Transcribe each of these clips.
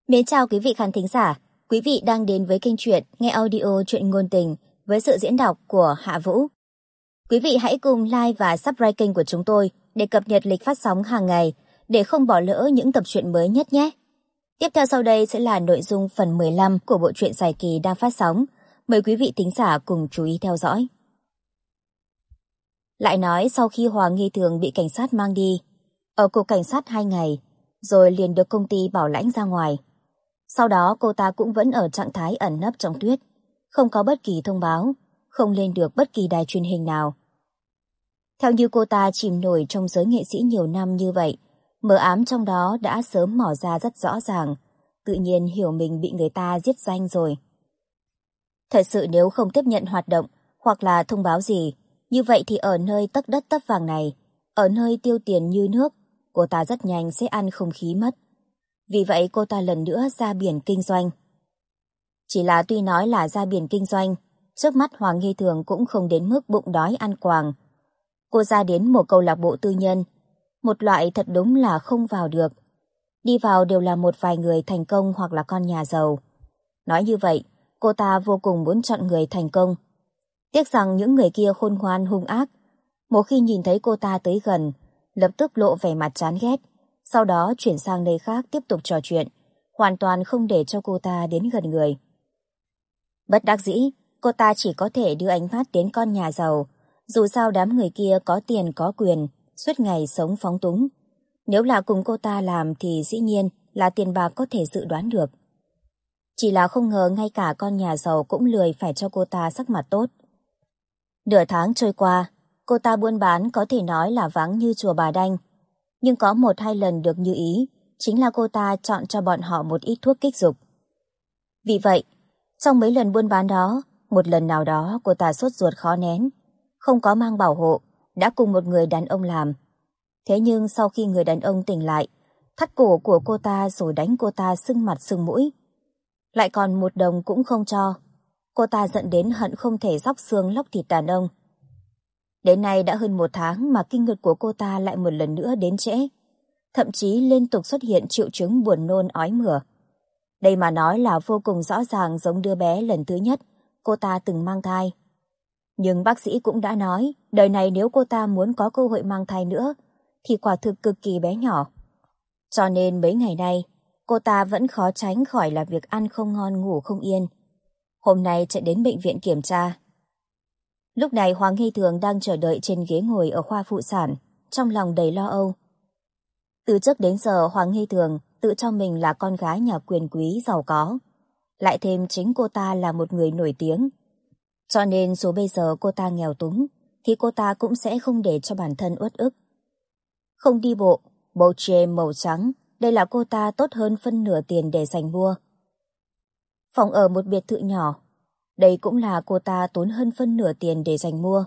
Mến chào quý vị khán thính giả. Quý vị đang đến với kênh truyện nghe audio truyện ngôn tình với sự diễn đọc của Hạ Vũ. Quý vị hãy cùng like và subscribe kênh của chúng tôi để cập nhật lịch phát sóng hàng ngày để không bỏ lỡ những tập truyện mới nhất nhé. Tiếp theo sau đây sẽ là nội dung phần 15 của bộ truyện dài kỳ đang phát sóng. Mời quý vị thính giả cùng chú ý theo dõi. Lại nói sau khi Hoàng Nghi Thường bị cảnh sát mang đi, ở cục cảnh sát 2 ngày, rồi liền được công ty bảo lãnh ra ngoài. Sau đó cô ta cũng vẫn ở trạng thái ẩn nấp trong tuyết, không có bất kỳ thông báo, không lên được bất kỳ đài truyền hình nào. Theo như cô ta chìm nổi trong giới nghệ sĩ nhiều năm như vậy, mờ ám trong đó đã sớm mỏ ra rất rõ ràng, tự nhiên hiểu mình bị người ta giết danh rồi. Thật sự nếu không tiếp nhận hoạt động hoặc là thông báo gì, như vậy thì ở nơi tấc đất tấc vàng này, ở nơi tiêu tiền như nước, cô ta rất nhanh sẽ ăn không khí mất. Vì vậy cô ta lần nữa ra biển kinh doanh. Chỉ là tuy nói là ra biển kinh doanh, trước mắt Hoàng Nghi Thường cũng không đến mức bụng đói ăn quàng. Cô ra đến một câu lạc bộ tư nhân, một loại thật đúng là không vào được. Đi vào đều là một vài người thành công hoặc là con nhà giàu. Nói như vậy, cô ta vô cùng muốn chọn người thành công. Tiếc rằng những người kia khôn ngoan hung ác. Một khi nhìn thấy cô ta tới gần, lập tức lộ vẻ mặt chán ghét. Sau đó chuyển sang nơi khác tiếp tục trò chuyện, hoàn toàn không để cho cô ta đến gần người. Bất đắc dĩ, cô ta chỉ có thể đưa ánh mắt đến con nhà giàu, dù sao đám người kia có tiền có quyền, suốt ngày sống phóng túng. Nếu là cùng cô ta làm thì dĩ nhiên là tiền bạc có thể dự đoán được. Chỉ là không ngờ ngay cả con nhà giàu cũng lười phải cho cô ta sắc mặt tốt. Nửa tháng trôi qua, cô ta buôn bán có thể nói là vắng như chùa Bà Đanh. Nhưng có 1-2 lần được như ý, chính là cô ta chọn cho bọn họ một ít thuốc kích dục. Vì vậy, trong mấy lần buôn bán đó, một lần nào đó cô ta sốt ruột khó nén, không có mang bảo hộ, đã cùng một người đàn ông làm. Thế nhưng sau khi người đàn ông tỉnh lại, thắt cổ của cô ta rồi đánh cô ta sưng mặt sưng mũi. Lại còn 1 đồng cũng không cho. Cô ta giận đến hận không thể róc xương lóc thịt đàn ông. Đến nay đã hơn 1 tháng mà kinh nguyệt của cô ta lại một lần nữa đến trễ. Thậm chí liên tục xuất hiện triệu chứng buồn nôn ói mửa. Đây mà nói là vô cùng rõ ràng giống đứa bé lần thứ nhất cô ta từng mang thai. Nhưng bác sĩ cũng đã nói, đời này nếu cô ta muốn có cơ hội mang thai nữa, thì quả thực cực kỳ bé nhỏ. Cho nên mấy ngày nay, cô ta vẫn khó tránh khỏi là việc ăn không ngon ngủ không yên. Hôm nay chạy đến bệnh viện kiểm tra. Lúc này Hoàng Nghi Thường đang chờ đợi trên ghế ngồi ở khoa phụ sản, trong lòng đầy lo âu. Từ trước đến giờ Hoàng Nghi Thường tự cho mình là con gái nhà quyền quý giàu có. Lại thêm chính cô ta là một người nổi tiếng. Cho nên dù bây giờ cô ta nghèo túng, thì cô ta cũng sẽ không để cho bản thân uất ức. Không đi bộ, bầu trời màu trắng, đây là cô ta tốt hơn phân nửa tiền để dành mua. Phòng ở một biệt thự nhỏ, đây cũng là cô ta tốn hơn phân nửa tiền để dành mua.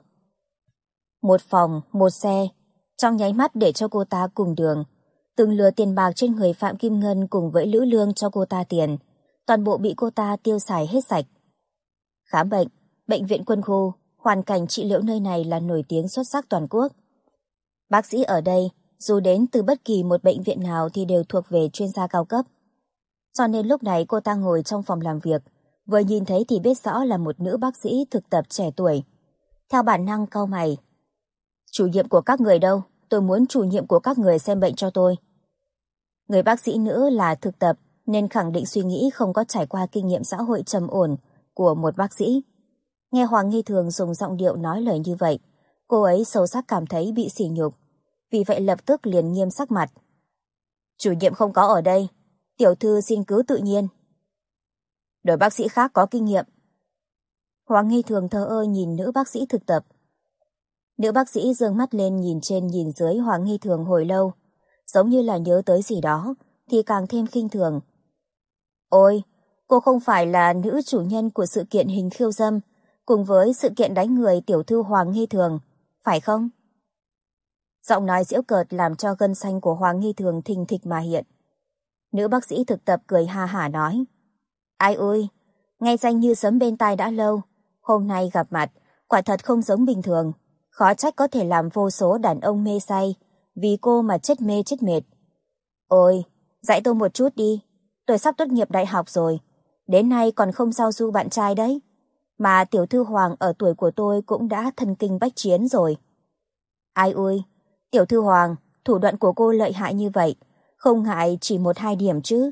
1 phòng, 1 xe, trong nháy mắt để cho cô ta cùng đường. Từng lừa tiền bạc trên người Phạm Kim Ngân cùng với Lữ Lương cho cô ta tiền, toàn bộ bị cô ta tiêu xài hết sạch. Khám bệnh, bệnh viện quân khu, hoàn cảnh trị liệu nơi này là nổi tiếng xuất sắc toàn quốc. Bác sĩ ở đây, dù đến từ bất kỳ một bệnh viện nào thì đều thuộc về chuyên gia cao cấp. Cho nên lúc này cô ta ngồi trong phòng làm việc, vừa nhìn thấy thì biết rõ là một nữ bác sĩ thực tập trẻ tuổi. Theo bản năng cau mày. Chủ nhiệm của các người đâu? Tôi muốn chủ nhiệm của các người xem bệnh cho tôi. Người bác sĩ nữ là thực tập nên khẳng định suy nghĩ không có trải qua kinh nghiệm xã hội trầm ổn của một bác sĩ. Nghe Hoàng Nghi Thường dùng giọng điệu nói lời như vậy, cô ấy sâu sắc cảm thấy bị sỉ nhục. Vì vậy lập tức liền nghiêm sắc mặt. Chủ nhiệm không có ở đây, tiểu thư xin cứ tự nhiên. Đổi bác sĩ khác có kinh nghiệm. Hoàng Nghi Thường thờ ơ nhìn nữ bác sĩ thực tập. Nữ bác sĩ giương mắt lên nhìn trên nhìn dưới Hoàng Nghi Thường hồi lâu, giống như là nhớ tới gì đó, thì càng thêm khinh thường. Ôi, cô không phải là nữ chủ nhân của sự kiện hình khiêu dâm, cùng với sự kiện đánh người tiểu thư Hoàng Nghi Thường, phải không? Giọng nói giễu cợt làm cho gân xanh của Hoàng Nghi Thường thình thịch mà hiện. Nữ bác sĩ thực tập cười ha hả nói. Ai ơi, nghe danh như sấm bên tai đã lâu, hôm nay gặp mặt, quả thật không giống bình thường, khó trách có thể làm vô số đàn ông mê say, vì cô mà chết mê chết mệt. Ôi, dạy tôi một chút đi, Tôi sắp tốt nghiệp đại học rồi, đến nay còn không giao du bạn trai đấy. Mà tiểu thư Hoàng ở tuổi của tôi cũng đã thân kinh bách chiến rồi. Ai ui, tiểu thư Hoàng, thủ đoạn của cô lợi hại như vậy, không ngại chỉ 1-2 điểm chứ.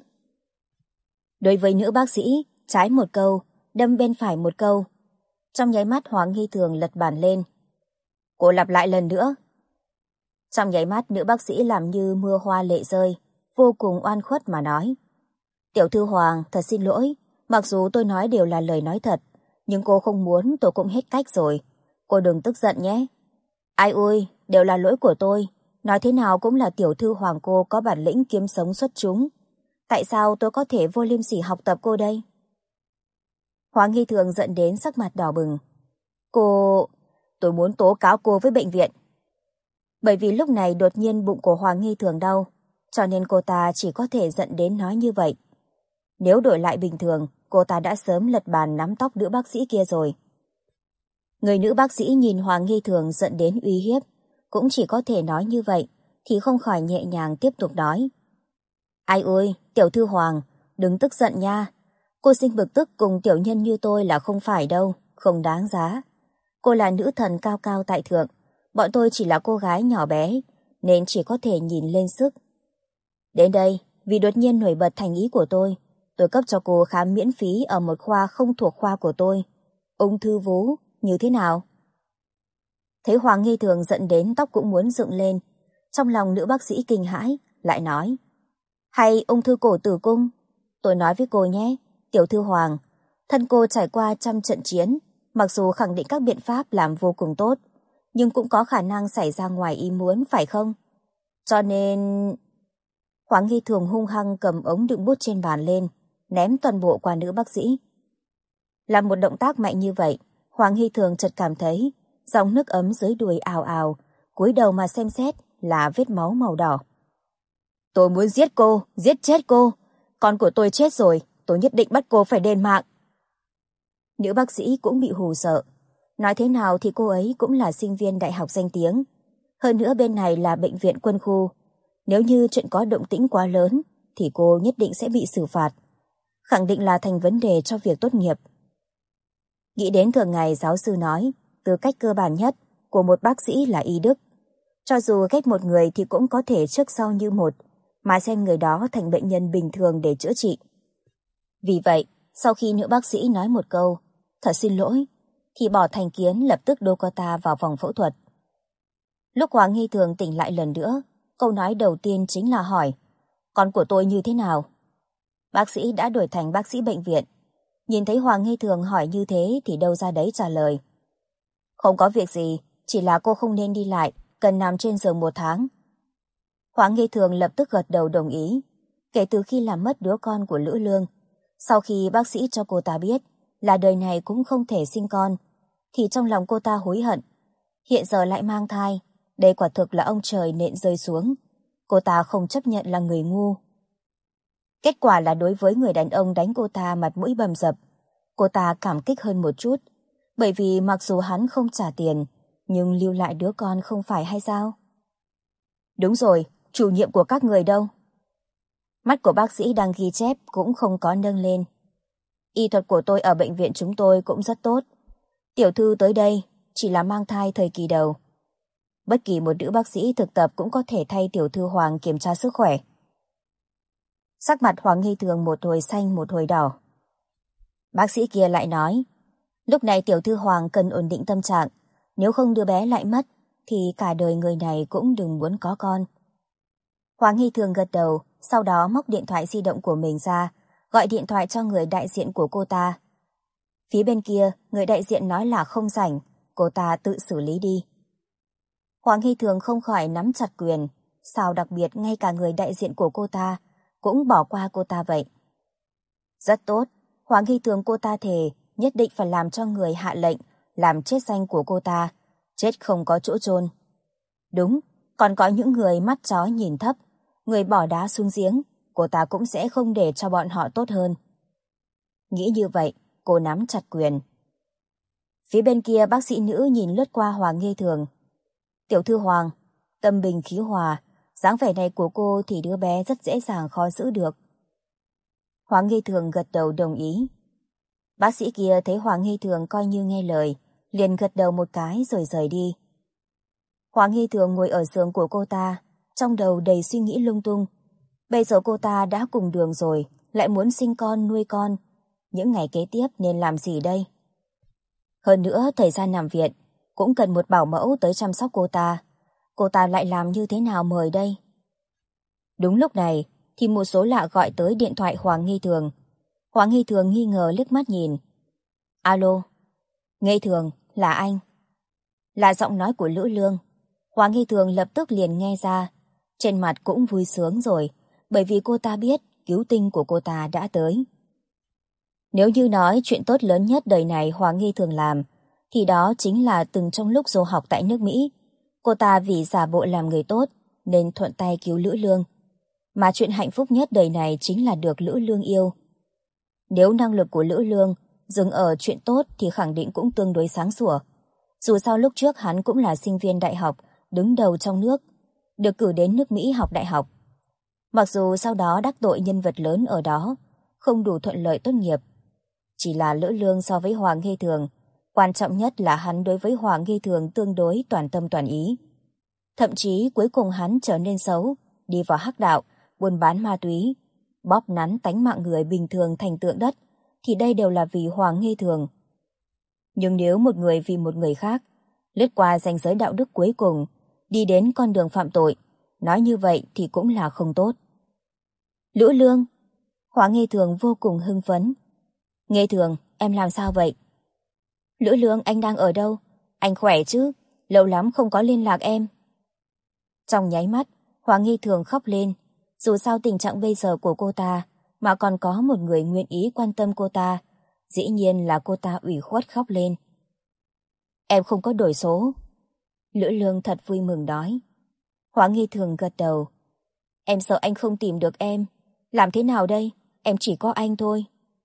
Đối với nữ bác sĩ, trái một câu, đâm bên phải một câu. Trong nháy mắt Hoàng Hy Thường lật bàn lên. Cô lặp lại lần nữa. Trong nháy mắt nữ bác sĩ làm như mưa hoa lệ rơi, vô cùng oan khuất mà nói. Tiểu thư Hoàng, thật xin lỗi, mặc dù tôi nói đều là lời nói thật, nhưng cô không muốn tôi cũng hết cách rồi. Cô đừng tức giận nhé. Ai ui, đều là lỗi của tôi, nói thế nào cũng là tiểu thư Hoàng cô có bản lĩnh kiếm sống xuất chúng. Tại sao tôi có thể vô liêm sỉ học tập cô đây? Hoàng Hy Thường giận đến sắc mặt đỏ bừng. Tôi muốn tố cáo cô với bệnh viện. Bởi vì lúc này đột nhiên bụng của Hoàng Hy Thường đau, cho nên cô ta chỉ có thể giận đến nói như vậy. Nếu đổi lại bình thường, cô ta đã sớm lật bàn nắm tóc nữ bác sĩ kia rồi. Người nữ bác sĩ nhìn Hoàng Hy Thường giận đến uy hiếp, cũng chỉ có thể nói như vậy, thì không khỏi nhẹ nhàng tiếp tục nói. Ai ơi, tiểu thư Hoàng, đừng tức giận nha. Cô sinh bực tức cùng tiểu nhân như tôi là không phải đâu, không đáng giá. Cô là nữ thần cao cao tại thượng, bọn tôi chỉ là cô gái nhỏ bé, nên chỉ có thể nhìn lên sức. Đến đây, vì đột nhiên nổi bật thành ý của tôi cấp cho cô khám miễn phí ở một khoa không thuộc khoa của tôi. Ung thư vú, như thế nào? Thấy Hoàng Nghi Thường giận đến tóc cũng muốn dựng lên, trong lòng nữ bác sĩ kinh hãi, lại nói. Hay ung thư cổ tử cung? Tôi nói với cô nhé, tiểu thư Hoàng, thân cô trải qua trăm trận chiến, mặc dù khẳng định các biện pháp làm vô cùng tốt, nhưng cũng có khả năng xảy ra ngoài ý muốn, phải không? Cho nên... Hoàng Nghi Thường hung hăng cầm ống đựng bút trên bàn lên, ném toàn bộ qua nữ bác sĩ. Làm một động tác mạnh như vậy, Hoàng Hy Thường chợt cảm thấy dòng nước ấm dưới đùi ào ào, cúi đầu mà xem xét là vết máu màu đỏ. Tôi muốn giết cô, giết chết cô. Con của tôi chết rồi, tôi nhất định bắt cô phải đền mạng. Nữ bác sĩ cũng bị hù sợ. Nói thế nào thì cô ấy cũng là sinh viên đại học danh tiếng. Hơn nữa bên này là bệnh viện quân khu. Nếu như chuyện có động tĩnh quá lớn, thì cô nhất định sẽ bị xử phạt. Khẳng định là thành vấn đề cho việc tốt nghiệp. Nghĩ đến thường ngày giáo sư nói, tư cách cơ bản nhất của một bác sĩ là y đức. Cho dù ghét một người thì cũng có thể trước sau như một, mà xem người đó thành bệnh nhân bình thường để chữa trị. Vì vậy, sau khi nữ bác sĩ nói một câu, thật xin lỗi, thì bỏ thành kiến lập tức đưa cô ta vào phòng phẫu thuật. Lúc Hoàng Nghi Thường tỉnh lại lần nữa, câu nói đầu tiên chính là hỏi, con của tôi như thế nào? Bác sĩ đã đổi thành bác sĩ bệnh viện. Nhìn thấy Hoàng Nghi Thường hỏi như thế thì đâu ra đấy trả lời. Không có việc gì, chỉ là cô không nên đi lại, cần nằm trên giường 1 tháng. Hoàng Nghi Thường lập tức gật đầu đồng ý. Kể từ khi làm mất đứa con của Lữ Lương, sau khi bác sĩ cho cô ta biết là đời này cũng không thể sinh con, thì trong lòng cô ta hối hận. Hiện giờ lại mang thai, đây quả thực là ông trời nện rơi xuống. Cô ta không chấp nhận là người ngu. Kết quả là đối với người đàn ông đánh cô ta mặt mũi bầm dập, cô ta cảm kích hơn một chút, bởi vì mặc dù hắn không trả tiền, nhưng lưu lại đứa con không phải hay sao? Đúng rồi, chủ nhiệm của các người đâu? Mắt của bác sĩ đang ghi chép cũng không có nâng lên. Y thuật của tôi ở bệnh viện chúng tôi cũng rất tốt. Tiểu thư tới đây chỉ là mang thai thời kỳ đầu. Bất kỳ một nữ bác sĩ thực tập cũng có thể thay tiểu thư Hoàng kiểm tra sức khỏe. Sắc mặt Hoàng Nghi Thường một hồi xanh một hồi đỏ. Bác sĩ kia lại nói, lúc này tiểu thư Hoàng cần ổn định tâm trạng, nếu không đứa bé lại mất, thì cả đời người này cũng đừng muốn có con. Hoàng Nghi Thường gật đầu, sau đó móc điện thoại di động của mình ra, gọi điện thoại cho người đại diện của cô ta. Phía bên kia, người đại diện nói là không rảnh, cô ta tự xử lý đi. Hoàng Nghi Thường không khỏi nắm chặt quyền, sao đặc biệt ngay cả người đại diện của cô ta cũng bỏ qua cô ta vậy. Rất tốt, Hoàng Nghi Thường cô ta thề nhất định phải làm cho người hạ lệnh làm chết danh của cô ta, chết không có chỗ chôn. Đúng, còn có những người mắt chó nhìn thấp, người bỏ đá xuống giếng, cô ta cũng sẽ không để cho bọn họ tốt hơn. Nghĩ như vậy, cô nắm chặt quyền. Phía bên kia bác sĩ nữ nhìn lướt qua Hoàng Nghi Thường. Tiểu thư Hoàng, tâm bình khí hòa, dáng vẻ này của cô thì đứa bé rất dễ dàng khó giữ được. Hoàng Nghi Thường gật đầu đồng ý. Bác sĩ kia thấy Hoàng Nghi Thường coi như nghe lời, liền gật đầu một cái rồi rời đi. Hoàng Nghi Thường ngồi ở giường của cô ta, trong đầu đầy suy nghĩ lung tung. Bây giờ cô ta đã cùng Đường rồi, lại muốn sinh con nuôi con. Những ngày kế tiếp nên làm gì đây? Hơn nữa, thời gian nằm viện, cũng cần một bảo mẫu tới chăm sóc cô ta. Cô ta lại làm như thế nào mời đây? Đúng lúc này, thì một số lạ gọi tới điện thoại Hoàng Nghi Thường. Hoàng Nghi Thường nghi ngờ liếc mắt nhìn. Alo, Nghi Thường, là anh. Là giọng nói của Lữ Lương. Hoàng Nghi Thường lập tức liền nghe ra. Trên mặt cũng vui sướng rồi, bởi vì cô ta biết cứu tinh của cô ta đã tới. Nếu như nói chuyện tốt lớn nhất đời này Hoàng Nghi Thường làm, thì đó chính là từng trong lúc du học tại nước Mỹ, cô ta vì giả bộ làm người tốt nên thuận tay cứu Lữ Lương. Mà chuyện hạnh phúc nhất đời này chính là được Lữ Lương yêu. Nếu năng lực của Lữ Lương dừng ở chuyện tốt thì khẳng định cũng tương đối sáng sủa. Dù sao lúc trước hắn cũng là sinh viên đại học đứng đầu trong nước, được cử đến nước Mỹ học đại học. Mặc dù sau đó đắc tội nhân vật lớn ở đó, không đủ thuận lợi tốt nghiệp. Chỉ là Lữ Lương so với Hoàng Nghi Thường, quan trọng nhất là hắn đối với Hoàng Nghi Thường tương đối toàn tâm toàn ý. Thậm chí cuối cùng hắn trở nên xấu, đi vào hắc đạo, buôn bán ma túy, bóp nắn tánh mạng người bình thường thành tượng đất, thì đây đều là vì Hoàng Nghi Thường. Nhưng nếu một người vì một người khác, lướt qua ranh giới đạo đức cuối cùng, đi đến con đường phạm tội, nói như vậy thì cũng là không tốt. Lữ Lương, Hoàng Nghi Thường vô cùng hưng phấn. Nghi Thường, em làm sao vậy? Lữ Lương, anh đang ở đâu? Anh khỏe chứ? Lâu lắm không có liên lạc em. Trong nháy mắt, Hoàng Nghi Thường khóc lên. Dù sao tình trạng bây giờ của cô ta, mà còn có một người nguyện ý quan tâm cô ta, dĩ nhiên là cô ta ủy khuất khóc lên. Em không có đổi số. Lữ Lương thật vui mừng nói. Hoàng Nghi Thường gật đầu. Em sợ anh không tìm được em. Làm thế nào đây? Em chỉ có anh thôi.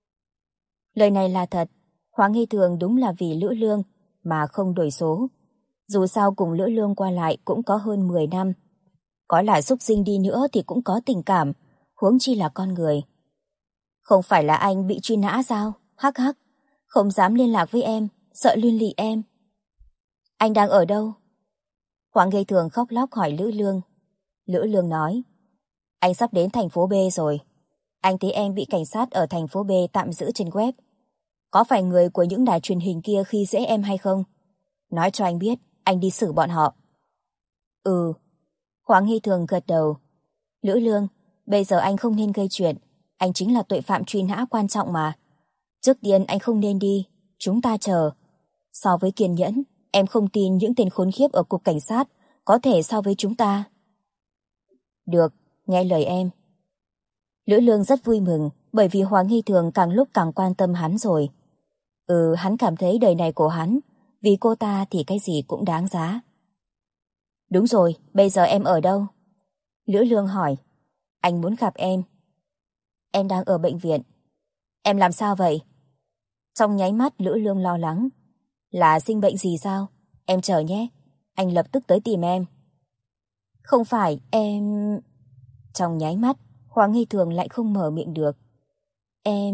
Lời này là thật. Hoàng Nghi Thường đúng là vì Lữ Lương mà không đổi số. Dù sao cùng Lữ Lương qua lại cũng có hơn 10 năm. Có là súc sinh đi nữa thì cũng có tình cảm, huống chi là con người. Không phải là anh bị truy nã sao? Hắc hắc, không dám liên lạc với em, sợ liên lụy em. Anh đang ở đâu? Hoàng Nghi Thường khóc lóc hỏi Lữ Lương. Lữ Lương nói, anh sắp đến thành phố B rồi. Anh thấy em bị cảnh sát ở thành phố B tạm giữ trên web. Có phải người của những đài truyền hình kia khi dễ em hay không? Nói cho anh biết, anh đi xử bọn họ. Ừ. Hoàng Nghi Thường gật đầu. Lữ Lương, bây giờ anh không nên gây chuyện. Anh chính là tội phạm truy nã quan trọng mà. Trước tiên anh không nên đi. Chúng ta chờ. So với kiên nhẫn, em không tin những tên khốn khiếp ở cục cảnh sát có thể so với chúng ta. Được, nghe lời em. Lữ Lương rất vui mừng bởi vì Hoàng Nghi Thường càng lúc càng quan tâm hắn rồi. Hắn cảm thấy đời này của hắn, vì cô ta thì cái gì cũng đáng giá. Đúng rồi, bây giờ em ở đâu? Lữ Lương hỏi. Anh muốn gặp em. Em đang ở bệnh viện. Em làm sao vậy? Trong nháy mắt Lữ Lương lo lắng. Là sinh bệnh gì sao? Em chờ nhé. Anh lập tức tới tìm em. Không phải, em... Trong nháy mắt, Hoàng Nghi Thường lại không mở miệng được. Em...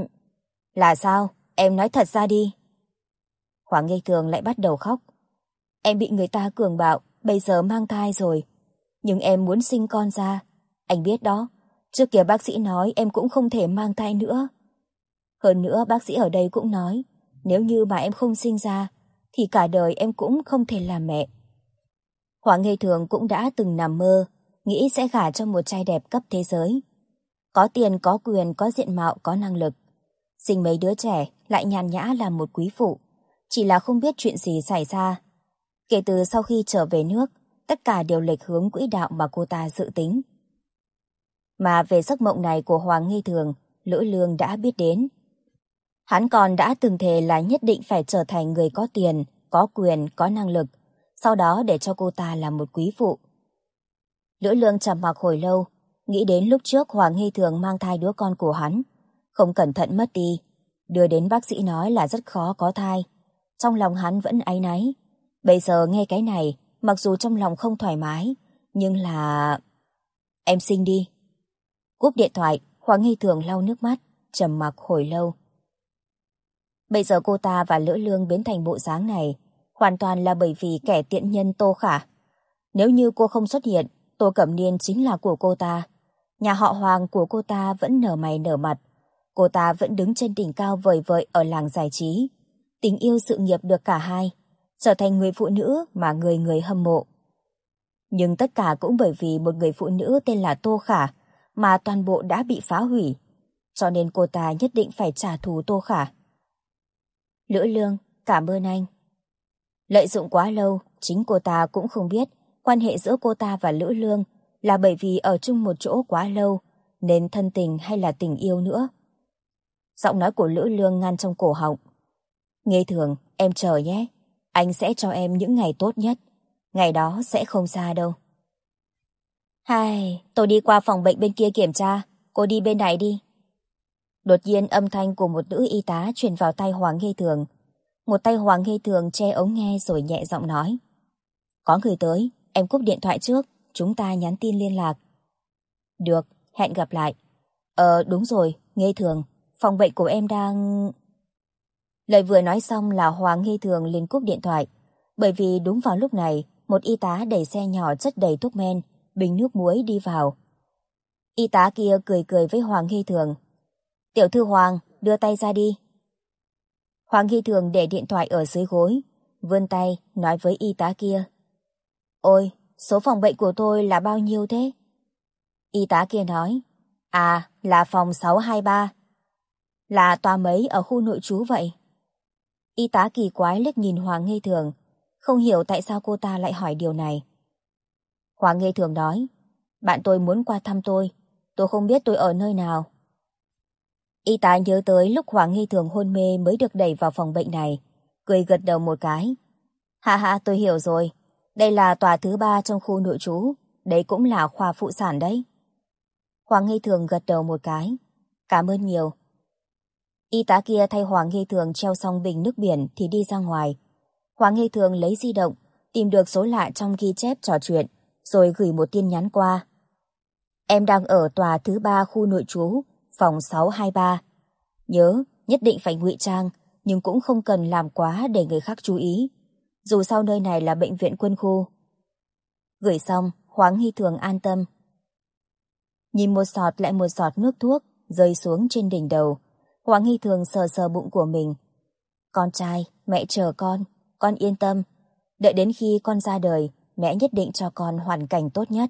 Là sao? Em nói thật ra đi. Hoàng Nghi Thường lại bắt đầu khóc. Em bị người ta cường bạo, bây giờ mang thai rồi. Nhưng em muốn sinh con ra. Anh biết đó, trước kia bác sĩ nói em cũng không thể mang thai nữa. Hơn nữa bác sĩ ở đây cũng nói, nếu như mà em không sinh ra, thì cả đời em cũng không thể làm mẹ. Hoàng Nghi Thường cũng đã từng nằm mơ, nghĩ sẽ gả cho một trai đẹp cấp thế giới. Có tiền, có quyền, có diện mạo, có năng lực. Sinh mấy đứa trẻ, lại nhàn nhã làm một quý phụ. Chỉ là không biết chuyện gì xảy ra. Kể từ sau khi trở về nước, tất cả đều lệch hướng quỹ đạo mà cô ta dự tính. Mà về giấc mộng này của Hoàng Nghi Thường, Lữ Lương đã biết đến. Hắn còn đã từng thề là nhất định phải trở thành người có tiền, có quyền, có năng lực, sau đó để cho cô ta làm một quý phụ. Lữ Lương trầm mặc hồi lâu, nghĩ đến lúc trước Hoàng Nghi Thường mang thai đứa con của hắn, không cẩn thận mất đi, đưa đến bác sĩ nói là rất khó có thai. Trong lòng hắn vẫn áy náy. Bây giờ nghe cái này, mặc dù trong lòng không thoải mái, nhưng là... Em sinh đi. Cúp điện thoại, Hoàng Nghi Thường lau nước mắt, trầm mặc hồi lâu. Bây giờ cô ta và Lữ Lương biến thành bộ dáng này, hoàn toàn là bởi vì kẻ tiện nhân Tô Khả. Nếu như cô không xuất hiện, Tô Cẩm Niên chính là của cô ta. Nhà họ Hoàng của cô ta vẫn nở mày nở mặt. Cô ta vẫn đứng trên đỉnh cao vời vợi ở làng giải trí. Tình yêu sự nghiệp được cả hai, trở thành người phụ nữ mà người người hâm mộ. Nhưng tất cả cũng bởi vì một người phụ nữ tên là Tô Khả mà toàn bộ đã bị phá hủy. Cho nên cô ta nhất định phải trả thù Tô Khả. Lữ Lương, cảm ơn anh. Lợi dụng quá lâu, chính cô ta cũng không biết quan hệ giữa cô ta và Lữ Lương là bởi vì ở chung một chỗ quá lâu, nên thân tình hay là tình yêu nữa. Giọng nói của Lữ Lương ngăn trong cổ họng. Nghê Thường, em chờ nhé. Anh sẽ cho em những ngày tốt nhất. Ngày đó sẽ không xa đâu. Hai, tôi đi qua phòng bệnh bên kia kiểm tra. Cô đi bên này đi. Đột nhiên âm thanh của một nữ y tá truyền vào tai Hoàng Nghê Thường. Một tay Hoàng Nghê Thường che ống nghe rồi nhẹ giọng nói. Có người tới, em cúp điện thoại trước. Chúng ta nhắn tin liên lạc. Được, hẹn gặp lại. Đúng rồi, Nghê Thường. Phòng bệnh của em đang... Lời vừa nói xong là Hoàng Nghê Thường liền cúp điện thoại. Bởi vì đúng vào lúc này, một y tá đẩy xe nhỏ chất đầy thuốc men, bình nước muối đi vào. Y tá kia cười cười với Hoàng Nghê Thường. Tiểu thư Hoàng, đưa tay ra đi. Hoàng Nghê Thường để điện thoại ở dưới gối, vươn tay nói với y tá kia. Ôi, số phòng bệnh của tôi là bao nhiêu thế? Y tá kia nói. À, là phòng 623. Là tòa mấy ở khu nội trú vậy? Y tá kỳ quái liếc nhìn Hoàng Nghê Thường, không hiểu tại sao cô ta lại hỏi điều này. Hoàng Nghê Thường nói, bạn tôi muốn qua thăm tôi không biết tôi ở nơi nào. Y tá nhớ tới lúc Hoàng Nghê Thường hôn mê mới được đẩy vào phòng bệnh này, cười gật đầu một cái. Ha, tôi hiểu rồi, đây là tòa thứ 3 trong khu nội trú, đấy cũng là khoa phụ sản đấy. Hoàng Nghê Thường gật đầu một cái, cảm ơn nhiều. Y tá kia thay Hoàng Nghê Thường treo xong bình nước biển thì đi ra ngoài. Hoàng Nghê Thường lấy di động, tìm được số lạ trong ghi chép trò chuyện, rồi gửi một tin nhắn qua. Em đang ở tòa thứ 3 khu nội trú, phòng 623. Nhớ, nhất định phải ngụy trang, nhưng cũng không cần làm quá để người khác chú ý. Dù sao nơi này là bệnh viện quân khu. Gửi xong, Hoàng Nghê Thường an tâm. Nhìn một giọt lại một giọt nước thuốc rơi xuống trên đỉnh đầu, Hoàng Nghê Thường sờ sờ bụng của mình. Con trai, mẹ chờ con yên tâm. Đợi đến khi con ra đời, mẹ nhất định cho con hoàn cảnh tốt nhất.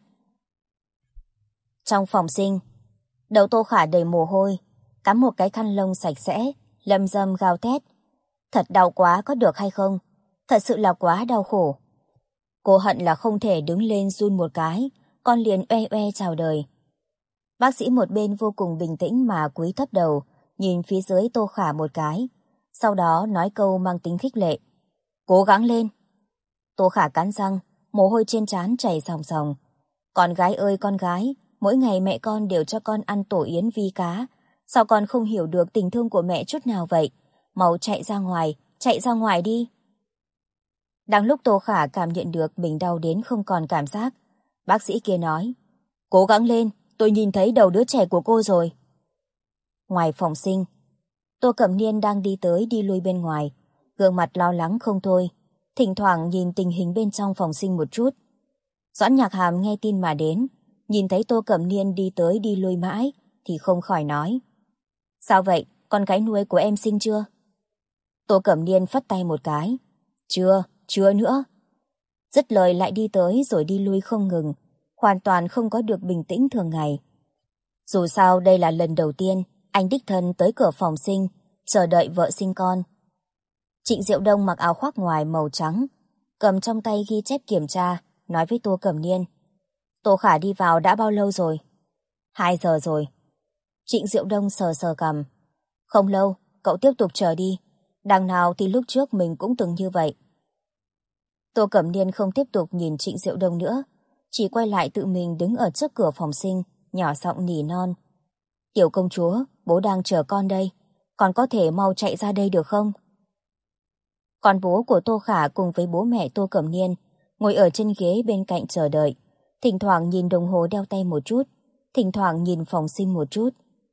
Trong phòng sinh, đầu Tô Khả đầy mồ hôi, cắm một cái khăn lông sạch sẽ, lầm râm gào thét. Thật đau quá có được hay không? Thật sự là quá đau khổ. Cô hận là không thể đứng lên run một cái, con liền oe oe chào đời. Bác sĩ một bên vô cùng bình tĩnh mà cúi thấp đầu, nhìn phía dưới Tô Khả một cái, sau đó nói câu mang tính khích lệ. Cố gắng lên. Tô Khả cắn răng, mồ hôi trên trán chảy ròng ròng. Con gái ơi con gái, mỗi ngày mẹ con đều cho con ăn tổ yến vi cá. Sao con không hiểu được tình thương của mẹ chút nào vậy? Mau chạy ra ngoài đi. Đang lúc Tô Khả cảm nhận được mình đau đến không còn cảm giác, bác sĩ kia nói, cố gắng lên, tôi nhìn thấy đầu đứa trẻ của cô rồi. Ngoài phòng sinh, Tô Cẩm Niên đang đi tới đi lui bên ngoài, gương mặt lo lắng không thôi, thỉnh thoảng nhìn tình hình bên trong phòng sinh một chút. Doãn Nhạc Hàm nghe tin mà đến, nhìn thấy Tô Cẩm Niên đi tới đi lui mãi, thì không khỏi nói. Sao vậy, con gái nuôi của em sinh chưa? Tô Cẩm Niên phất tay một cái. Chưa nữa. Dứt lời lại đi tới rồi đi lui không ngừng, hoàn toàn không có được bình tĩnh thường ngày. Dù sao đây là lần đầu tiên anh đích thân tới cửa phòng sinh, chờ đợi vợ sinh con. Trịnh Diệu Đông mặc áo khoác ngoài màu trắng, cầm trong tay ghi chép kiểm tra, nói với Tô Cẩm Niên. Tô Khả đi vào đã bao lâu rồi? 2 giờ rồi. Trịnh Diệu Đông sờ sờ cằm. Không lâu, cậu tiếp tục chờ đi. Đằng nào thì lúc trước mình cũng từng như vậy. Tô Cẩm Niên không tiếp tục nhìn Trịnh Diệu Đông nữa, chỉ quay lại tự mình đứng ở trước cửa phòng sinh, nhỏ giọng nỉ non. Tiểu công chúa, bố đang chờ con đây. Con có thể mau chạy ra đây được không? Còn bố của Tô Khả cùng với bố mẹ Tô Cẩm Niên ngồi ở trên ghế bên cạnh chờ đợi, thỉnh thoảng nhìn đồng hồ đeo tay một chút, thỉnh thoảng nhìn phòng sinh một chút.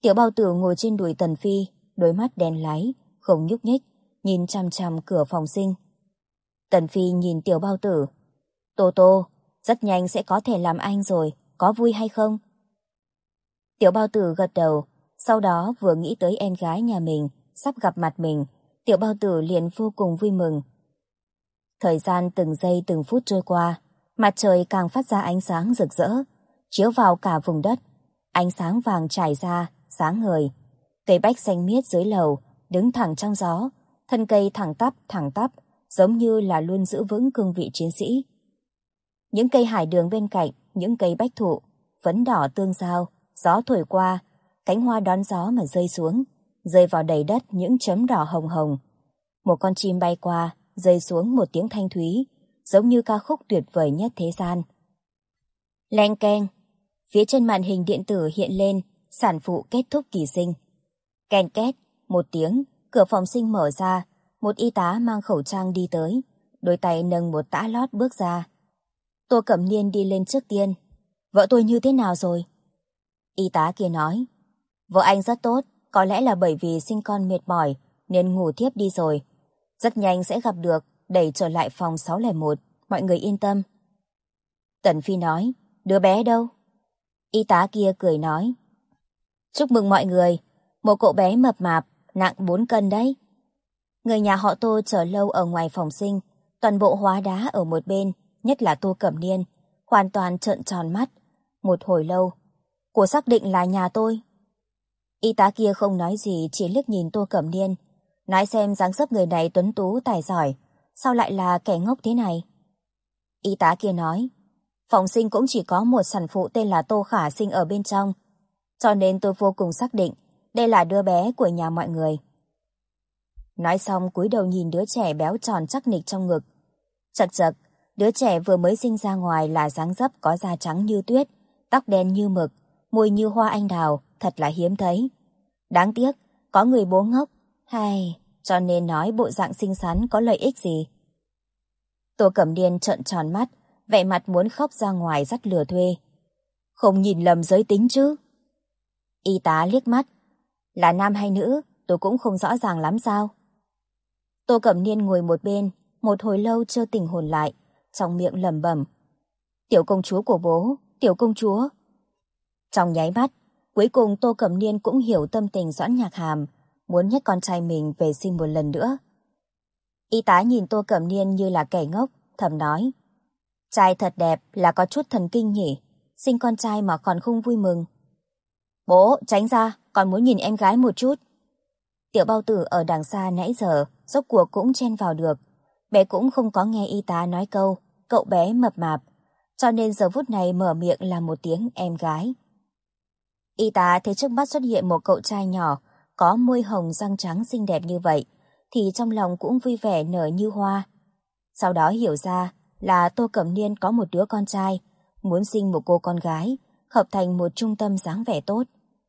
Tiểu bao tử ngồi trên đùi Tần Phi, đôi mắt đen láy, không nhúc nhích, nhìn chằm chằm cửa phòng sinh. Tần Phi nhìn tiểu bao tử. Tô Tô, rất nhanh sẽ có thể làm anh rồi, có vui hay không? Tiểu bao tử gật đầu, sau đó vừa nghĩ tới em gái nhà mình, sắp gặp mặt mình, tiểu bao tử liền vô cùng vui mừng. Thời gian từng giây từng phút trôi qua, mặt trời càng phát ra ánh sáng rực rỡ, chiếu vào cả vùng đất. Ánh sáng vàng trải ra, sáng ngời. Cây bách xanh miết dưới lầu, đứng thẳng trong gió, thân cây thẳng tắp, giống như là luôn giữ vững cương vị chiến sĩ. Những cây hải đường bên cạnh, những cây bách thụ, phấn đỏ tương giao, gió thổi qua, cánh hoa đón gió mà rơi xuống, rơi vào đầy đất những chấm đỏ hồng hồng. Một con chim bay qua, rơi xuống một tiếng thanh thúy, giống như ca khúc tuyệt vời nhất thế gian. Leng keng, phía trên màn hình điện tử hiện lên sản phụ kết thúc kỳ sinh. Ken két, một tiếng, cửa phòng sinh mở ra, một y tá mang khẩu trang đi tới, đôi tay nâng một tã lót bước ra. Tô Cẩm Niên đi lên trước tiên. Vợ tôi như thế nào rồi? Y tá kia nói, vợ anh rất tốt, có lẽ là bởi vì sinh con mệt mỏi nên ngủ thiếp đi rồi. Rất nhanh sẽ gặp được, đẩy trở lại phòng 601, mọi người yên tâm. Tần Phi nói, đứa bé đâu? Y tá kia cười nói, chúc mừng mọi người, một cậu bé mập mạp, nặng 4 cân đấy. Người nhà họ Tô chờ lâu ở ngoài phòng sinh, toàn bộ hóa đá ở một bên, nhất là Tô Cẩm Niên, hoàn toàn trợn tròn mắt. Một hồi lâu, cô xác định là nhà tôi. Y tá kia không nói gì, chỉ liếc nhìn Tô Cẩm Niên, nói xem dáng dấp người này tuấn tú tài giỏi, sao lại là kẻ ngốc thế này. Y tá kia nói, phòng sinh cũng chỉ có một sản phụ tên là Tô Khả sinh ở bên trong, cho nên tôi vô cùng xác định đây là đứa bé của nhà mọi người. Nói xong cúi đầu nhìn đứa trẻ béo tròn chắc nịch trong ngực. Chật chật, đứa trẻ vừa mới sinh ra ngoài là dáng dấp có da trắng như tuyết, tóc đen như mực, môi như hoa anh đào, thật là hiếm thấy. Đáng tiếc, có người bố ngốc, hay, cho nên nói bộ dạng xinh xắn có lợi ích gì. Tô Cẩm Niên trợn tròn mắt, vẻ mặt muốn khóc ra ngoài dắt lừa thuê. Không nhìn lầm giới tính chứ? Y tá liếc mắt, là nam hay nữ, tôi cũng không rõ ràng lắm sao. Tô Cẩm Niên ngồi một bên, một hồi lâu chưa tỉnh hồn lại, trong miệng lẩm bẩm. Tiểu công chúa của bố, tiểu công chúa. Trong nháy mắt, cuối cùng Tô Cẩm Niên cũng hiểu tâm tình Doãn Nhạc Hàm, muốn nhấc con trai mình về sinh một lần nữa. Y tá nhìn Tô Cẩm Niên như là kẻ ngốc, thầm nói. Trai thật đẹp là có chút thần kinh nhỉ, sinh con trai mà còn không vui mừng. Bố, tránh ra, còn muốn nhìn em gái một chút. Tiểu bao tử ở đằng xa nãy giờ, rốt cuộc cũng chen vào được. Bé cũng không có nghe y tá nói câu, cậu bé mập mạp, cho nên giờ phút này mở miệng là một tiếng em gái. Y tá thấy trước mắt xuất hiện một cậu trai nhỏ, có môi hồng răng trắng xinh đẹp như vậy, thì trong lòng cũng vui vẻ nở như hoa. Sau đó hiểu ra là Tô Cẩm Niên có một đứa con trai, muốn sinh một cô con gái, hợp thành một trung tâm dáng vẻ tốt.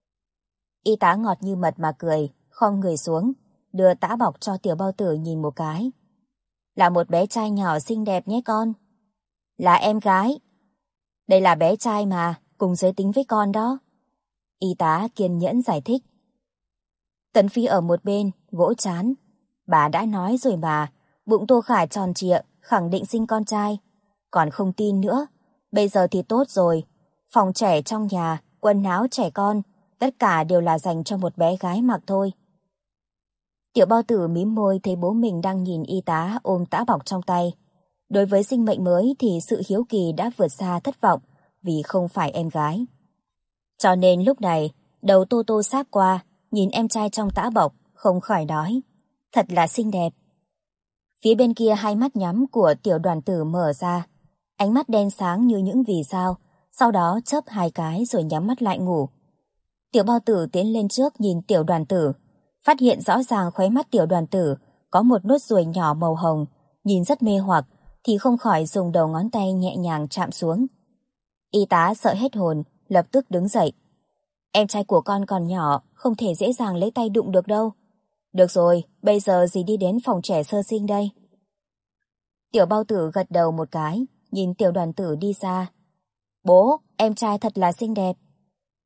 Y tá ngọt như mật mà cười, khom người xuống, đưa tã bọc cho tiểu bao tử nhìn một cái. Là một bé trai nhỏ xinh đẹp nhé con. Là em gái. Đây là bé trai mà, cùng giới tính với con đó. Y tá kiên nhẫn giải thích. Tần Phi ở một bên, vỗ trán. Bà đã nói rồi mà, bụng Tô Khả tròn trịa, khẳng định sinh con trai. Còn không tin nữa, bây giờ thì tốt rồi. Phòng trẻ trong nhà, quần áo trẻ con, tất cả đều là dành cho một bé gái mặc thôi. Tiểu bao tử mím môi thấy bố mình đang nhìn y tá ôm tã bọc trong tay. Đối với sinh mệnh mới thì sự hiếu kỳ đã vượt xa thất vọng vì không phải em gái. Cho nên lúc này, đầu Tô Tô sáp qua, nhìn em trai trong tã bọc, không khỏi nói. Thật là xinh đẹp. Phía bên kia hai mắt nhắm của tiểu đoàn tử mở ra. Ánh mắt đen sáng như những vì sao, sau đó chớp hai cái rồi nhắm mắt lại ngủ. Tiểu bao tử tiến lên trước nhìn tiểu đoàn tử, phát hiện rõ ràng khóe mắt tiểu đoàn tử có một nốt ruồi nhỏ màu hồng, nhìn rất mê hoặc, thì không khỏi dùng đầu ngón tay nhẹ nhàng chạm xuống. Y tá sợ hết hồn, lập tức đứng dậy. Em trai của con còn nhỏ, không thể dễ dàng lấy tay đụng được đâu. Được rồi, bây giờ dì đi đến phòng trẻ sơ sinh đây. Tiểu bao tử gật đầu một cái, nhìn tiểu đoàn tử đi xa. Bố, em trai thật là xinh đẹp.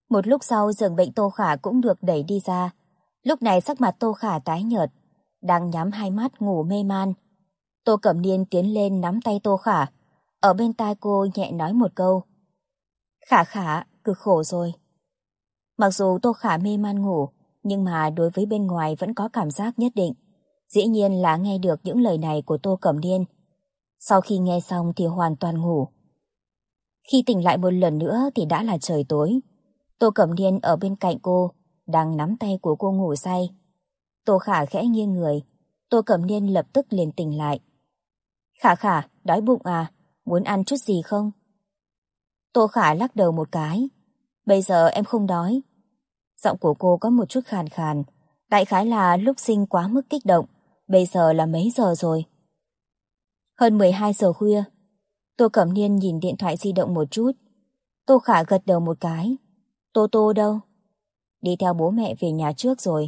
Một lúc sau giường bệnh Tô Khả cũng được đẩy đi ra. Lúc này sắc mặt Tô Khả tái nhợt, đang nhắm hai mắt ngủ mê man. Tô Cẩm Niên tiến lên nắm tay Tô Khả, ở bên tai cô nhẹ nói một câu. Khả Khả, cực khổ rồi. Mặc dù Tô Khả mê man ngủ, nhưng mà đối với bên ngoài vẫn có cảm giác nhất định. Dĩ nhiên là nghe được những lời này của Tô Cẩm Niên. Sau khi nghe xong thì hoàn toàn ngủ. Khi tỉnh lại một lần nữa thì đã là trời tối. Tô Cẩm Niên ở bên cạnh cô, đang nắm tay của cô ngủ say. Tô Khả khẽ nghiêng người, Tô Cẩm Niên lập tức liền tỉnh lại. Khả Khả, đói bụng à? Muốn ăn chút gì không? Tô Khả lắc đầu một cái. Bây giờ em không đói. Giọng của cô có một chút khàn khàn, đại khái là lúc sinh quá mức kích động. Bây giờ là mấy giờ rồi? Hơn 12 giờ khuya. Tô Cẩm Niên nhìn điện thoại di động một chút. Tô Khả gật đầu một cái. Tô Tô đâu? Đi theo bố mẹ về nhà trước rồi.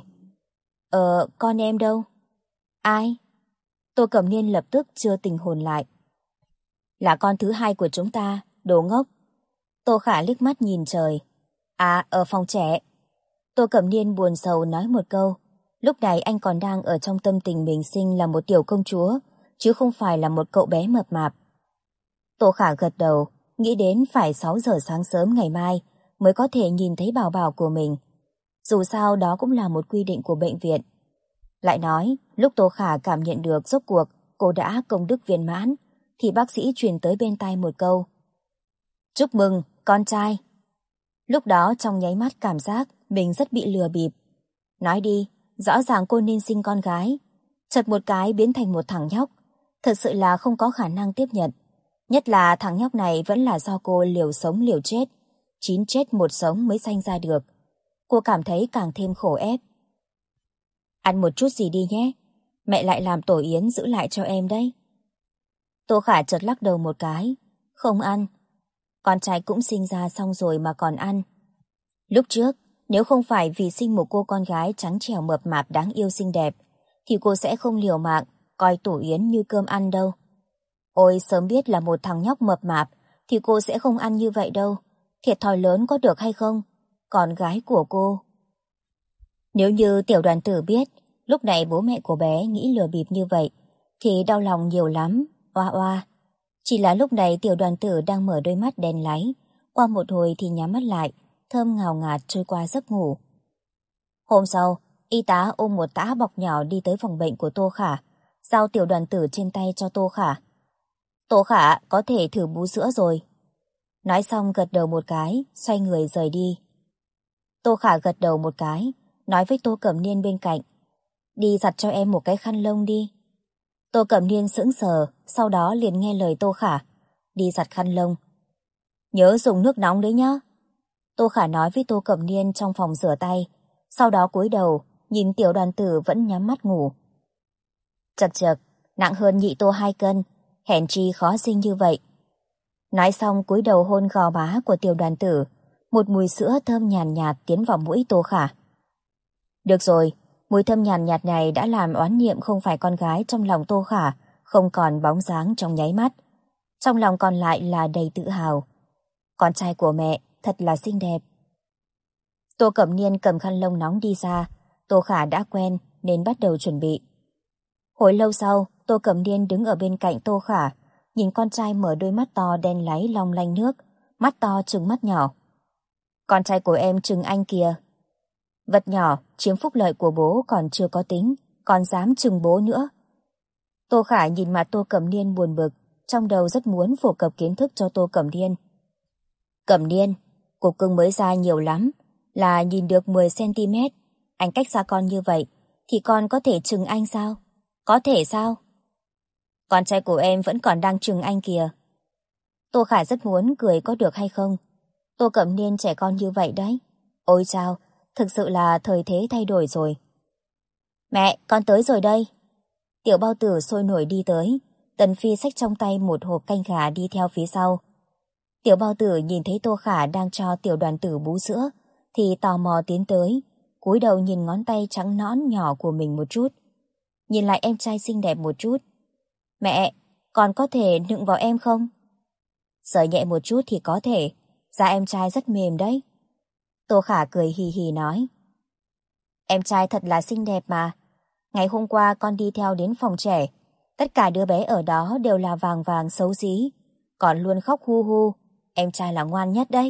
Con em đâu? Ai? Tô Cẩm Niên lập tức chưa tình hồn lại. Là con thứ hai của chúng ta, đồ ngốc. Tô Khả liếc mắt nhìn trời. À, ở phòng trẻ. Tô Cẩm Niên buồn sầu nói một câu. Lúc này anh còn đang ở trong tâm tình mình sinh là một tiểu công chúa, chứ không phải là một cậu bé mập mạp. Tô Khả gật đầu, nghĩ đến phải 6 giờ sáng sớm ngày mai mới có thể nhìn thấy bảo bảo của mình. Dù sao đó cũng là một quy định của bệnh viện. Lại nói, lúc Tô Khả cảm nhận được rốt cuộc cô đã công đức viên mãn, thì bác sĩ truyền tới bên tai một câu. Chúc mừng, con trai. Lúc đó trong nháy mắt cảm giác mình rất bị lừa bịp. Nói đi, rõ ràng cô nên sinh con gái. Chật một cái biến thành một thằng nhóc. Thật sự là không có khả năng tiếp nhận. Nhất là thằng nhóc này vẫn là do cô liều sống liều chết. 9 chết một sống mới sanh ra được. Cô cảm thấy càng thêm khổ ép. Ăn một chút gì đi nhé. Mẹ lại làm tổ yến giữ lại cho em đấy. Tô Khả chợt lắc đầu một cái. Không ăn. Con trai cũng sinh ra xong rồi mà còn ăn. Lúc trước, nếu không phải vì sinh một cô con gái trắng trẻo mập mạp đáng yêu xinh đẹp, thì cô sẽ không liều mạng coi tổ yến như cơm ăn đâu. Ôi, sớm biết là một thằng nhóc mập mạp thì cô sẽ không ăn như vậy đâu. Thiệt thòi lớn có được hay không? Con gái của cô. Nếu như tiểu đoàn tử biết lúc này bố mẹ của bé nghĩ lừa bịp như vậy thì đau lòng nhiều lắm. Oa oa. Chỉ là lúc này tiểu đoàn tử đang mở đôi mắt đen láy, qua một hồi thì nhắm mắt lại, thơm ngào ngạt trôi qua giấc ngủ. Hôm sau, y tá ôm một tã bọc nhỏ đi tới phòng bệnh của Tô Khả, giao tiểu đoàn tử trên tay cho Tô Khả. Tô Khả có thể thử bú sữa rồi. Nói xong gật đầu một cái, xoay người rời đi. Tô Khả gật đầu một cái, nói với Tô Cẩm Niên bên cạnh. Đi giặt cho em một cái khăn lông đi. Tô Cẩm Niên sững sờ, sau đó liền nghe lời Tô Khả. Đi giặt khăn lông. Nhớ dùng nước nóng đấy nhá. Tô Khả nói với Tô Cẩm Niên trong phòng rửa tay, sau đó cúi đầu, nhìn tiểu đoàn tử vẫn nhắm mắt ngủ. Chật chật, nặng hơn nhị Tô 2 cân, hèn chi khó sinh như vậy. Nói xong cúi đầu hôn gò má của tiểu đoàn tử, một mùi sữa thơm nhàn nhạt tiến vào mũi Tô Khả. Được rồi, mùi thơm nhàn nhạt này đã làm oán niệm không phải con gái trong lòng Tô Khả không còn bóng dáng trong nháy mắt. Trong lòng còn lại là đầy tự hào. Con trai của mẹ thật là xinh đẹp. Tô Cẩm Niên cầm khăn lông nóng đi ra, Tô Khả đã quen nên bắt đầu chuẩn bị. Hồi lâu sau, Tô Cẩm Niên đứng ở bên cạnh Tô Khả, nhìn con trai mở đôi mắt to đen láy long lanh nước, mắt to trừng mắt nhỏ. Con trai của em trừng anh kìa. Vật nhỏ chiếm phúc lợi của bố còn chưa có tính, còn dám trừng bố nữa. Tô Khả nhìn mặt Tô Cẩm Niên buồn bực, trong đầu rất muốn phổ cập kiến thức cho Tô Cẩm Niên. Cẩm Niên, cục cưng mới ra nhiều lắm, là nhìn được 10 cm. Anh cách xa con như vậy, thì con có thể trừng anh sao? Có thể sao? Con trai của em vẫn còn đang trừng anh kìa. Tô Khả rất muốn cười có được hay không? Tô Cẩm Niên trẻ con như vậy đấy. Ôi chao, thực sự là thời thế thay đổi rồi. Mẹ, con tới rồi đây. Tiểu bao tử sôi nổi đi tới, Tần Phi xách trong tay một hộp canh gà đi theo phía sau. Tiểu bao tử nhìn thấy Tô Khả đang cho tiểu đoàn tử bú sữa, thì tò mò tiến tới, cúi đầu nhìn ngón tay trắng nõn nhỏ của mình một chút. Nhìn lại em trai xinh đẹp một chút. Mẹ, con có thể nựng vào em không? Sờ nhẹ một chút thì có thể, da em trai rất mềm đấy. Tô Khả cười hì hì nói. Em trai thật là xinh đẹp mà. Ngày hôm qua con đi theo đến phòng trẻ. Tất cả đứa bé ở đó đều là vàng vàng xấu xí. Còn luôn khóc hu hu. Em trai là ngoan nhất đấy.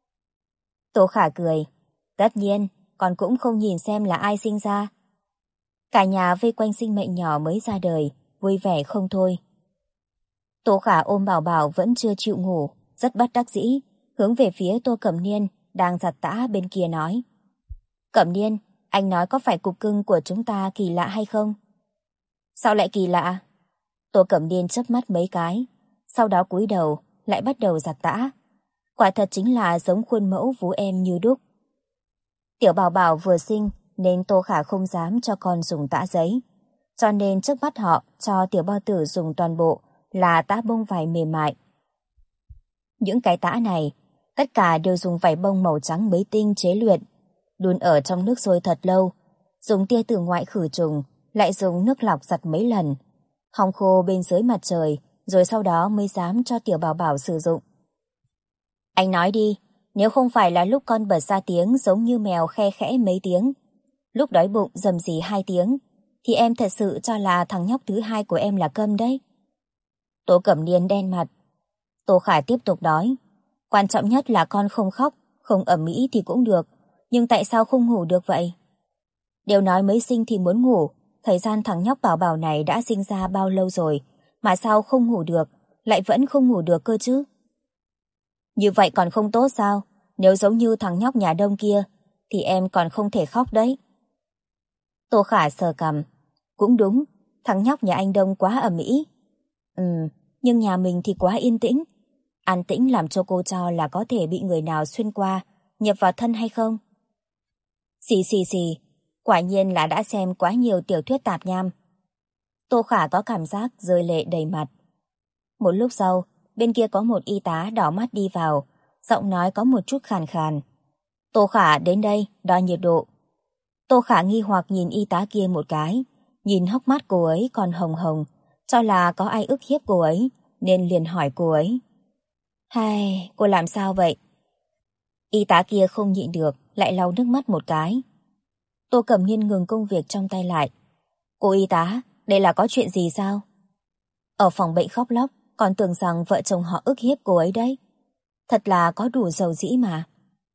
Tô Khả cười. Tất nhiên, con cũng không nhìn xem là ai sinh ra. Cả nhà vây quanh sinh mệnh nhỏ mới ra đời, vui vẻ không thôi. Tô Khả ôm Bảo Bảo vẫn chưa chịu ngủ, rất bất đắc dĩ, hướng về phía Tô Cẩm Niên đang giặt tã bên kia nói. Cẩm Niên, anh nói có phải cục cưng của chúng ta kỳ lạ hay không? Sao lại kỳ lạ? Tô Cẩm Niên chớp mắt mấy cái, sau đó cúi đầu, lại bắt đầu giặt tã. Quả thật chính là giống khuôn mẫu vú em như đúc. Tiểu Bảo Bảo vừa sinh nên Tô Khả không dám cho con dùng tã giấy, cho nên trước mắt họ cho Tiểu Bao Tử dùng toàn bộ là tã bông vải mềm mại. Những cái tã này, tất cả đều dùng vải bông màu trắng mới tinh chế luyện, đun ở trong nước sôi thật lâu, dùng tia tử ngoại khử trùng, lại dùng nước lọc giặt mấy lần, hong khô bên dưới mặt trời, rồi sau đó mới dám cho Tiểu Bảo Bảo sử dụng. Anh nói đi, nếu không phải là lúc con bật ra tiếng giống như mèo khe khẽ mấy tiếng, lúc đói bụng rầm rì 2 tiếng, thì em thật sự cho là thằng nhóc thứ hai của em là Câm đấy. Tô Cẩm Niên đen mặt. Tô Khả tiếp tục nói, quan trọng nhất là con không khóc, không ầm ĩ thì cũng được, nhưng tại sao không ngủ được vậy? Đều nói mới sinh thì muốn ngủ, thời gian thằng nhóc Bảo Bảo này đã sinh ra bao lâu rồi, mà sao không ngủ được, lại vẫn không ngủ được cơ chứ? Như vậy còn không tốt sao? Nếu giống như thằng nhóc nhà Đông kia, thì em còn không thể khóc đấy. Tô Khả sờ cằm. Cũng đúng, thằng nhóc nhà anh Đông quá ầm ĩ. Nhưng nhà mình thì quá yên tĩnh. An tĩnh làm cho cô cho là có thể bị người nào xuyên qua, nhập vào thân hay không? Xì xì xì, quả nhiên là đã xem quá nhiều tiểu thuyết tạp nham. Tô Khả có cảm giác rơi lệ đầy mặt. Một lúc sau, bên kia có một y tá đỏ mắt đi vào, giọng nói có một chút khàn khàn. Tô Khả đến đây, đo nhiệt độ. Tô Khả nghi hoặc nhìn y tá kia một cái, nhìn hốc mắt cô ấy còn hồng hồng, cho là có ai ức hiếp cô ấy, nên liền hỏi cô ấy. Hai, cô làm sao vậy? Y tá kia không nhịn được, lại lau nước mắt một cái. Tô Cẩm Niên ngừng công việc trong tay lại. Cô y tá, đây là có chuyện gì sao? Ở phòng bệnh khóc lóc, còn tưởng rằng vợ chồng họ ức hiếp cô ấy đấy. Thật là có đủ dầu dĩ mà.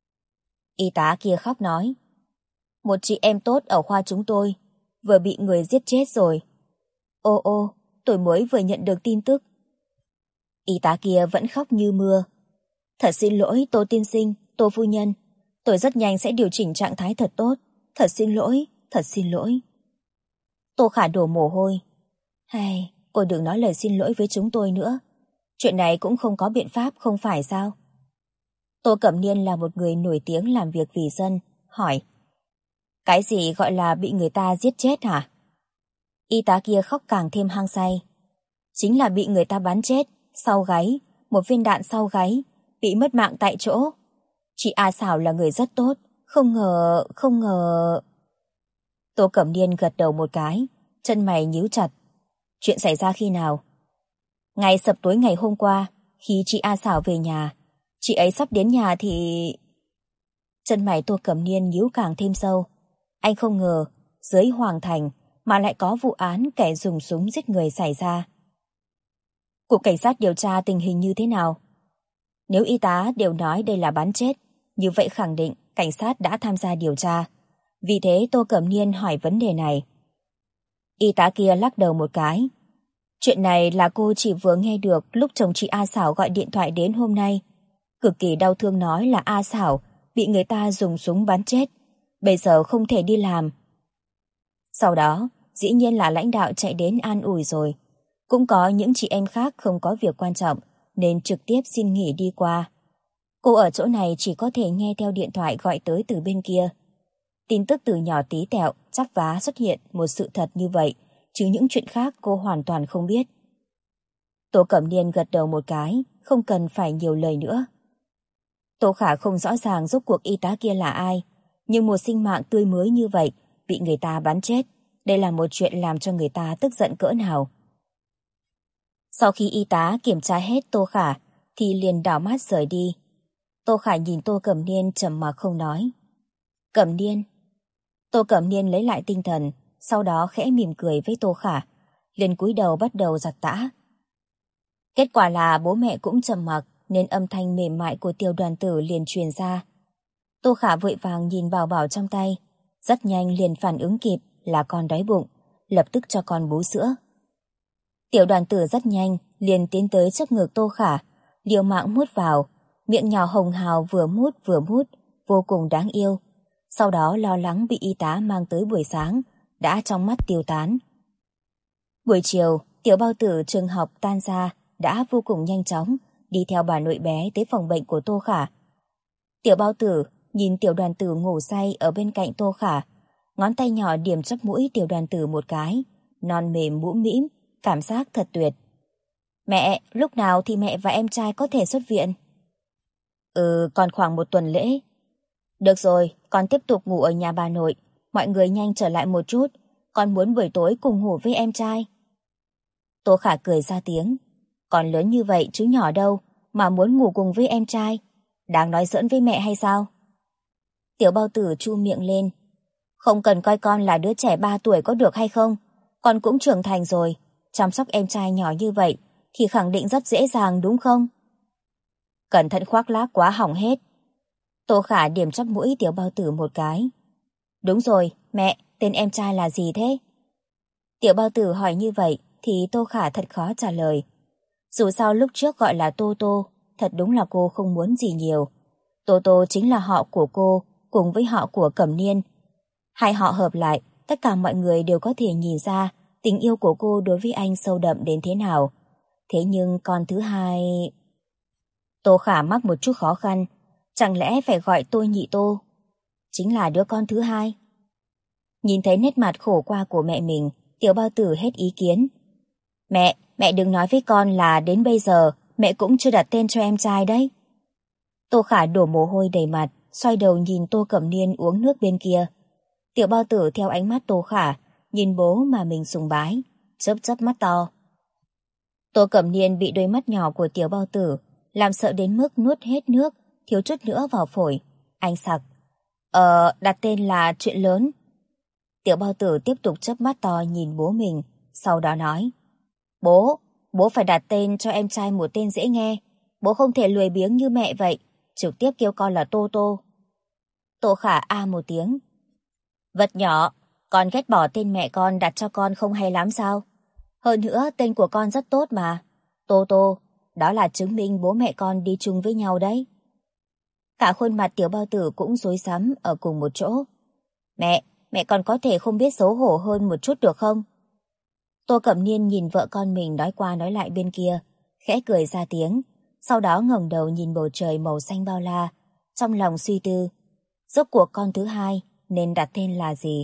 Y tá kia khóc nói. Một chị em tốt ở khoa chúng tôi, vừa bị người giết chết rồi. Ô ô, tôi mới vừa nhận được tin tức. Y tá kia vẫn khóc như mưa. Thật xin lỗi Tô tiên sinh, Tô phu nhân. Tôi rất nhanh sẽ điều chỉnh trạng thái thật tốt. Thật xin lỗi, thật xin lỗi. Tô Khả đổ mồ hôi. Hay, cô đừng nói lời xin lỗi với chúng tôi nữa. Chuyện này cũng không có biện pháp, không phải sao? Tô Cẩm Niên là một người nổi tiếng làm việc vì dân, hỏi. Cái gì gọi là bị người ta giết chết hả? Y tá kia khóc càng thêm hăng say. Chính là bị người ta bắn chết, sau gáy, một viên đạn sau gáy, bị mất mạng tại chỗ. Chị A Xảo là người rất tốt, không ngờ... Tô Cẩm Niên gật đầu một cái, chân mày nhíu chặt. Chuyện xảy ra khi nào? Ngày sập tối ngày hôm qua, khi chị A Xảo về nhà, chị ấy sắp đến nhà thì... Chân mày Tô Cẩm Niên nhíu càng thêm sâu. Anh không ngờ, dưới Hoàng Thành mà lại có vụ án kẻ dùng súng giết người xảy ra. Cục cảnh sát điều tra tình hình như thế nào? Nếu y tá đều nói đây là bắn chết, như vậy khẳng định cảnh sát đã tham gia điều tra. Vì thế Tô Cẩm Niên hỏi vấn đề này. Y tá kia lắc đầu một cái. Chuyện này là cô chỉ vừa nghe được lúc chồng chị A Xảo gọi điện thoại đến hôm nay. Cực kỳ đau thương nói là A Xảo bị người ta dùng súng bắn chết. Bây giờ không thể đi làm. Sau đó, dĩ nhiên là lãnh đạo chạy đến an ủi rồi. Cũng có những chị em khác không có việc quan trọng nên trực tiếp xin nghỉ đi qua. Cô ở chỗ này chỉ có thể nghe theo điện thoại gọi tới từ bên kia. Tin tức từ nhỏ tí tẹo, chắp vá xuất hiện một sự thật như vậy, chứ những chuyện khác cô hoàn toàn không biết. Tô Cẩm Niên gật đầu một cái, không cần phải nhiều lời nữa. Tô Khả không rõ ràng rốt cuộc y tá kia là ai, nhưng một sinh mạng tươi mới như vậy bị người ta bắn chết, đây là một chuyện làm cho người ta tức giận cỡ nào. Sau khi y tá kiểm tra hết Tô Khả thì liền đảo mắt rời đi. Tô Khải nhìn Tô Cẩm Niên trầm mặc không nói. Cẩm Niên. Tô Cẩm Niên lấy lại tinh thần, sau đó khẽ mỉm cười với Tô Khả, liền cúi đầu bắt đầu giặt tã. Kết quả là bố mẹ cũng trầm mặc, nên âm thanh mềm mại của Tiểu Đoàn Tử liền truyền ra. Tô Khả vội vàng nhìn bảo bảo trong tay, rất nhanh liền phản ứng kịp là con đói bụng, lập tức cho con bú sữa. Tiểu Đoàn Tử rất nhanh liền tiến tới trước ngực Tô Khả, liều mạng mút vào, miệng nhỏ hồng hào vừa mút, vô cùng đáng yêu. Sau đó lo lắng bị y tá mang tới buổi sáng, đã trong mắt tiêu tán. Buổi chiều, Tiểu Bao Tử trường học tan ra, đã vô cùng nhanh chóng, đi theo bà nội bé tới phòng bệnh của Tô Khả. Tiểu Bao Tử nhìn Tiểu Đoàn Tử ngủ say ở bên cạnh Tô Khả, ngón tay nhỏ điểm chóp mũi Tiểu Đoàn Tử một cái, non mềm mũm mĩm, cảm giác thật tuyệt. Mẹ, lúc nào thì mẹ và em trai có thể xuất viện? Còn khoảng 1 tuần lễ. Được rồi, con tiếp tục ngủ ở nhà bà nội, mọi người nhanh trở lại một chút, con muốn buổi tối cùng ngủ với em trai. Tô Khả cười ra tiếng, còn lớn như vậy chứ nhỏ đâu, mà muốn ngủ cùng với em trai, đang nói giỡn với mẹ hay sao? Tiểu Bao Tử chu miệng lên, không cần coi con là đứa trẻ 3 tuổi có được hay không, con cũng trưởng thành rồi, chăm sóc em trai nhỏ như vậy thì khẳng định rất dễ dàng đúng không? Cẩn thận khoác lác quá hỏng hết. Tô Khả điểm chóp mũi Tiểu Bao Tử một cái. Đúng rồi, mẹ, tên em trai là gì thế? Tiểu Bao Tử hỏi như vậy thì Tô Khả thật khó trả lời. Dù sao lúc trước gọi là Tô Tô, thật đúng là cô không muốn gì nhiều. Tô Tô chính là họ của cô cùng với họ của Cẩm Niên. Hai họ hợp lại, tất cả mọi người đều có thể nhìn ra tình yêu của cô đối với anh sâu đậm đến thế nào. Thế nhưng con thứ hai... Tô Khả mắc một chút khó khăn, chẳng lẽ phải gọi Tô Nhị Tô? Chính là đứa con thứ hai. Nhìn thấy nét mặt khổ qua của mẹ mình, Tiểu Bao Tử hết ý kiến. Mẹ đừng nói với con là đến bây giờ mẹ cũng chưa đặt tên cho em trai đấy. Tô Khả đổ mồ hôi đầy mặt, xoay đầu nhìn Tô Cẩm Niên uống nước bên kia. Tiểu Bao Tử theo ánh mắt Tô Khả, nhìn bố mà mình sùng bái, chớp chớp mắt to. Tô Cẩm Niên bị đôi mắt nhỏ của Tiểu Bao Tử làm sợ đến mức nuốt hết nước, thiếu chút nữa vào phổi. Anh sặc. Đặt tên là chuyện lớn. Tiểu Bao Tử tiếp tục chớp mắt to nhìn bố mình, sau đó nói. Bố phải đặt tên cho em trai một tên dễ nghe. Bố không thể lười biếng như mẹ vậy, trực tiếp kêu con là Tô Tô. Tô Khả a một tiếng. Vật nhỏ, con ghét bỏ tên mẹ con đặt cho con không hay lắm sao? Hơn nữa tên của con rất tốt mà. Tô Tô, đó là chứng minh bố mẹ con đi chung với nhau đấy. Cả khuôn mặt Tiểu Bao Tử cũng rối rắm ở cùng một chỗ. Mẹ còn có thể không biết xấu hổ hơn một chút được không? Tô Cẩm Niên nhìn vợ con mình nói qua nói lại bên kia, khẽ cười ra tiếng, sau đó ngẩng đầu nhìn bầu trời màu xanh bao la, trong lòng suy tư, rốt cuộc con thứ hai nên đặt tên là gì?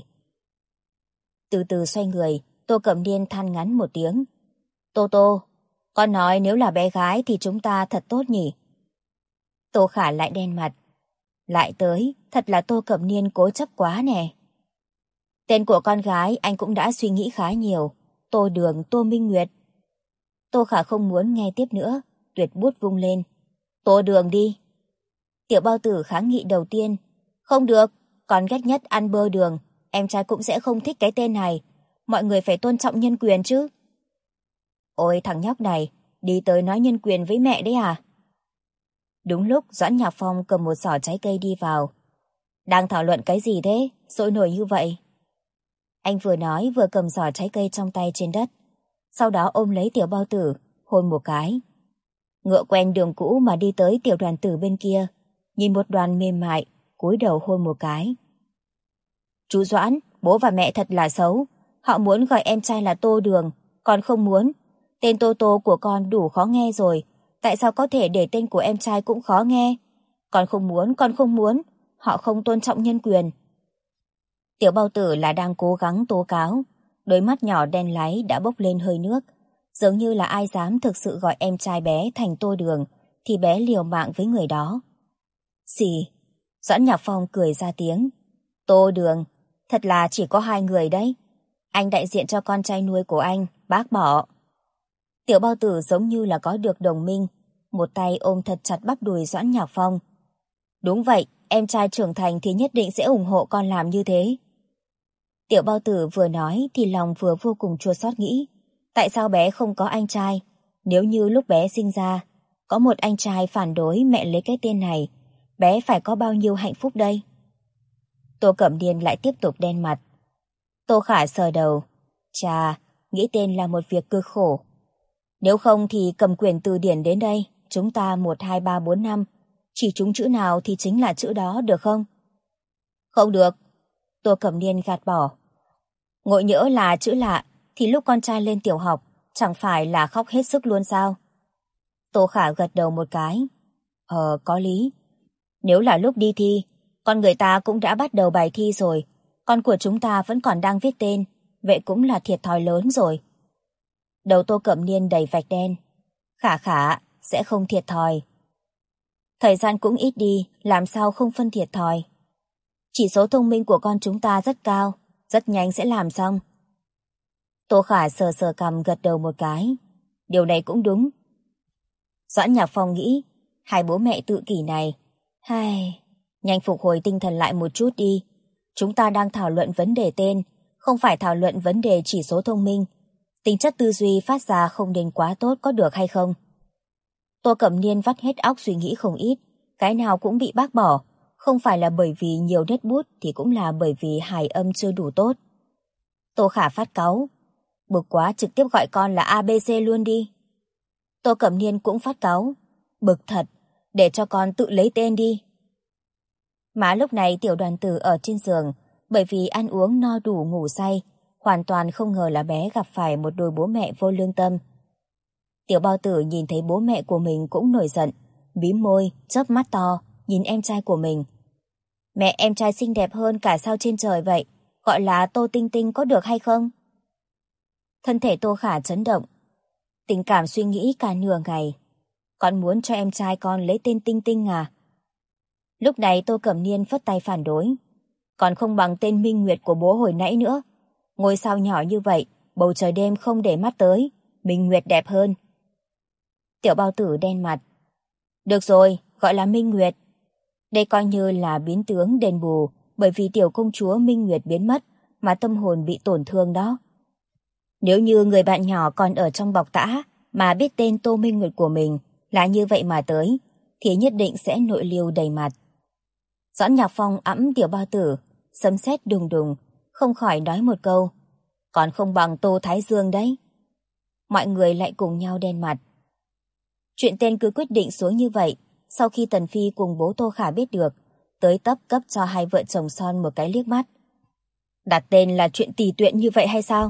Từ từ xoay người, Tô Cẩm Niên than ngắn một tiếng. Tô Tô, con nói nếu là bé gái thì chúng ta thật tốt nhỉ? Tô Khả lại đen mặt. Lại tới, thật là Tô Cẩm Niên cố chấp quá nè. Tên của con gái anh cũng đã suy nghĩ khá nhiều. Tô Đường, Tô Minh Nguyệt. Tô Khả không muốn nghe tiếp nữa, tuyệt bút vung lên. Tô Đường đi. Tiểu Bao Tử kháng nghị đầu tiên. Không được, con ghét nhất ăn bơ đường. Em trai cũng sẽ không thích cái tên này. Mọi người phải tôn trọng nhân quyền chứ. Ôi thằng nhóc này, đi tới nói nhân quyền với mẹ đấy à? Đúng lúc Doãn Nhạc Phong cầm một giỏ trái cây đi vào. Đang thảo luận cái gì thế? Sôi nổi như vậy. Anh vừa nói vừa cầm giỏ trái cây trong tay trên đất. Sau đó ôm lấy Tiểu Bao Tử, hôn một cái. Ngựa quen đường cũ mà đi tới Tiểu Đoàn Tử bên kia, nhìn một đoàn mềm mại, cúi đầu hôn một cái. Chú Doãn, bố và mẹ thật là xấu. Họ muốn gọi em trai là Tô Đường, con không muốn. Tên Tô Tô của con đủ khó nghe rồi, tại sao có thể để tên của em trai cũng khó nghe? Con không muốn. Họ không tôn trọng nhân quyền. Tiểu Bao Tử là đang cố gắng tố cáo, đôi mắt nhỏ đen láy đã bốc lên hơi nước, giống như là ai dám thực sự gọi em trai bé thành Tô Đường thì bé liều mạng với người đó. Xì, Doãn Nhạc Phong cười ra tiếng. Tô Đường, thật là chỉ có 2 người đấy. Anh đại diện cho con trai nuôi của anh, bác bỏ. Tiểu Bao Tử giống như là có được đồng minh, một tay ôm thật chặt bắp đùi Doãn Nhạc Phong, Đúng vậy, em trai trưởng thành thì nhất định sẽ ủng hộ con làm như thế. Tiểu bao tử vừa nói thì lòng vừa vô cùng chua xót nghĩ, tại sao bé không có anh trai? Nếu như lúc bé sinh ra, có một anh trai phản đối mẹ lấy cái tên này, bé phải có bao nhiêu hạnh phúc đây? Tô Cẩm Niên lại tiếp tục đen mặt. Tô Khả sờ đầu. Chà, nghĩ tên là một việc cực khổ. Nếu không thì cầm quyển từ điển đến đây, chúng ta 1, 2, 3, 4, 5, chỉ trúng chữ nào thì chính là chữ đó được không? Không được. Tô Cẩm Niên gạt bỏ. Ngộ nhỡ là chữ lạ, thì lúc con trai lên tiểu học, chẳng phải là khóc hết sức luôn sao? Tô Khả gật đầu một cái. Có lý. Nếu là lúc đi thi, con người ta cũng đã bắt đầu bài thi rồi, con của chúng ta vẫn còn đang viết tên, vậy cũng là thiệt thòi lớn rồi. Đầu Tô Cẩm Niên đầy vạch đen. Khả, sẽ không thiệt thòi. Thời gian cũng ít đi, làm sao không phân thiệt thòi. Chỉ số thông minh của con chúng ta rất cao, rất nhanh sẽ làm xong. Tô Khả sờ sờ cằm gật đầu một cái. Điều này cũng đúng. Doãn Nhạc Phong nghĩ, hai bố mẹ tự kỷ này, nhanh phục hồi tinh thần lại một chút đi. Chúng ta đang thảo luận vấn đề tên, không phải thảo luận vấn đề chỉ số thông minh. Tính chất tư duy phát ra không nên quá tốt có được hay không? Tô Cẩm Niên vắt hết óc suy nghĩ không ít, cái nào cũng bị bác bỏ, không phải là bởi vì nhiều nét bút thì cũng là bởi vì hài âm chưa đủ tốt. Tô Khả phát cáu, bực quá trực tiếp gọi con là ABC luôn đi. Tô Cẩm Niên cũng phát cáu, bực thật, để cho con tự lấy tên đi. Má lúc này Tiểu Đoàn Tử ở trên giường, bởi vì ăn uống no đủ ngủ say, hoàn toàn không ngờ là bé gặp phải một đôi bố mẹ vô lương tâm. Tiểu Bao Tử nhìn thấy bố mẹ của mình cũng nổi giận, bím môi, chớp mắt to, nhìn em trai của mình. Mẹ em trai xinh đẹp hơn cả sao trên trời vậy, gọi là Tô Tinh Tinh có được hay không? Thân thể Tô Khả chấn động, tình cảm suy nghĩ cả nửa ngày. Con muốn cho em trai con lấy tên Tinh Tinh à? Lúc này Tô Cẩm Niên phất tay phản đối. Còn không bằng tên Minh Nguyệt của bố hồi nãy nữa. Ngôi sao nhỏ như vậy, bầu trời đêm không để mắt tới, Minh Nguyệt đẹp hơn. Tiểu Bao Tử đen mặt. Được rồi, gọi là Minh Nguyệt. Đây coi như là biến tướng đền bù, bởi vì tiểu công chúa Minh Nguyệt biến mất mà tâm hồn bị tổn thương đó. Nếu như người bạn nhỏ còn ở trong bọc tã mà biết tên Tô Minh Nguyệt của mình là như vậy mà tới, thì nhất định sẽ nội liêu đầy mặt. Doãn Nhạc Phong ẵm Tiểu Bao Tử, sấm sét đùng đùng, không khỏi nói một câu, còn không bằng Tô Thái Dương đấy. Mọi người lại cùng nhau đen mặt. Chuyện tên cứ quyết định xuống như vậy, sau khi Tần Phi cùng bố Tô Khả biết được, tới tấp cấp cho hai vợ chồng son một cái liếc mắt. Đặt tên là chuyện tùy tiện như vậy hay sao?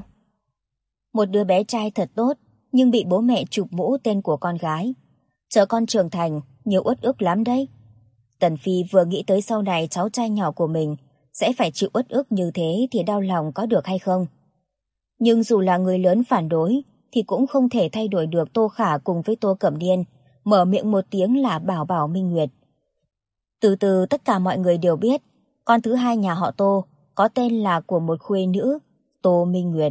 Một đứa bé trai thật tốt, nhưng bị bố mẹ chụp mũ tên của con gái. Chờ con trưởng thành, nhiều uất ức lắm đấy. Tần Phi vừa nghĩ tới sau này cháu trai nhỏ của mình sẽ phải chịu uất ức như thế thì đau lòng có được hay không? Nhưng dù là người lớn phản đối thì cũng không thể thay đổi được Tô Khả cùng với Tô Cẩm Niên mở miệng một tiếng là bảo bảo Minh Nguyệt. Từ từ tất cả mọi người đều biết con thứ hai nhà họ Tô có tên là của một khuê nữ, Tô Minh Nguyệt.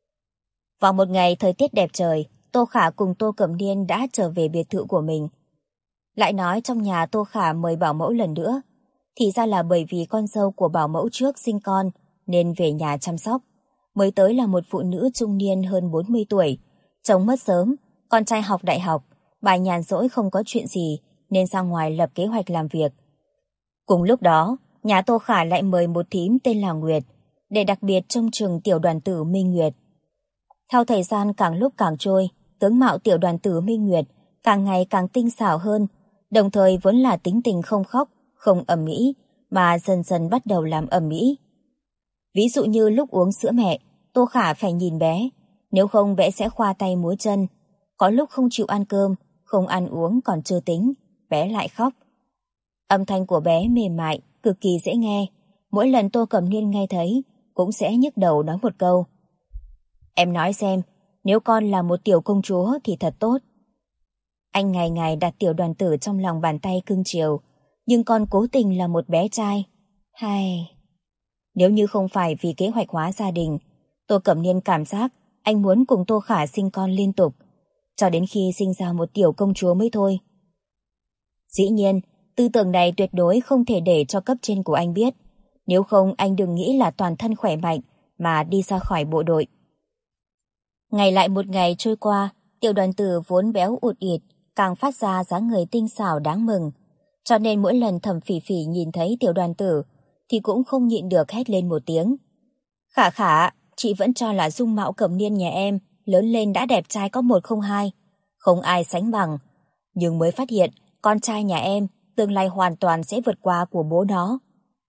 Vào một ngày thời tiết đẹp trời, Tô Khả cùng Tô Cẩm Niên đã trở về biệt thự của mình. Lại nói trong nhà Tô Khả mời bảo mẫu lần nữa, thì ra là bởi vì con dâu của bảo mẫu trước sinh con nên về nhà chăm sóc. Mới tới là một phụ nữ trung niên hơn 40 tuổi, chồng mất sớm, con trai học đại học, bà nhàn rỗi không có chuyện gì nên ra ngoài lập kế hoạch làm việc. Cùng lúc đó, nhà Tô Khả lại mời một thím tên là Nguyệt để đặc biệt trông chừng Tiểu Đoàn Tử Minh Nguyệt. Theo thời gian càng lúc càng trôi, tướng mạo Tiểu Đoàn Tử Minh Nguyệt càng ngày càng tinh xảo hơn, đồng thời vốn là tính tình không khóc, không ầm ĩ, mà dần dần bắt đầu làm ầm ĩ. Ví dụ như lúc uống sữa mẹ, Tô Khả phải nhìn bé, nếu không bé sẽ khoa tay múa chân. Có lúc không chịu ăn cơm, không ăn uống còn chưa tính, bé lại khóc. Âm thanh của bé mềm mại, cực kỳ dễ nghe. Mỗi lần Tô Cẩm Niên nghe thấy, cũng sẽ nhức đầu nói một câu. Em nói xem, nếu con là một tiểu công chúa thì thật tốt. Anh ngày ngày đặt Tiểu Đoàn Tử trong lòng bàn tay cưng chiều, nhưng con cố tình là một bé trai. Nếu như không phải vì kế hoạch hóa gia đình, Tô Cẩm Niên cảm giác anh muốn cùng Tô Khả sinh con liên tục, cho đến khi sinh ra một tiểu công chúa mới thôi. Dĩ nhiên, Tư tưởng này tuyệt đối không thể để cho cấp trên của anh biết. Nếu không anh đừng nghĩ là toàn thân khỏe mạnh mà đi ra khỏi bộ đội. Ngày lại một ngày trôi qua, Tiểu Đoàn Tử vốn béo ụt ịt, càng phát ra dáng người tinh xảo đáng mừng. Cho nên mỗi lần Thẩm Phỉ Phỉ nhìn thấy Tiểu Đoàn Tử thì cũng không nhịn được hét lên một tiếng. Khả khả, chị vẫn cho là dung mạo Cẩm Niên nhà em lớn lên đã đẹp trai có 102, không ai sánh bằng. Nhưng mới phát hiện con trai nhà em tương lai hoàn toàn sẽ vượt qua của bố nó.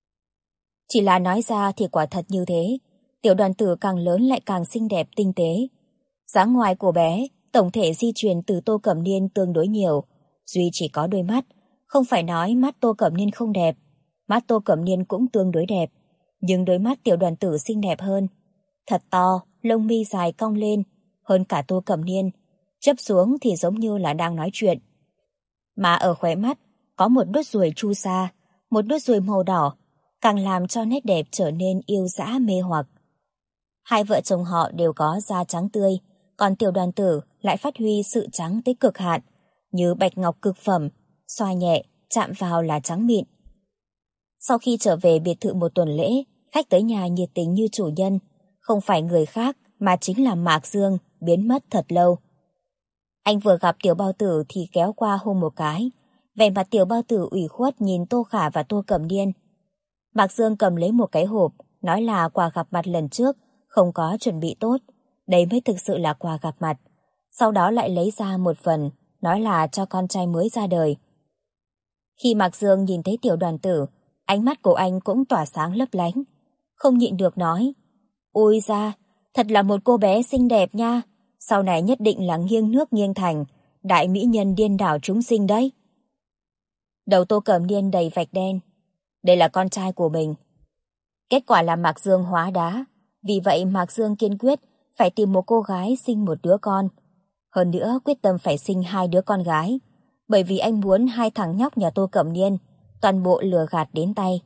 Chỉ là nói ra thì quả thật như thế. Tiểu Đoàn Tử càng lớn lại càng xinh đẹp tinh tế. Dáng ngoài của bé tổng thể di truyền từ Tô Cẩm Niên tương đối nhiều, duy chỉ có đôi mắt. Không phải nói mắt Tô Cẩm Niên không đẹp, mắt Tô Cẩm Niên cũng tương đối đẹp, nhưng đôi mắt Tiểu Đoàn Tử xinh đẹp hơn. Thật to, lông mi dài cong lên, hơn cả Tô Cẩm Niên, chớp xuống thì giống như là đang nói chuyện. Mà ở khóe mắt có một nốt ruồi chu sa, một nốt ruồi màu đỏ, càng làm cho nét đẹp trở nên yêu dã mê hoặc. Hai vợ chồng họ đều có da trắng tươi, còn Tiểu Đoàn Tử lại phát huy sự trắng tới cực hạn, như bạch ngọc cực phẩm, xoa nhẹ, chạm vào là trắng mịn. Sau khi trở về biệt thự một tuần lễ, khách tới nhà nhiệt tình như chủ nhân, không phải người khác mà chính là Mạc Dương, biến mất thật lâu. Anh vừa gặp Tiểu Bao Tử thì kéo qua hôn một cái, vẻ mặt Tiểu Bao Tử ủy khuất nhìn Tô Khả và Tô Cẩm Niên. Mạc Dương cầm lấy một cái hộp, nói là quà gặp mặt lần trước không có chuẩn bị tốt, đây mới thực sự là quà gặp mặt. Sau đó lại lấy ra một phần, nói là cho con trai mới ra đời. Khi Mạc Dương nhìn thấy Tiểu Đoàn Tử, ánh mắt của anh cũng tỏa sáng lấp lánh, không nhịn được nói: Ôi da, thật là một cô bé xinh đẹp nha, sau này nhất định là nghiêng nước nghiêng thành, đại mỹ nhân điên đảo chúng sinh đấy. Đầu Tô Cẩm Niên đầy vạch đen, đây là con trai của mình. Kết quả là Mạc Dương hóa đá, vì vậy Mạc Dương kiên quyết phải tìm một cô gái sinh một đứa con. Hơn nữa quyết tâm phải sinh 2 đứa con gái, bởi vì anh muốn 2 thằng nhóc nhà Tô Cẩm Niên toàn bộ lừa gạt đến tay.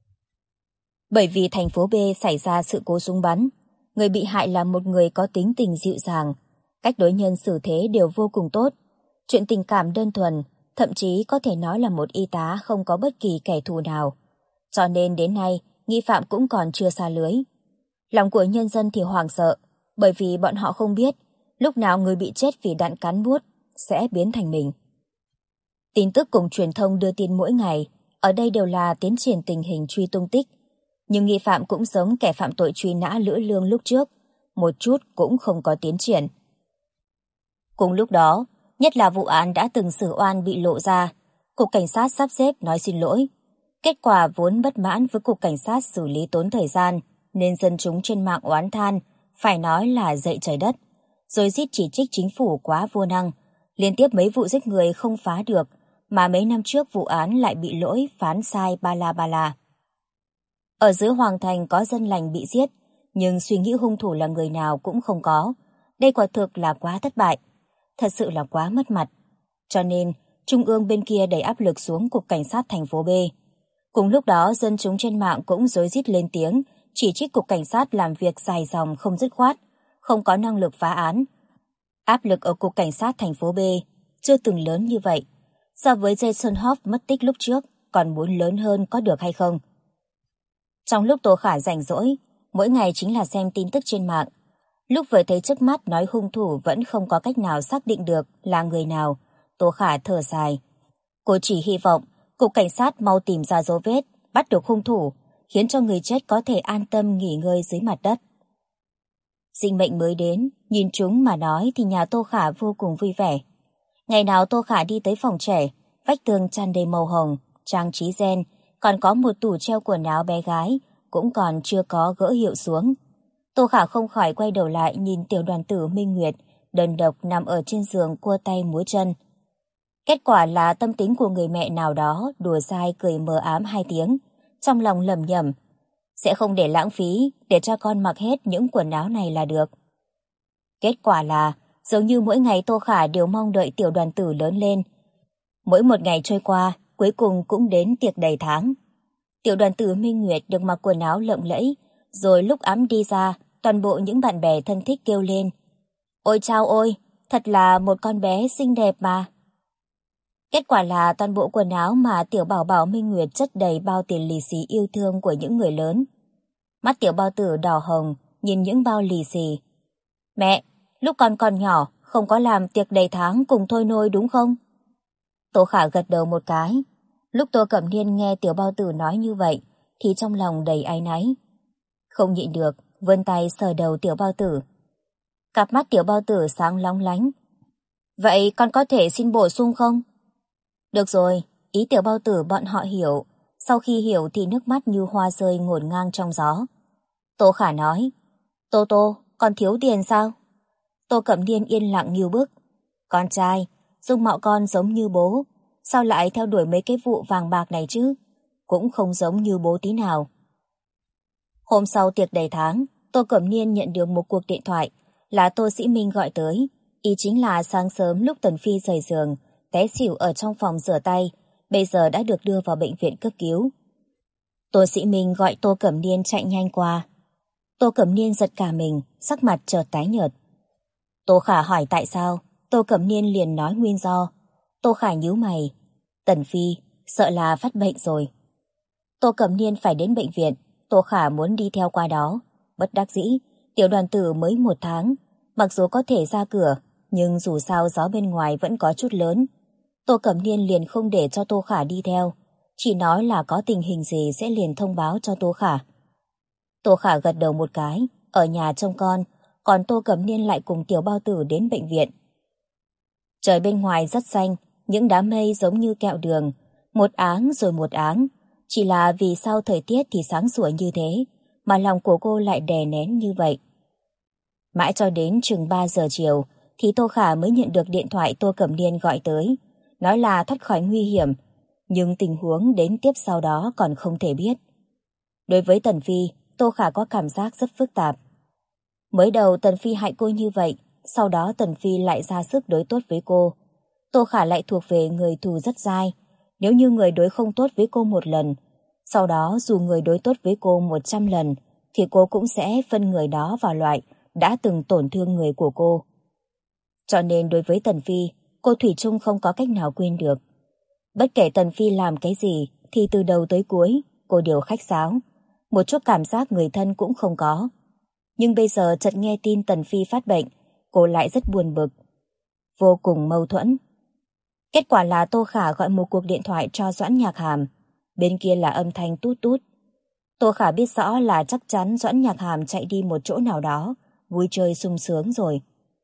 Bởi vì thành phố B xảy ra sự cố súng bắn, người bị hại là một người có tính tình dịu dàng, cách đối nhân xử thế đều vô cùng tốt, chuyện tình cảm đơn thuần, thậm chí có thể nói là một y tá không có bất kỳ kẻ thù nào. Cho nên đến nay, nghi phạm cũng còn chưa xa lưới. Lòng của nhân dân thì hoảng sợ, bởi vì bọn họ không biết lúc nào người bị chết vì đạn cán bút sẽ biến thành mình. Tin tức cùng truyền thông đưa tin mỗi ngày, ở đây đều là tiến triển tình hình truy tung tích. Nhưng nghi phạm cũng giống kẻ phạm tội truy nã Lữ Lương lúc trước, một chút cũng không có tiến triển. Cùng lúc đó, nhất là vụ án đã từng xử oan bị lộ ra, Cục Cảnh sát sắp xếp nói xin lỗi. Kết quả vốn bất mãn với Cục Cảnh sát xử lý tốn thời gian, nên dân chúng trên mạng oán than, phải nói là dậy trời đất, rồi rít chỉ trích chính phủ quá vô năng, liên tiếp mấy vụ giết người không phá được, mà mấy năm trước vụ án lại bị lỗi phán sai ba la. Ở giữa Hoàng Thành có dân lành bị giết, nhưng suy nghĩ hung thủ là người nào cũng không có. Đây quả thực là quá thất bại, thật sự là quá mất mặt. Cho nên, Trung ương bên kia đẩy áp lực xuống Cục Cảnh sát thành phố B. Cùng lúc đó, dân chúng trên mạng cũng rối rít lên tiếng, chỉ trích Cục Cảnh sát làm việc dài dòng không dứt khoát, không có năng lực phá án. Áp lực ở Cục Cảnh sát thành phố B chưa từng lớn như vậy. So với Jason Hoff mất tích lúc trước, còn muốn lớn hơn có được hay không? Trong lúc Tô Khả rảnh rỗi, mỗi ngày chính là xem tin tức trên mạng. Lúc vừa thấy trước mắt nói hung thủ vẫn không có cách nào xác định được là người nào, Tô Khả thở dài. Cô chỉ hy vọng Cục Cảnh sát mau tìm ra dấu vết, bắt được hung thủ, khiến cho người chết có thể an tâm nghỉ ngơi dưới mặt đất. Sinh mệnh mới đến, nhìn chúng mà nói thì nhà Tô Khả vô cùng vui vẻ. Ngày nào Tô Khả đi tới phòng trẻ, vách tường tràn đầy màu hồng, trang trí gen, còn có một tủ treo quần áo bé gái, cũng còn chưa có gỡ hiệu xuống. Tô Khả không khỏi quay đầu lại nhìn Tiểu Đoàn Tử Minh Nguyệt, đơn độc nằm ở trên giường cua tay múa chân. Kết quả là tâm tính của người mẹ nào đó đùa dai cười mờ ám 2 tiếng, trong lòng lẩm nhẩm, sẽ không để lãng phí, để cho con mặc hết những quần áo này là được. Kết quả là, giống như mỗi ngày Tô Khả đều mong đợi Tiểu Đoàn Tử lớn lên. Mỗi một ngày trôi qua, cuối cùng cũng đến tiệc đầy tháng. Tiểu Đoàn Tử Minh Nguyệt được mặc quần áo lộng lẫy, rồi lúc ấm đi ra, toàn bộ những bạn bè thân thích kêu lên: Ôi chao ôi, thật là một con bé xinh đẹp mà. Kết quả là toàn bộ quần áo mà tiểu bảo bảo Minh Nguyệt chất đầy bao tiền lì xì yêu thương của những người lớn. Mắt tiểu bao tử đỏ hồng, nhìn những bao lì xì. Mẹ, lúc con còn nhỏ, không có làm tiệc đầy tháng cùng thôi nôi đúng không? Tô Khả gật đầu một cái. Lúc Tô Cẩm Niên nghe tiểu bao tử nói như vậy, thì trong lòng đầy áy náy. Không nhịn được, vươn tay sờ đầu tiểu bao tử. Cặp mắt tiểu bao tử sáng lóng lánh. Vậy con có thể xin bổ sung không? Được rồi, ý tiểu bao tử bọn họ hiểu. Sau khi hiểu thì nước mắt như hoa rơi ngổn ngang trong gió. Tô Khả nói, Tô Tô, con thiếu tiền sao? Tô Cẩm Niên yên lặng như bức. Con trai, dung mạo con giống như bố, sao lại theo đuổi mấy cái vụ vàng bạc này chứ? Cũng không giống như bố tí nào. Hôm sau tiệc đầy tháng, Tô Cẩm Niên nhận được một cuộc điện thoại, là Tô Sĩ Minh gọi tới. Ý chính là sáng sớm lúc Tần Phi rời giường, té xỉu ở trong phòng rửa tay, bây giờ đã được đưa vào bệnh viện cấp cứu. Tô Sĩ Minh gọi Tô Cẩm Niên chạy nhanh qua. Tô Cẩm Niên giật cả mình, sắc mặt chợt tái nhợt. Tô Khả hỏi tại sao, Tô Cẩm Niên liền nói nguyên do. Tô Khả nhíu mày. Tần Phi, sợ là phát bệnh rồi. Tô Cẩm Niên phải đến bệnh viện, Tô Khả muốn đi theo qua đó. Bất đắc dĩ, tiểu đoàn tử mới 1 tháng, mặc dù có thể ra cửa, nhưng dù sao gió bên ngoài vẫn có chút lớn. Tô Cẩm Niên liền không để cho Tô Khả đi theo, chỉ nói là có tình hình gì sẽ liền thông báo cho Tô Khả. Tô Khả gật đầu một cái, ở nhà trông con, còn Tô Cẩm Niên lại cùng tiểu bao tử đến bệnh viện. Trời bên ngoài rất xanh, những đám mây giống như kẹo đường, một áng rồi một áng. Chỉ là vì sao thời tiết thì sáng sủa như thế, mà lòng của cô lại đè nén như vậy. Mãi cho đến chừng 3 giờ chiều, thì Tô Khả mới nhận được điện thoại Tô Cẩm Niên gọi tới, nói là thoát khỏi nguy hiểm, nhưng tình huống đến tiếp sau đó còn không thể biết. Đối với Tần Phi, Tô Khả có cảm giác rất phức tạp. Mới đầu Tần Phi hại cô như vậy, sau đó Tần Phi lại ra sức đối tốt với cô. Tô Khả lại thuộc về người thù rất dai. Nếu như người đối không tốt với cô một lần, sau đó dù người đối tốt với cô 100 lần, thì cô cũng sẽ phân người đó vào loại đã từng tổn thương người của cô. Cho nên đối với Tần Phi, cô thủy chung không có cách nào quên được. Bất kể Tần Phi làm cái gì, thì từ đầu tới cuối, cô đều khách sáo. Một chút cảm giác người thân cũng không có. Nhưng bây giờ chợt nghe tin Tần Phi phát bệnh, cô lại rất buồn bực, vô cùng mâu thuẫn. Kết quả là Tô Khả gọi một cuộc điện thoại cho Doãn Nhạc Hàm. Bên kia là âm thanh tút tút. Tô Khả biết rõ là chắc chắn Doãn Nhạc Hàm chạy đi một chỗ nào đó, vui chơi sung sướng rồi.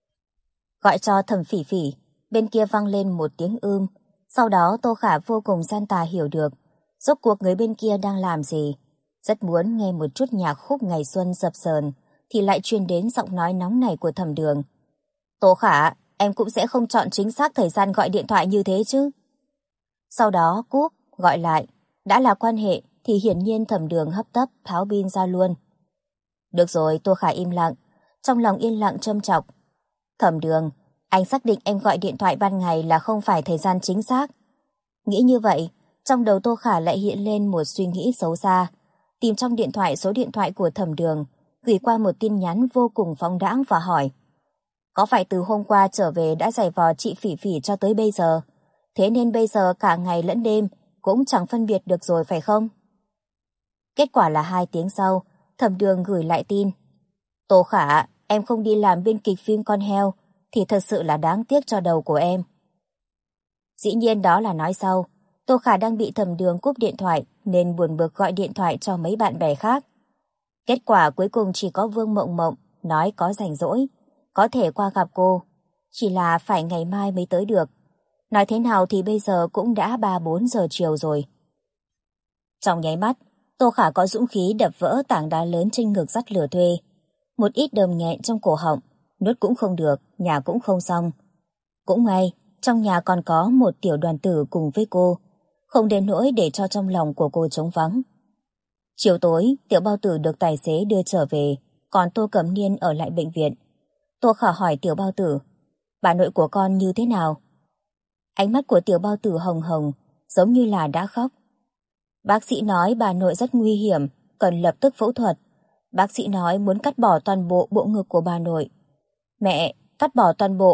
Gọi cho Thẩm Phỉ Phỉ, bên kia vang lên một tiếng Sau đó Tô Khả vô cùng gian tà hiểu được rốt cuộc người bên kia đang làm gì. Rất muốn nghe một chút nhạc khúc ngày xuân dập dờn, thì lại truyền đến giọng nói nóng này của Thẩm Đường. Tô Khả, em cũng sẽ không chọn chính xác thời gian gọi điện thoại như thế chứ. Sau đó cúp, gọi lại. Đã là quan hệ thì hiển nhiên Thẩm Đường hấp tấp tháo pin ra luôn. Được rồi, Tô Khả im lặng, trong lòng yên lặng châm chọc. Thẩm Đường, anh xác định em gọi điện thoại ban ngày là không phải thời gian chính xác. Nghĩ như vậy, trong đầu Tô Khả lại hiện lên một suy nghĩ xấu xa. Tìm trong điện thoại số điện thoại của Thẩm Đường, gửi qua một tin nhắn vô cùng phóng đãng và hỏi: có phải từ hôm qua trở về đã giày vò chị Phỉ Phỉ cho tới bây giờ, thế nên bây giờ cả ngày lẫn đêm cũng chẳng phân biệt được rồi phải không? Kết quả là 2 tiếng sau, Thẩm Đường gửi lại tin: Tô Khả, em không đi làm biên kịch phim con heo thì thật sự là đáng tiếc cho đầu của em. Dĩ nhiên đó là nói sau. Tô Khả đang bị Thẩm Đường cúp điện thoại nên buồn bực gọi điện thoại cho mấy bạn bè khác. Kết quả cuối cùng chỉ có Vương Mộng Mộng nói có rảnh rỗi, có thể qua gặp cô, chỉ là phải ngày mai mới tới được. Nói thế nào thì bây giờ cũng đã 3-4 giờ chiều rồi. Trong nháy mắt, Tô Khả có dũng khí đập vỡ tảng đá lớn trên ngực dắt lửa thuê. Một ít đờm nghẹn trong cổ họng, nuốt cũng không được, nhà cũng không xong. Cũng may, trong nhà còn có một tiểu đoàn tử cùng với cô, không đến nỗi để cho trong lòng của cô trống vắng. Chiều tối, tiểu bao tử được tài xế đưa trở về, còn Tô Cẩm Niên ở lại bệnh viện. Tô Khả hỏi tiểu bao tử: bà nội của con như thế nào? Ánh mắt của tiểu bao tử hồng hồng, giống như là đã khóc. Bác sĩ nói bà nội rất nguy hiểm, cần lập tức phẫu thuật. Bác sĩ nói muốn cắt bỏ toàn bộ bộ ngực của bà nội. Mẹ, cắt bỏ toàn bộ,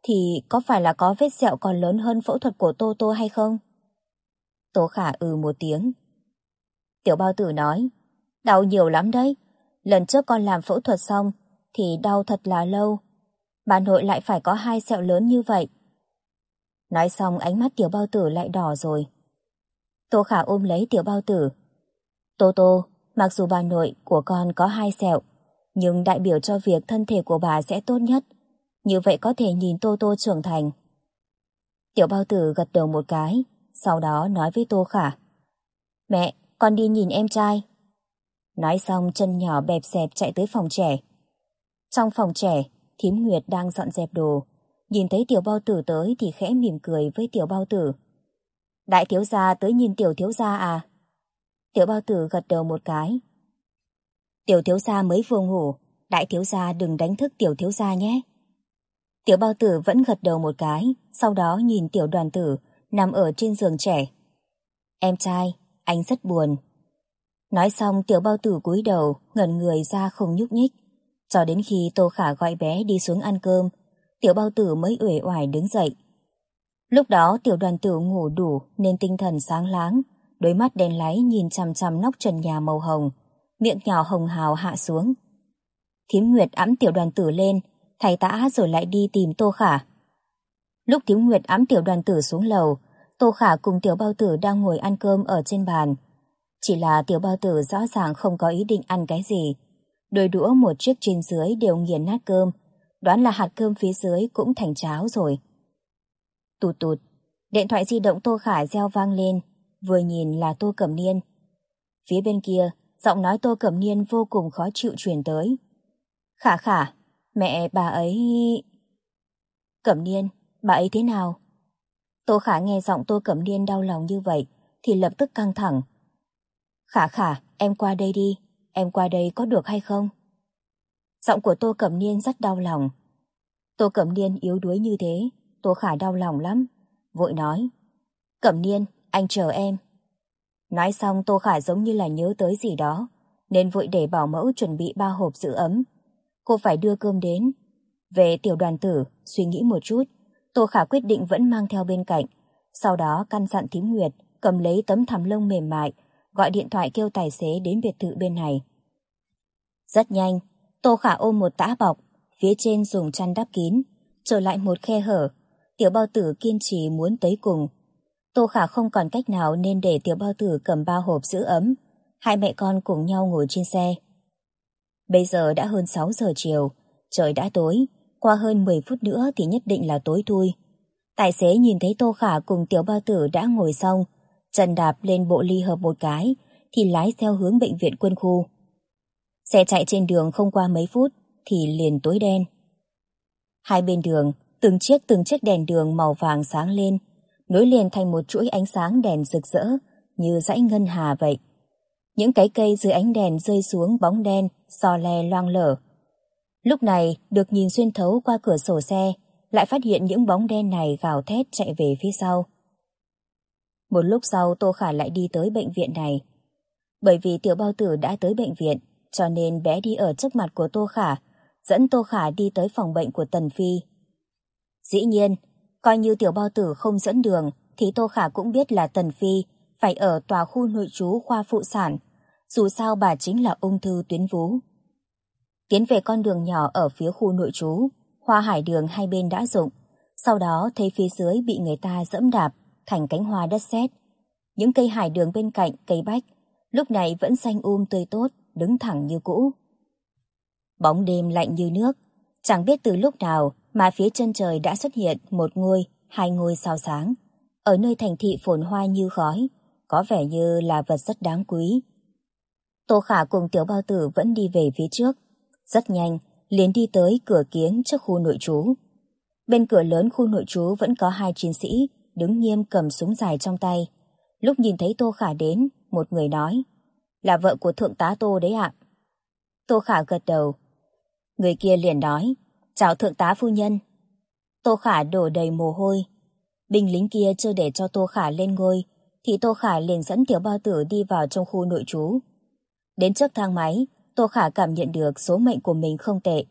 thì có phải là có vết sẹo còn lớn hơn phẫu thuật của Tô Tô hay không? Tô Khả một tiếng. Tiểu bao tử nói, đau nhiều lắm đấy. Lần trước con làm phẫu thuật xong thì đau thật là lâu. Bà nội lại phải có 2 sẹo lớn như vậy. Nói xong ánh mắt tiểu bao tử lại đỏ rồi. Tô Khả ôm lấy tiểu bao tử. Tô Tô, mặc dù bà nội của con có 2 sẹo, nhưng đại biểu cho việc thân thể của bà sẽ tốt nhất. Như vậy có thể nhìn Tô Tô trưởng thành. Tiểu bao tử gật đầu một cái, sau đó nói với Tô Khả. Mẹ, con đi nhìn em trai. Nói xong chân nhỏ bẹp xẹp chạy tới phòng trẻ. Trong phòng trẻ, thím Nguyệt đang dọn dẹp đồ. Nhìn thấy tiểu bao tử tới thì khẽ mỉm cười với tiểu bao tử. Đại thiếu gia tới nhìn tiểu thiếu gia à? Tiểu bao tử gật đầu một cái. Tiểu thiếu gia mới vừa ngủ, đại thiếu gia đừng đánh thức tiểu thiếu gia nhé. Tiểu bao tử vẫn gật đầu một cái, sau đó nhìn tiểu đoàn tử nằm ở trên giường trẻ. Em trai, anh rất buồn. Nói xong tiểu bao tử cúi đầu, ngẩn người ra không nhúc nhích. Cho đến khi Tô Khả gọi bé đi xuống ăn cơm, tiểu bao tử mới uể oải đứng dậy. Lúc đó tiểu đoàn tử ngủ đủ nên tinh thần sáng láng, đôi mắt đen láy nhìn chằm chằm nóc trần nhà màu hồng, miệng nhỏ hồng hào hạ xuống. Thím Nguyệt ẵm tiểu đoàn tử lên, thay tã rồi lại đi tìm Tô Khả. Lúc thím Nguyệt ẵm tiểu đoàn tử xuống lầu, Tô Khả cùng tiểu bao tử đang ngồi ăn cơm ở trên bàn. Chỉ là tiểu bao tử rõ ràng không có ý định ăn cái gì. Đôi đũa một chiếc trên dưới đều nghiền nát cơm, đoán là hạt cơm phía dưới cũng thành cháo rồi. Tụt tụt, điện thoại di động Tô Khả reo vang lên, vừa nhìn là Tô Cẩm Niên. Phía bên kia, giọng nói Tô Cẩm Niên vô cùng khó chịu truyền tới. Khả Khả, mẹ bà ấy... Cẩm Niên, bà ấy thế nào? Tô Khả nghe giọng Tô Cẩm Niên đau lòng như vậy thì lập tức căng thẳng. Khả Khả, em qua đây đi, em qua đây có được hay không? Giọng của Tô Cẩm Niên rất đau lòng. Tô Cẩm Niên yếu đuối như thế, Tô Khả đau lòng lắm, vội nói. Cẩm Niên, anh chờ em. Nói xong Tô Khả giống như là nhớ tới gì đó, nên vội để bảo mẫu chuẩn bị 3 hộp giữ ấm. Cô phải đưa cơm đến. Về tiểu đoàn tử, suy nghĩ một chút, Tô Khả quyết định vẫn mang theo bên cạnh. Sau đó căn dặn thím Nguyệt cầm lấy tấm thảm lông mềm mại, gọi điện thoại kêu tài xế đến biệt thự bên này. Rất nhanh, Tô Khả ôm một tã bọc, phía trên dùng chăn đắp kín, trở lại một khe hở. Tiểu bao tử kiên trì muốn tới cùng. Tô Khả không còn cách nào nên để tiểu bao tử cầm 3 hộp giữ ấm. Hai mẹ con cùng nhau ngồi trên xe. Bây giờ đã hơn 6 giờ chiều, trời đã tối, qua hơn 10 phút nữa thì nhất định là tối thui. Tài xế nhìn thấy Tô Khả cùng tiểu bao tử đã ngồi xong, chân đạp lên bộ ly hợp một cái, thì lái theo hướng bệnh viện quân khu. Xe chạy trên đường không qua mấy phút thì liền tối đen. Hai bên đường, từng chiếc đèn đường màu vàng sáng lên, nối liền thành một chuỗi ánh sáng đèn rực rỡ như dãy ngân hà vậy. Những cái cây dưới ánh đèn rơi xuống bóng đen xò le loang lở. Lúc này được nhìn xuyên thấu qua cửa sổ xe, lại phát hiện những bóng đen này gào thét chạy về phía sau. Một lúc sau Tô Khả lại đi tới bệnh viện này. Bởi vì tiểu bao tử đã tới bệnh viện, cho nên bé đi ở trước mặt của Tô Khả, dẫn Tô Khả đi tới phòng bệnh của Tần Phi. Dĩ nhiên, coi như tiểu bao tử không dẫn đường, thì Tô Khả cũng biết là Tần Phi phải ở tòa khu nội trú khoa phụ sản, dù sao bà chính là ung thư tuyến vú. Tiến về con đường nhỏ ở phía khu nội trú, hoa hải đường hai bên đã rụng, sau đó thấy phía dưới bị người ta dẫm đạp thành cánh hoa đất sét. Những cây hải đường bên cạnh cây bách lúc này vẫn xanh tươi tốt, đứng thẳng như cũ. Bóng đêm lạnh như nước, chẳng biết từ lúc nào mà phía chân trời đã xuất hiện một ngôi, 2 ngôi sao sáng. Ở nơi thành thị phồn hoa như khói, có vẻ như là vật rất đáng quý. Tô Khả cùng tiểu bao tử vẫn đi về phía trước. Rất nhanh, liền đi tới cửa kiếng trước khu nội trú. Bên cửa lớn khu nội trú vẫn có 2 chiến sĩ đứng nghiêm cầm súng dài trong tay. Lúc nhìn thấy Tô Khả đến, một người nói, là vợ của thượng tá Tô đấy ạ. Tô Khả gật đầu. Người kia liền nói, chào thượng tá phu nhân. Tô Khả đổ đầy mồ hôi. Binh lính kia chưa để cho Tô Khả lên ngôi, thì Tô Khả liền dẫn tiểu bao tử đi vào trong khu nội trú. Đến trước thang máy, Tô Khả cảm nhận được số mệnh của mình không tệ.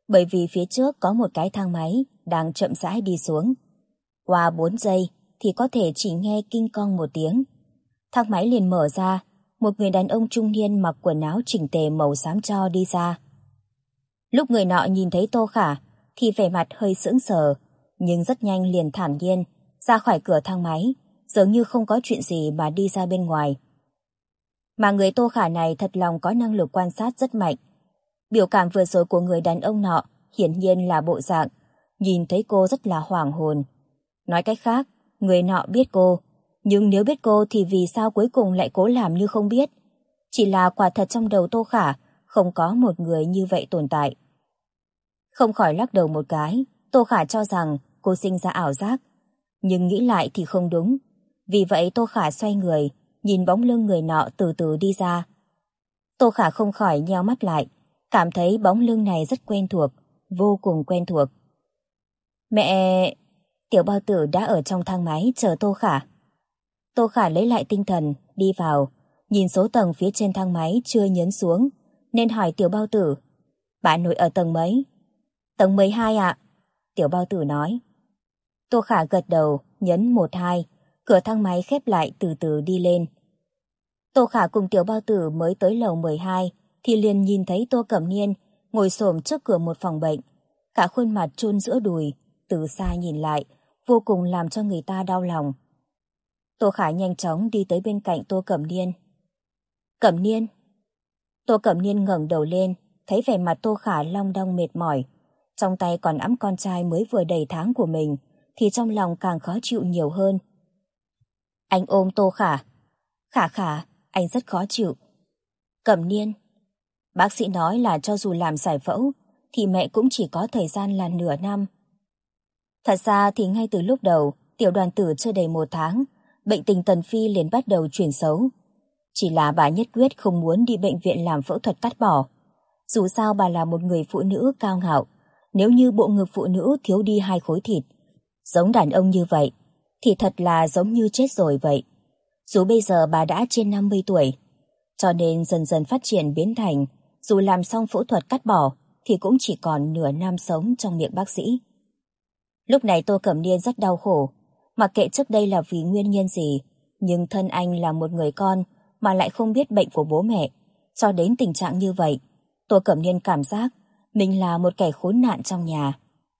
bởi vì phía trước có một cái thang máy đang chậm rãi đi xuống. Qua 4 giây thì có thể chỉ nghe kinh cong một tiếng. Thang máy liền mở ra, một người đàn ông trung niên mặc quần áo chỉnh tề màu xám tro đi ra. Lúc người nọ nhìn thấy Tô Khả thì vẻ mặt hơi sững sờ, nhưng rất nhanh liền thản nhiên ra khỏi cửa thang máy, dường như không có chuyện gì mà đi ra bên ngoài. Mà người Tô Khả này thật lòng có năng lực quan sát rất mạnh. Biểu cảm vừa rồi của người đàn ông nọ hiển nhiên là bộ dạng nhìn thấy cô rất là hoảng hồn. Nói cách khác, người nọ biết cô, nhưng nếu biết cô thì vì sao cuối cùng lại cố làm như không biết? Chỉ là quả thật trong đầu Tô Khả không có một người như vậy tồn tại. Không khỏi lắc đầu một cái, Tô Khả cho rằng cô sinh ra ảo giác, nhưng nghĩ lại thì không đúng. Vì vậy Tô Khả xoay người, nhìn bóng lưng người nọ từ từ đi ra. Tô Khả không khỏi nheo mắt lại, cảm thấy bóng lưng này rất quen thuộc, vô cùng quen thuộc. Mẹ... Tiểu bao tử đã ở trong thang máy chờ Tô Khả. Tô Khả lấy lại tinh thần, đi vào, nhìn số tầng phía trên thang máy chưa nhấn xuống, nên hỏi tiểu bao tử, bà nội ở tầng mấy? Tầng 12 ạ. Tiểu bao tử nói. Tô Khả gật đầu, nhấn 12, cửa thang máy khép lại từ từ đi lên. Tô Khả cùng tiểu bao tử mới tới lầu 12 thì liền nhìn thấy Tô Cẩm Niên ngồi xổm trước cửa một phòng bệnh, cả khuôn mặt chôn giữa đùi, từ xa nhìn lại, vô cùng làm cho người ta đau lòng. Tô Khả nhanh chóng đi tới bên cạnh Tô Cẩm Niên. Cẩm Niên. Tô Cẩm Niên ngẩng đầu lên, thấy vẻ mặt Tô Khả long đong mệt mỏi, trong tay còn ẵm con trai mới vừa đầy tháng của mình, thì trong lòng càng khó chịu nhiều hơn. Anh ôm Tô Khả. Khả khả, anh rất khó chịu. Cẩm Niên. Bác sĩ nói là cho dù làm giải phẫu, thì mẹ cũng chỉ có thời gian là nửa năm. Thật ra thì ngay từ lúc đầu, tiểu đoàn tử chưa đầy 1 tháng, bệnh tình Tần Phi liền bắt đầu chuyển xấu. Chỉ là bà nhất quyết không muốn đi bệnh viện làm phẫu thuật cắt bỏ. Dù sao bà là một người phụ nữ cao ngạo, nếu như bộ ngực phụ nữ thiếu đi 2 khối thịt, giống đàn ông như vậy, thì thật là giống như chết rồi vậy. Dù bây giờ bà đã trên 50 tuổi, cho nên dần dần phát triển biến thành, dù làm xong phẫu thuật cắt bỏ, thì cũng chỉ còn nửa năm sống trong miệng bác sĩ. Lúc này Tô Cẩm Niên rất đau khổ, mặc kệ trước đây là vì nguyên nhân gì, nhưng thân anh là một người con mà lại không biết bệnh của bố mẹ, cho đến tình trạng như vậy, Tô Cẩm Niên cảm giác mình là một kẻ khốn nạn trong nhà.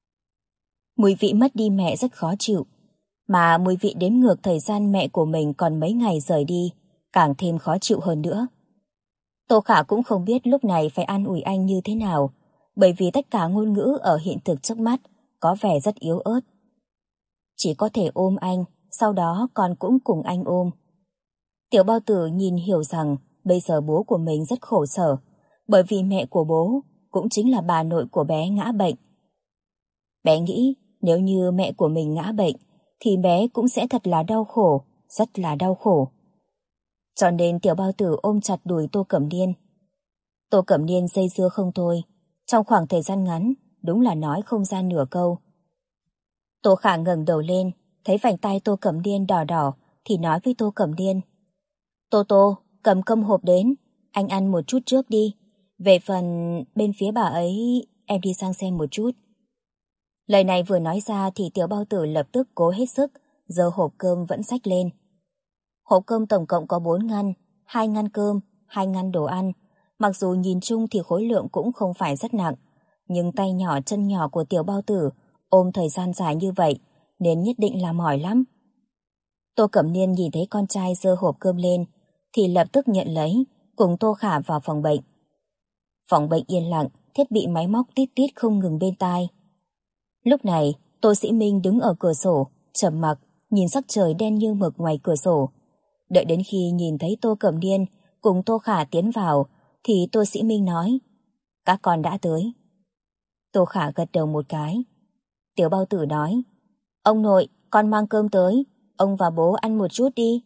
Mùi vị mất đi mẹ rất khó chịu, mà mùi vị đếm ngược thời gian mẹ của mình còn mấy ngày rời đi, càng thêm khó chịu hơn nữa. Tô Khả cũng không biết lúc này phải an ủi anh như thế nào, bởi vì tất cả ngôn ngữ ở hiện thực trước mắt có vẻ rất yếu ớt. Chỉ có thể ôm anh, sau đó con cũng cùng anh ôm. Tiểu bao tử nhìn hiểu rằng bây giờ bố của mình rất khổ sở, bởi vì mẹ của bố cũng chính là bà nội của bé ngã bệnh. Bé nghĩ nếu như mẹ của mình ngã bệnh, thì bé cũng sẽ thật là đau khổ, rất là đau khổ. Cho nên tiểu bao tử ôm chặt đùi Tô Cẩm Niên. Tô Cẩm Niên dây dưa không thôi, trong khoảng thời gian ngắn, đúng là nói không ra nửa câu. Tô Khả ngẩng đầu lên, thấy vành tay Tô Cẩm Niên đỏ đỏ, thì nói với Tô Cẩm Niên. Tô Tô, cầm cơm hộp đến, anh ăn một chút trước đi. Về phần bên phía bà ấy, em đi sang xem một chút. Lời này vừa nói ra thì tiểu bao tử lập tức cố hết sức, giơ hộp cơm vẫn xách lên. Hộp cơm tổng cộng có 4 ngăn, 2 ngăn cơm, 2 ngăn đồ ăn. Mặc dù nhìn chung thì khối lượng cũng không phải rất nặng, nhưng tay nhỏ chân nhỏ của tiểu bao tử ôm thời gian dài như vậy nên nhất định là mỏi lắm. Tô Cẩm Niên nhìn thấy con trai giơ hộp cơm lên thì lập tức nhận lấy, cùng Tô Khả vào phòng bệnh. Phòng bệnh yên lặng, thiết bị máy móc tít tít không ngừng bên tai. Lúc này, Tô Sĩ Minh đứng ở cửa sổ, trầm mặc, nhìn sắc trời đen như mực ngoài cửa sổ. Đợi đến khi nhìn thấy Tô Cẩm Niên cùng Tô Khả tiến vào, thì Tô Sĩ Minh nói, các con đã tới. Tô Khả gật đầu một cái. Tiểu bao tử nói, ông nội, con mang cơm tới, ông và bố ăn một chút đi.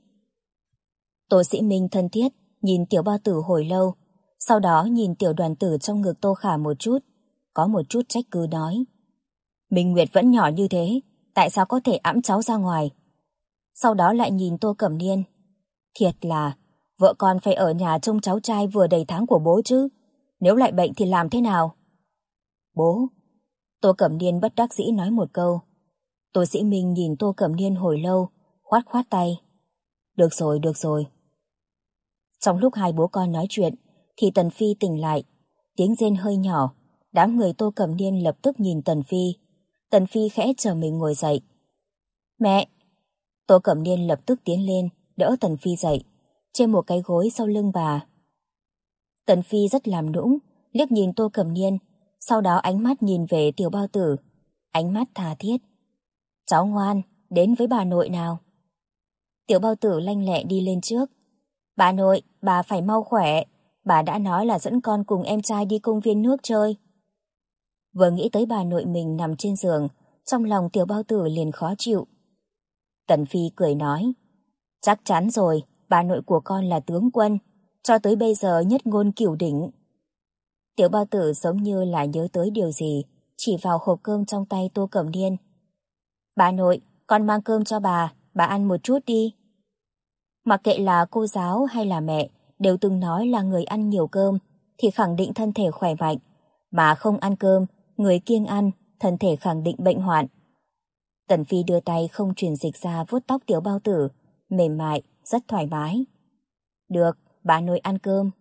Tô Sĩ Minh thân thiết, nhìn tiểu bao tử hồi lâu, sau đó nhìn tiểu đoàn tử trong ngực Tô Khả một chút, có một chút trách cứ nói. Minh Nguyệt vẫn nhỏ như thế, tại sao có thể ẵm cháu ra ngoài? Sau đó lại nhìn Tô Cẩm Niên. Thiệt là, vợ con phải ở nhà trông cháu trai vừa đầy tháng của bố chứ, nếu lại bệnh thì làm thế nào? Bố. Tô Cẩm Niên bất đắc dĩ nói một câu. Tô Sĩ Minh nhìn Tô Cẩm Niên hồi lâu, khoát khoát tay. Được rồi, được rồi. Trong lúc hai bố con nói chuyện, thì Tần Phi tỉnh lại. Tiếng rên hơi nhỏ, đám người Tô Cẩm Niên lập tức nhìn Tần Phi. Tần Phi khẽ chờ mình ngồi dậy. Mẹ! Tô Cẩm Niên lập tức tiến lên, đỡ Tần Phi dậy, trên một cái gối sau lưng bà. Tần Phi rất làm nũng, liếc nhìn Tô Cẩm Niên, sau đó ánh mắt nhìn về Tiểu Bao Tử, ánh mắt tha thiết. Cháu ngoan, đến với bà nội nào. Tiểu Bao Tử lanh lẹ đi lên trước. Bà nội, bà phải mau khỏe, bà đã nói là dẫn con cùng em trai đi công viên nước chơi. Vừa nghĩ tới bà nội mình nằm trên giường, trong lòng Tiểu Bao Tử liền khó chịu. Tần Phi cười nói, chắc chắn rồi, bà nội của con là tướng quân, cho tới bây giờ nhất ngôn cửu đỉnh. Tiểu Bao Tử giống như là nhớ tới điều gì, chỉ vào hộp cơm trong tay Tô Cẩm Niên. Bà nội, con mang cơm cho bà ăn một chút đi. Mặc kệ là cô giáo hay là mẹ, đều từng nói là người ăn nhiều cơm thì khẳng định thân thể khỏe mạnh, mà không ăn cơm, người kiêng ăn, thân thể khẳng định bệnh hoạn. Tần Phi đưa tay không truyền dịch ra vuốt tóc Tiểu Bao Tử, mềm mại, rất thoải mái. Được, bà nội ăn cơm.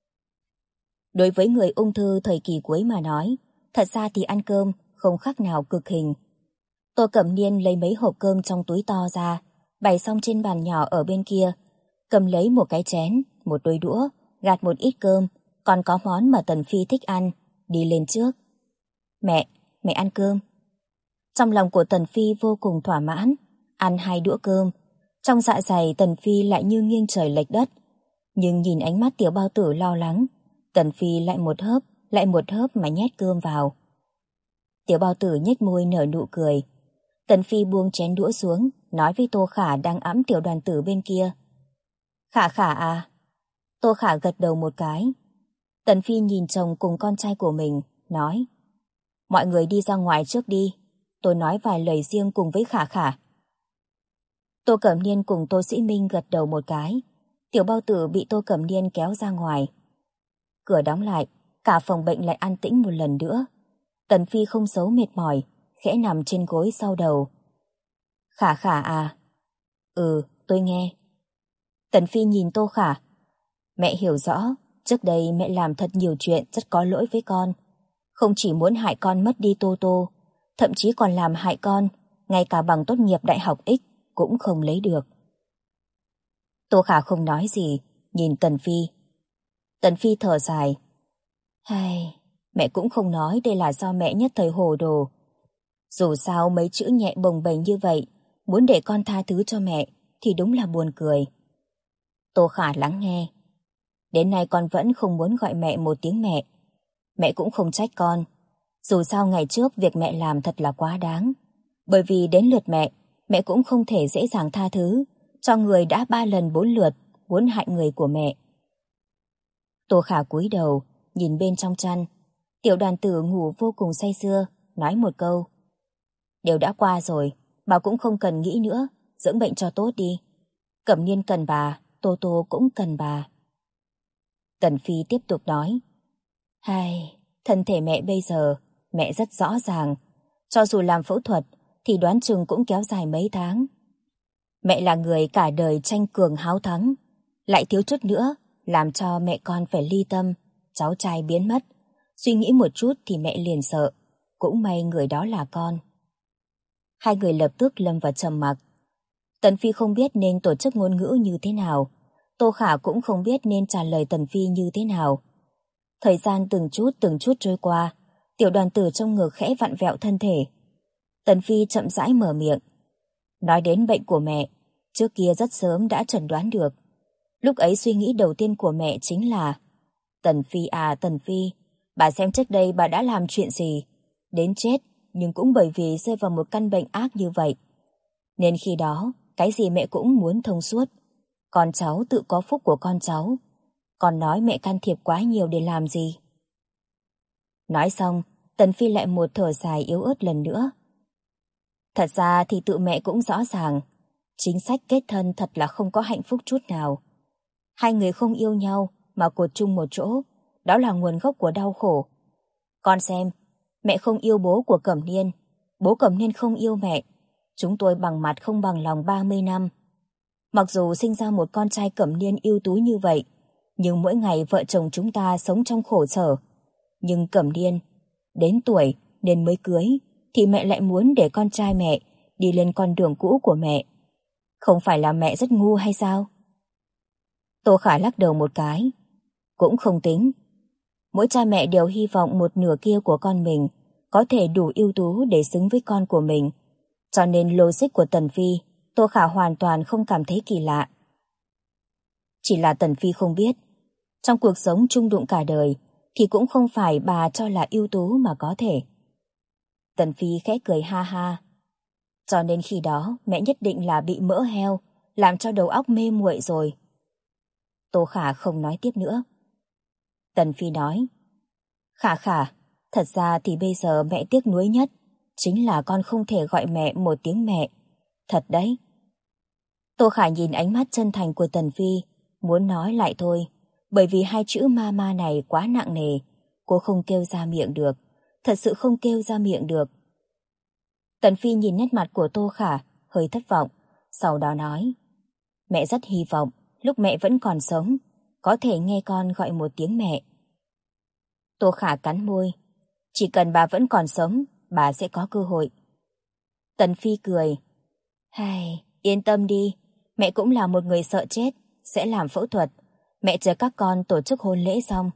Đối với người ung thư thời kỳ cuối mà nói, thật ra thì ăn cơm không khác nào cực hình. Tô Cẩm Niên lấy mấy hộp cơm trong túi to ra, bày xong trên bàn nhỏ ở bên kia, cầm lấy một cái chén, một đôi đũa, gạt một ít cơm, còn có món mà Tần Phi thích ăn, đi lên trước. Mẹ ăn cơm. Trong lòng của Tần Phi vô cùng thỏa mãn, ăn 2 đũa cơm, trong dạ dày Tần Phi lại như nghiêng trời lệch đất. Nhưng nhìn ánh mắt Tiểu Bao Tử lo lắng, Tần Phi lại một hớp mà nhét cơm vào. Tiểu Bao Tử nhếch môi nở nụ cười. Tần Phi buông chén đũa xuống, nói với Tô Khả đang ẵm Tiểu Đoàn Tử bên kia. Khả Khả à? Tô Khả gật đầu một cái. Tần Phi nhìn chồng cùng con trai của mình, nói. Mọi người đi ra ngoài trước đi, tôi nói vài lời riêng cùng với Khả Khả. Tô Cẩm Niên cùng Tô Sĩ Minh gật đầu một cái. Tiểu Bao Tử bị Tô Cẩm Niên kéo ra ngoài. Cửa đóng lại, cả phòng bệnh lại an tĩnh một lần nữa. Tần Phi không giấu mệt mỏi, khẽ nằm trên gối sau đầu. Khả Khả à? Ừ, tôi nghe. Tần Phi nhìn Tô Khả. Mẹ hiểu rõ, trước đây mẹ làm thật nhiều chuyện rất có lỗi với con. Không chỉ muốn hại con mất đi Tô Tô, thậm chí còn làm hại con, ngay cả bằng tốt nghiệp đại học X cũng không lấy được. Tô Khả không nói gì, nhìn Tần Phi. Tần Phi thở dài. Hay, mẹ cũng không nói đây là do mẹ nhất thời hồ đồ. Dù sao mấy chữ nhẹ bồng bềnh như vậy, muốn để con tha thứ cho mẹ thì đúng là buồn cười. Tô Khả lắng nghe. Đến nay con vẫn không muốn gọi mẹ một tiếng mẹ. Mẹ cũng không trách con. Dù sao ngày trước việc mẹ làm thật là quá đáng. Bởi vì đến lượt mẹ cũng không thể dễ dàng tha thứ cho người đã 3 lần 4 lượt muốn hại người của mẹ. Tô Khả cúi đầu, nhìn bên trong chăn. Tiểu Đoàn Tử ngủ vô cùng say sưa, nói một câu. Đều đã qua rồi, bà cũng không cần nghĩ nữa, dưỡng bệnh cho tốt đi. Cẩm Niên cần bà, Tô Tô cũng cần bà. Tần Phi tiếp tục nói. Hay, thân thể mẹ bây giờ, mẹ rất rõ ràng. Cho dù làm phẫu thuật, thì đoán chừng cũng kéo dài mấy tháng. Mẹ là người cả đời tranh cường háo thắng, lại thiếu chút nữa, làm cho mẹ con phải ly tâm, cháu trai biến mất. Suy nghĩ một chút thì mẹ liền sợ, cũng may người đó là con. Hai người lập tức lâm vào trầm mặc. Tần Phi không biết nên tổ chức ngôn ngữ như thế nào, Tô Khả cũng không biết nên trả lời Tần Phi như thế nào. Thời gian từng chút trôi qua, Tiểu Đoàn Tử trong ngực khẽ vặn vẹo thân thể. Tần Phi chậm rãi mở miệng. Nói đến bệnh của mẹ, trước kia rất sớm đã chẩn đoán được. Lúc ấy suy nghĩ đầu tiên của mẹ chính là Tần Phi à Tần Phi, bà xem trước đây bà đã làm chuyện gì, đến chết nhưng cũng bởi vì rơi vào một căn bệnh ác như vậy. Nên khi đó, cái gì mẹ cũng muốn thông suốt. Con cháu tự có phúc của con cháu. Còn nói mẹ can thiệp quá nhiều để làm gì? Nói xong, Tần Phi lại một thở dài yếu ớt lần nữa. Thật ra thì tự mẹ cũng rõ ràng, chính sách kết thân thật là không có hạnh phúc chút nào. Hai người không yêu nhau mà cột chung một chỗ, đó là nguồn gốc của đau khổ. Con xem, Mẹ không yêu bố của Cẩm Niên, bố Cẩm Niên không yêu mẹ. Chúng tôi bằng mặt không bằng lòng 30 năm. Mặc dù sinh ra một con trai Cẩm Niên ưu tú như vậy, nhưng mỗi ngày vợ chồng chúng ta sống trong khổ sở. Nhưng Cẩm Niên đến tuổi nên mới cưới, thì mẹ lại muốn để con trai mẹ đi lên con đường cũ của mẹ. Không phải là mẹ rất ngu hay sao? Tô Khả lắc đầu một cái. Cũng không tính. Mỗi cha mẹ đều hy vọng một nửa kia của con mình có thể đủ ưu tú để xứng với con của mình. Cho nên logic của Tần Phi, Tô Khả hoàn toàn không cảm thấy kỳ lạ. Chỉ là Tần Phi không biết, trong cuộc sống chung đụng cả đời thì cũng không phải bà cho là ưu tú mà có thể. Tần Phi khẽ cười ha ha. Cho nên khi đó mẹ nhất định là bị mỡ heo, làm cho đầu óc mê muội rồi. Tô Khả không nói tiếp nữa. Tần Phi nói, Khả, thật ra thì bây giờ mẹ tiếc nuối nhất chính là con không thể gọi mẹ một tiếng mẹ. Thật đấy. Tô Khả nhìn ánh mắt chân thành của Tần Phi, muốn nói lại thôi, bởi vì hai chữ mama này quá nặng nề, cô không kêu ra miệng được, thật sự không kêu ra miệng được. Tần Phi nhìn nét mặt của Tô Khả, hơi thất vọng, sau đó nói, mẹ rất hy vọng lúc mẹ vẫn còn sống, có thể nghe con gọi một tiếng mẹ. Tô Khả cắn môi, chỉ cần bà vẫn còn sống, bà sẽ có cơ hội. Tần Phi cười, yên tâm đi, mẹ cũng là một người sợ chết, sẽ làm phẫu thuật, mẹ chờ các con tổ chức hôn lễ xong.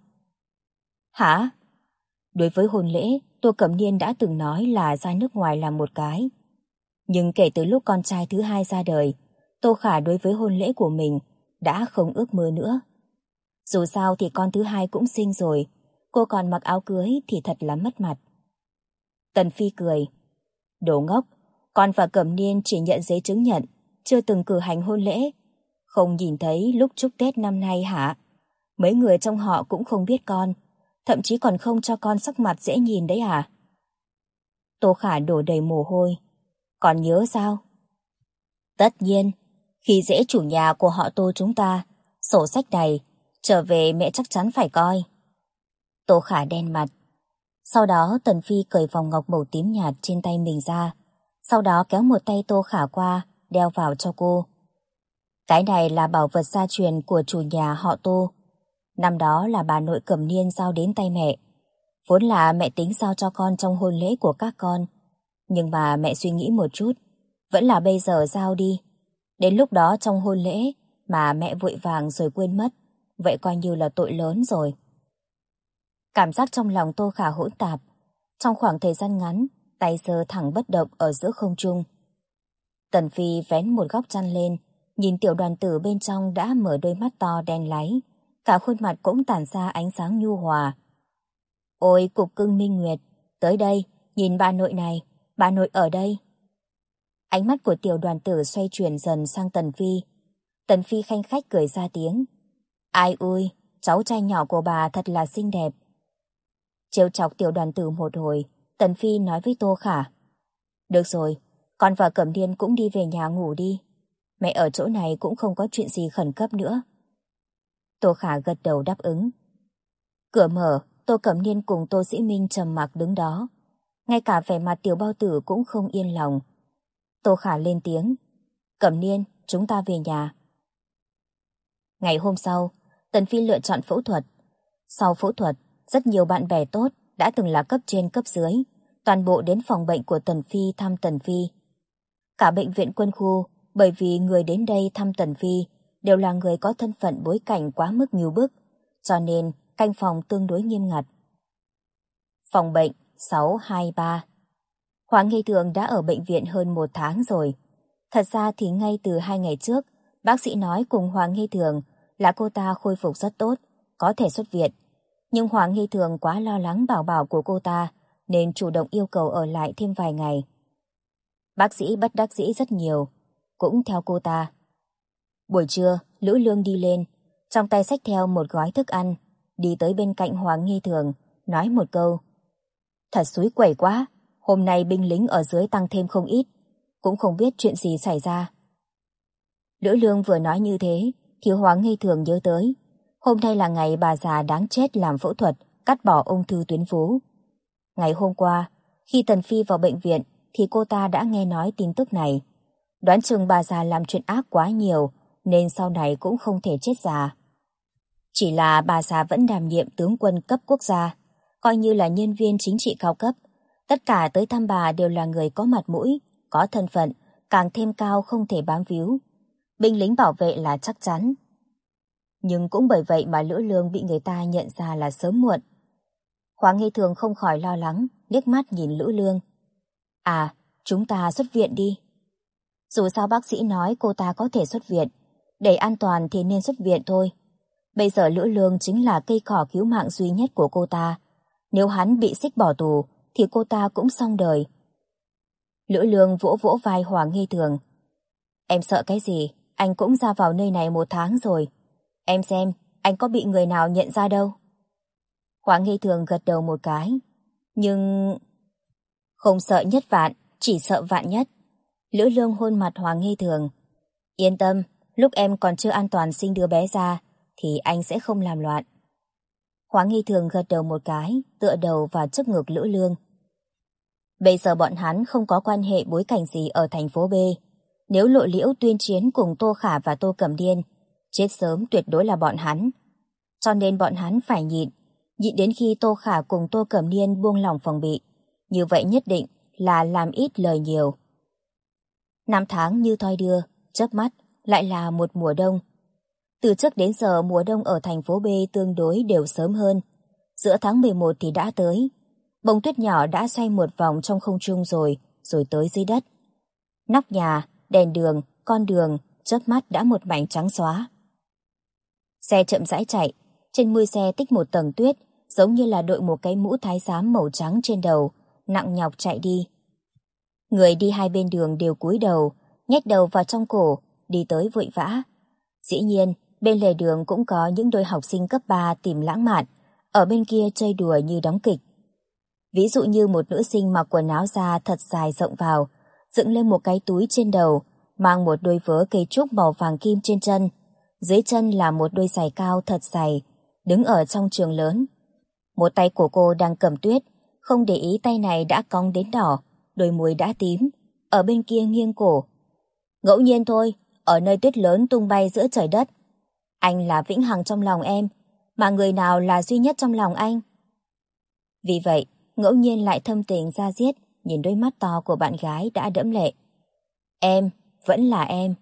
Hả? Đối với hôn lễ, Tô Cẩm Niên đã từng nói là ra nước ngoài làm một cái. Nhưng kể từ lúc con trai thứ hai ra đời, Tô Khả đối với hôn lễ của mình đã không ước mơ nữa. Dù sao thì con thứ hai cũng sinh rồi, cô còn mặc áo cưới thì thật là mất mặt. Tần Phi cười, đồ ngốc, con và Cẩm Niên chỉ nhận giấy chứng nhận, chưa từng cử hành hôn lễ. Không nhìn thấy lúc chúc Tết năm nay hả? Mấy người trong họ cũng không biết con, thậm chí còn không cho con sắc mặt dễ nhìn đấy à? Tô Khả đổ đầy mồ hôi. Còn nhớ sao? Tất nhiên, khi dễ chủ nhà của họ Tô chúng ta, sổ sách này, trở về mẹ chắc chắn phải coi. Tô Khả đen mặt. Sau đó Tần Phi cởi vòng ngọc màu tím nhạt trên tay mình ra, sau đó kéo một tay Tô Khả qua, đeo vào cho cô. Cái này là bảo vật gia truyền của chủ nhà họ Tô. Năm đó là bà nội Cẩm Niên giao đến tay mẹ. Vốn là mẹ tính giao cho con trong hôn lễ của các con. Nhưng mà mẹ suy nghĩ một chút, vẫn là bây giờ giao đi. Đến lúc đó trong hôn lễ mà mẹ vội vàng rồi quên mất, vậy coi như là tội lớn rồi. Cảm giác trong lòng Tô Khả hỗn tạp. Trong khoảng thời gian ngắn, tay giơ thẳng bất động ở giữa không trung. Tần Phi vén một góc chăn lên, nhìn tiểu đoàn tử bên trong đã mở đôi mắt to đen láy, cả khuôn mặt cũng tản ra ánh sáng nhu hòa. Ôi cục cưng Minh Nguyệt, tới đây, nhìn bà nội này, bà nội ở đây. Ánh mắt của tiểu đoàn tử xoay chuyển dần sang Tần Phi. Tần Phi khanh khách cười ra tiếng. Ai ui, cháu trai nhỏ của bà thật là xinh đẹp. Trêu chọc tiểu đoàn tử một hồi, Tần Phi nói với Tô Khả. Được rồi, con và Cẩm Niên cũng đi về nhà ngủ đi. Mẹ ở chỗ này cũng không có chuyện gì khẩn cấp nữa. Tô Khả gật đầu đáp ứng. Cửa mở, Tô Cẩm Niên cùng Tô Dĩ Minh trầm mặc đứng đó. Ngay cả vẻ mặt tiểu bao tử cũng không yên lòng. Tô Khả lên tiếng. Cẩm Niên, chúng ta về nhà. Ngày hôm sau, Tần Phi lựa chọn phẫu thuật. Sau phẫu thuật, rất nhiều bạn bè tốt đã từng là cấp trên cấp dưới, toàn bộ đến phòng bệnh của Tần Phi thăm Tần Phi. Cả bệnh viện quân khu, bởi vì người đến đây thăm Tần Phi đều là người có thân phận bối cảnh quá mức ngưu bức, cho nên canh phòng tương đối nghiêm ngặt. Phòng bệnh 623. Hoàng Nghi Thường đã ở bệnh viện hơn 1 tháng rồi. Thật ra thì ngay từ 2 ngày trước, bác sĩ nói cùng Hoàng Nghi Thường là cô ta khôi phục rất tốt, có thể xuất viện. Nhưng Hoàng Nghi Thường quá lo lắng bảo bảo của cô ta, nên chủ động yêu cầu ở lại thêm vài ngày. Bác sĩ bất đắc dĩ rất nhiều, cũng theo cô ta. Buổi trưa, Lữ Lương đi lên, trong tay xách theo một gói thức ăn, đi tới bên cạnh Hoàng Nghi Thường, nói một câu. Thật xúi quẩy quá, hôm nay binh lính ở dưới tăng thêm không ít, cũng không biết chuyện gì xảy ra. Lữ Lương vừa nói như thế, thì Hoàng Nghi Thường nhớ tới. Hôm nay là ngày bà già đáng chết làm phẫu thuật, cắt bỏ ung thư tuyến vú. Ngày hôm qua, khi Tần Phi vào bệnh viện thì cô ta đã nghe nói tin tức này. Đoán chừng bà già làm chuyện ác quá nhiều nên sau này cũng không thể chết già. Chỉ là bà già vẫn đảm nhiệm tướng quân cấp quốc gia, coi như là nhân viên chính trị cao cấp. Tất cả tới thăm bà đều là người có mặt mũi, có thân phận, càng thêm cao không thể bám víu. Binh lính bảo vệ là chắc chắn. Nhưng cũng bởi vậy mà Lữ Lương bị người ta nhận ra là sớm muộn. Hoàng Nghi Thường không khỏi lo lắng, liếc mắt nhìn Lữ Lương. À, chúng ta xuất viện đi. Dù sao bác sĩ nói cô ta có thể xuất viện, để an toàn thì nên xuất viện thôi. Bây giờ Lữ Lương chính là cây cỏ cứu mạng duy nhất của cô ta. Nếu hắn bị xích bỏ tù, thì cô ta cũng xong đời. Lữ Lương vỗ vỗ vai Hoàng Nghi Thường. Em sợ cái gì? Anh cũng ra vào nơi này 1 tháng rồi. Em xem, anh có bị người nào nhận ra đâu. Hoàng Nghi Thường gật đầu một cái. Nhưng... không sợ nhất vạn, chỉ sợ vạn nhất. Lữ Lương hôn mặt Hoàng Nghi Thường. Yên tâm, lúc em còn chưa an toàn sinh đứa bé ra, thì anh sẽ không làm loạn. Hoàng Nghi Thường gật đầu một cái, tựa đầu vào trước ngực Lữ Lương. Bây giờ bọn hắn không có quan hệ bối cảnh gì ở thành phố B. Nếu Lộ Liễu tuyên chiến cùng Tô Khả và Tô Cẩm Điên, chết sớm tuyệt đối là bọn hắn. Cho nên bọn hắn phải nhịn đến khi Tô Khả cùng Tô Cẩm Điên buông lỏng phòng bị. Như vậy nhất định là làm ít lời nhiều. 5 tháng như thoi đưa, chớp mắt lại là một mùa đông. Từ trước đến giờ mùa đông ở thành phố B tương đối đều sớm hơn. Giữa tháng 11 thì đã tới. Bông tuyết nhỏ đã xoay một vòng trong không trung rồi tới dưới đất. Nóc nhà, đèn đường, con đường, chớp mắt đã một mảnh trắng xóa. Xe chậm rãi chạy, trên mui xe tích một tầng tuyết, giống như là đội một cái mũ thái giám màu trắng trên đầu, nặng nhọc chạy đi. Người đi hai bên đường đều cúi đầu, nhét đầu vào trong cổ, đi tới vội vã. Dĩ nhiên, bên lề đường cũng có những đôi học sinh cấp 3 tìm lãng mạn, ở bên kia chơi đùa như đóng kịch. Ví dụ như một nữ sinh mặc quần áo da thật dài rộng vào, dựng lên một cái túi trên đầu, mang một đôi vớ cây trúc màu vàng kim trên chân. Dưới chân là một đôi giày cao thật dày, đứng ở trong trường lớn. Một tay của cô đang cầm tuyết, không để ý tay này đã cong đến đỏ, đôi môi đã tím, ở bên kia nghiêng cổ. Ngẫu nhiên thôi, ở nơi tuyết lớn tung bay giữa trời đất. Anh là vĩnh hằng trong lòng em, mà người nào là duy nhất trong lòng anh? Vì vậy, ngẫu nhiên lại thâm tình ra diết, nhìn đôi mắt to của bạn gái đã đẫm lệ. Em, vẫn là em.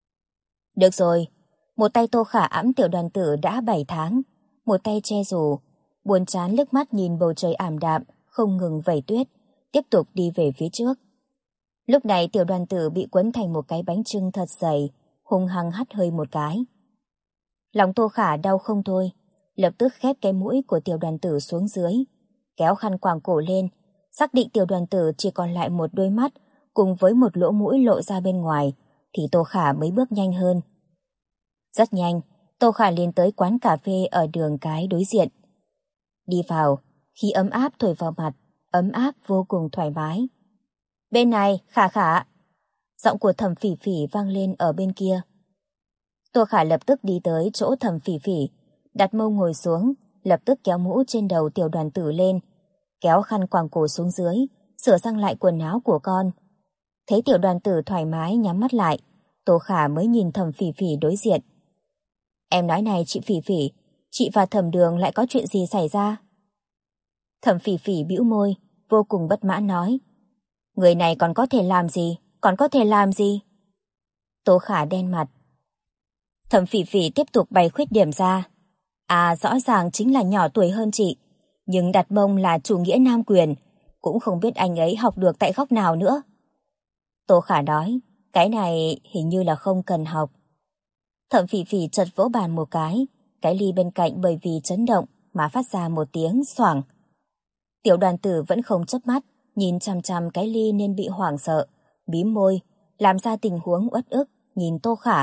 Được rồi, một tay Tô Khả ẵm Tiểu Đoàn Tử đã 7 tháng, một tay che dù, buồn chán liếc mắt nhìn bầu trời ảm đạm, không ngừng vẩy tuyết, tiếp tục đi về phía trước. Lúc này Tiểu Đoàn Tử bị quấn thành một cái bánh chưng thật dày, hung hăng hắt hơi một cái. Lòng Tô Khả đau không thôi, lập tức khép cái mũi của Tiểu Đoàn Tử xuống dưới, kéo khăn quàng cổ lên, xác định Tiểu Đoàn Tử chỉ còn lại một đôi mắt cùng với một lỗ mũi lộ ra bên ngoài, thì Tô Khả mới bước nhanh hơn. Rất nhanh, Tô Khả liền tới quán cà phê ở đường cái đối diện. Đi vào, khí ấm áp thổi vào mặt, ấm áp vô cùng thoải mái. Bên này, Khả Khả. Giọng của Thẩm Phỉ Phỉ vang lên ở bên kia. Tô Khả lập tức đi tới chỗ Thẩm Phỉ Phỉ, đặt mông ngồi xuống, lập tức kéo mũ trên đầu Tiểu Đoàn Tử lên, kéo khăn quàng cổ xuống dưới, sửa sang lại quần áo của con. Thấy Tiểu Đoàn Tử thoải mái nhắm mắt lại, Tô Khả mới nhìn Thẩm Phỉ Phỉ đối diện. Em nói này chị Phỉ Phỉ, chị và Thẩm Đường lại có chuyện gì xảy ra? Thẩm Phỉ Phỉ bĩu môi, vô cùng bất mãn nói. Người này còn có thể làm gì? Còn có thể làm gì? Tô Khả đen mặt. Thẩm Phỉ Phỉ tiếp tục bày khuyết điểm ra. À, rõ ràng chính là nhỏ tuổi hơn chị, nhưng đặt mông là chủ nghĩa nam quyền, cũng không biết anh ấy học được tại góc nào nữa. Tô Khả nói, cái này hình như là không cần học. Thẩm Phỉ Phỉ chật vỗ bàn một cái ly bên cạnh bởi vì chấn động mà phát ra một tiếng xoảng. Tiểu Đoàn Tử vẫn không chớp mắt, nhìn chằm chằm cái ly nên bị hoảng sợ, bím môi, làm ra tình huống uất ức, nhìn Tô Khả.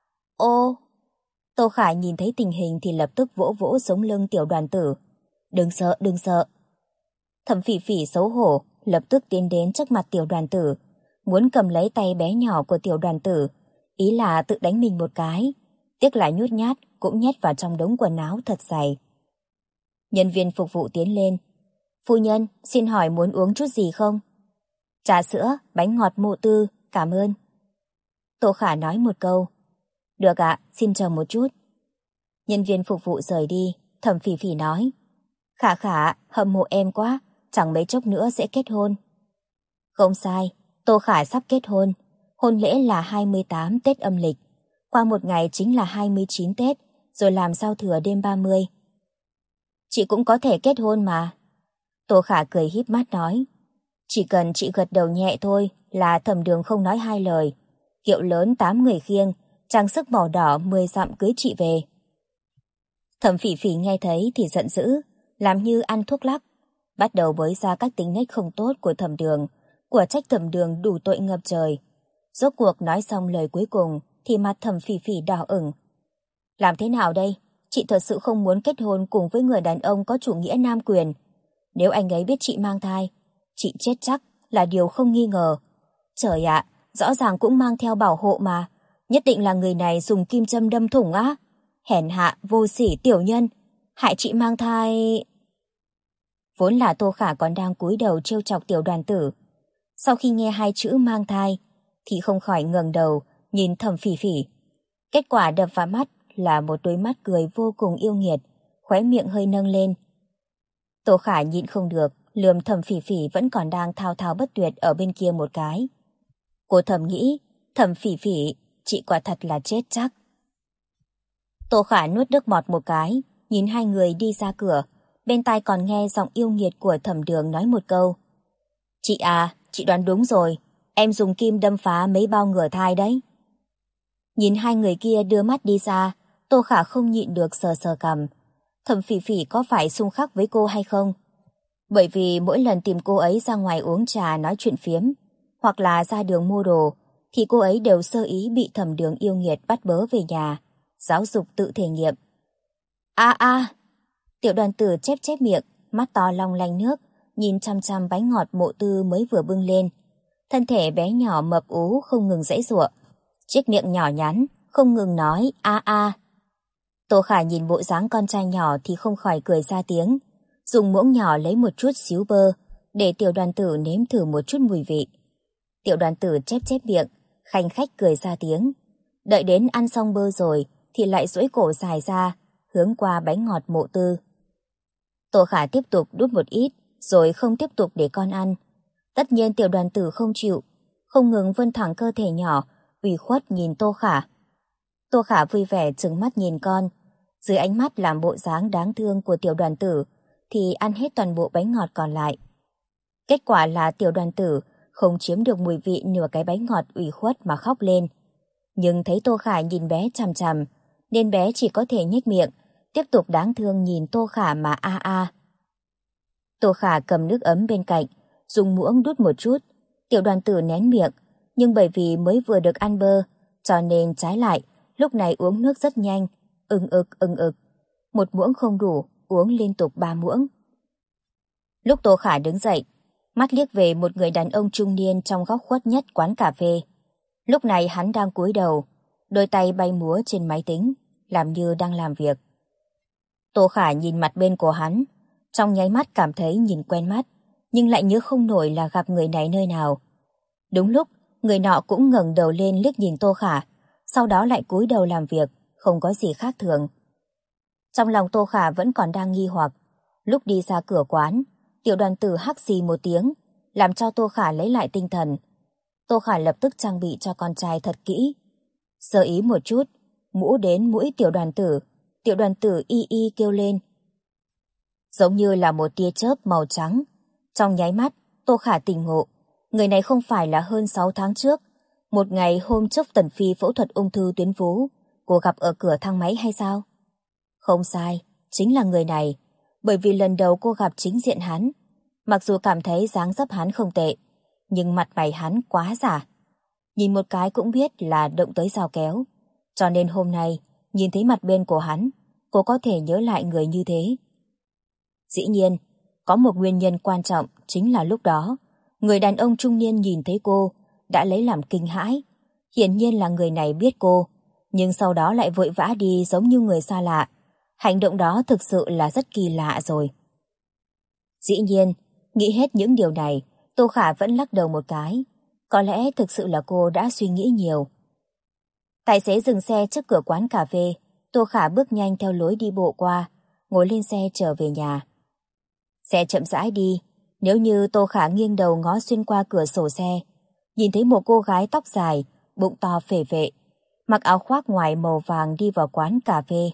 Ô! Tô Khả nhìn thấy tình hình thì lập tức vỗ vỗ sống lưng Tiểu Đoàn Tử. Đừng sợ, đừng sợ. Thẩm Phỉ Phỉ xấu hổ, lập tức tiến đến trước mặt Tiểu Đoàn Tử, muốn cầm lấy tay bé nhỏ của Tiểu Đoàn Tử, ý là tự đánh mình một cái, tiếc là nhút nhát cũng nhét vào trong đống quần áo thật dày. Nhân viên phục vụ tiến lên. Phu nhân, xin hỏi muốn uống chút gì không? Trà sữa, bánh ngọt Mộ Tư, cảm ơn. Tô Khả nói một câu. Được ạ, xin chờ một chút. Nhân viên phục vụ rời đi, Thẩm Phỉ Phỉ nói. Khả Khả, hâm mộ em quá, chẳng mấy chốc nữa sẽ kết hôn. Không sai, Tô Khả sắp kết hôn. Hôn lễ là 28 Tết âm lịch. Qua một ngày chính là 29 Tết, rồi làm giao thừa đêm 30. Chị cũng có thể kết hôn mà. Tô Khả cười híp mắt nói. Chỉ cần chị gật đầu nhẹ thôi là Thẩm Đường không nói hai lời. Kiệu lớn 8 người khiêng, trang sức màu đỏ 10 dặm cưới chị về. Thẩm Phỉ Phỉ nghe thấy thì giận dữ, làm như ăn thuốc lắc. Bắt đầu bới ra các tính nết không tốt của Thẩm Đường, của trách Thẩm Đường đủ tội ngập trời. Rốt cuộc nói xong lời cuối cùng thì mặt Thẩm Phỉ Phỉ đỏ ửng. Làm thế nào đây? Chị thật sự không muốn kết hôn cùng với người đàn ông có chủ nghĩa nam quyền. Nếu anh ấy biết chị mang thai, chị chết chắc là điều không nghi ngờ. Trời ạ, rõ ràng cũng mang theo bảo hộ mà. Nhất định là người này dùng kim châm đâm thủng á. Hèn hạ, vô sỉ, tiểu nhân. Hại chị mang thai... Vốn là Tô Khả còn đang cúi đầu trêu chọc Tiểu Đoàn Tử. Sau khi nghe hai chữ mang thai, thì không khỏi ngẩng đầu, nhìn Thẩm Phỉ Phỉ. Kết quả đập vào mắt là một đôi mắt cười vô cùng yêu nghiệt, khóe miệng hơi nâng lên. Tô Khả nhịn không được, lườm Thẩm Phỉ Phỉ vẫn còn đang thao thao bất tuyệt ở bên kia một cái. Cô thầm nghĩ, Thẩm Phỉ Phỉ, chị quả thật là chết chắc. Tô Khả nuốt nước bọt một cái, nhìn hai người đi ra cửa, bên tai còn nghe giọng yêu nghiệt của Thẩm Đường nói một câu. Chị à, chị đoán đúng rồi, em dùng kim đâm phá mấy bao ngửa thai đấy. Nhìn hai người kia đưa mắt đi xa, Tô Khả không nhịn được sờ sờ cằm. Thẩm Phỉ Phỉ có phải xung khắc với cô hay không? Bởi vì mỗi lần tìm cô ấy ra ngoài uống trà nói chuyện phiếm, hoặc là ra đường mua đồ, thì cô ấy đều sơ ý bị Thẩm Đường yêu nghiệt bắt bớ về nhà, giáo dục tự thể nghiệm. Tiểu Đoàn Tử chép chép miệng, mắt to long lanh nước, nhìn chăm chăm bánh ngọt Mộ Tư mới vừa bưng lên. Thân thể bé nhỏ mập ú không ngừng giãy giụa, chiếc miệng nhỏ nhắn không ngừng nói a. Tô Khả nhìn bộ dáng con trai nhỏ thì không khỏi cười ra tiếng, dùng muỗng nhỏ lấy một chút xíu bơ để Tiểu Đoàn Tử nếm thử một chút mùi vị. Tiểu Đoàn Tử chép chép miệng, khanh khách cười ra tiếng. Đợi đến ăn xong bơ rồi thì lại duỗi cổ dài ra, hướng qua bánh ngọt Mộ Tư. Tô Khả tiếp tục đút một ít, rồi không tiếp tục để con ăn. Tất nhiên Tiểu Đoàn Tử không chịu, không ngừng vươn thẳng cơ thể nhỏ, ủy khuất nhìn Tô Khả. Tô Khả vui vẻ trừng mắt nhìn con, dưới ánh mắt làm bộ dáng đáng thương của Tiểu Đoàn Tử, thì ăn hết toàn bộ bánh ngọt còn lại. Kết quả là Tiểu Đoàn Tử không chiếm được mùi vị nửa cái bánh ngọt ủy khuất mà khóc lên. Nhưng thấy Tô Khả nhìn bé chằm chằm, nên bé chỉ có thể nhếch miệng, tiếp tục đáng thương nhìn Tô Khả mà a. Tô Khả cầm nước ấm bên cạnh, dùng muỗng đút một chút. Tiểu Đoàn Tử nén miệng, nhưng bởi vì mới vừa được ăn bơ, cho nên trái lại, lúc này uống nước rất nhanh, ưng ực. Một muỗng không đủ, uống liên tục 3 muỗng. Lúc Tô Khả đứng dậy, mắt liếc về một người đàn ông trung niên trong góc khuất nhất quán cà phê. Lúc này hắn đang cúi đầu, đôi tay bay múa trên máy tính, làm như đang làm việc. Tô Khả nhìn mặt bên của hắn, trong nháy mắt cảm thấy nhìn quen mắt, nhưng lại nhớ không nổi là gặp người này nơi nào. Đúng lúc, người nọ cũng ngẩng đầu lên liếc nhìn Tô Khả, sau đó lại cúi đầu làm việc, không có gì khác thường. Trong lòng Tô Khả vẫn còn đang nghi hoặc, lúc đi ra cửa quán, Tiểu Đoàn Tử hắc xì một tiếng, làm cho Tô Khả lấy lại tinh thần. Tô Khả lập tức trang bị cho con trai thật kỹ. Sơ ý một chút, mũ đến mũi Tiểu Đoàn Tử, Tiểu Đoàn Tử y kêu lên. Giống như là một tia chớp màu trắng. Trong nháy mắt, Tô Khả tỉnh ngộ, người này không phải là hơn 6 tháng trước, một ngày hôm trước Tần Phi phẫu thuật ung thư tuyến vú, cô gặp ở cửa thang máy hay sao? Không sai, chính là người này, bởi vì lần đầu cô gặp chính diện hắn. Mặc dù cảm thấy dáng dấp hắn không tệ, nhưng mặt mày hắn quá giả. Nhìn một cái cũng biết là động tới dao kéo. Cho nên hôm nay, nhìn thấy mặt bên của hắn, cô có thể nhớ lại người như thế. Dĩ nhiên, có một nguyên nhân quan trọng chính là lúc đó, người đàn ông trung niên nhìn thấy cô, đã lấy làm kinh hãi. Hiển nhiên là người này biết cô, nhưng sau đó lại vội vã đi giống như người xa lạ. Hành động đó thực sự là rất kỳ lạ rồi. Dĩ nhiên, nghĩ hết những điều này, Tô Khả vẫn lắc đầu một cái. Có lẽ thực sự là cô đã suy nghĩ nhiều. Tài xế dừng xe trước cửa quán cà phê, Tô Khả bước nhanh theo lối đi bộ qua, ngồi lên xe trở về nhà. Xe chậm rãi đi, nếu như Tô Khả nghiêng đầu ngó xuyên qua cửa sổ xe, nhìn thấy một cô gái tóc dài, bụng to phể phệ, mặc áo khoác ngoài màu vàng đi vào quán cà phê.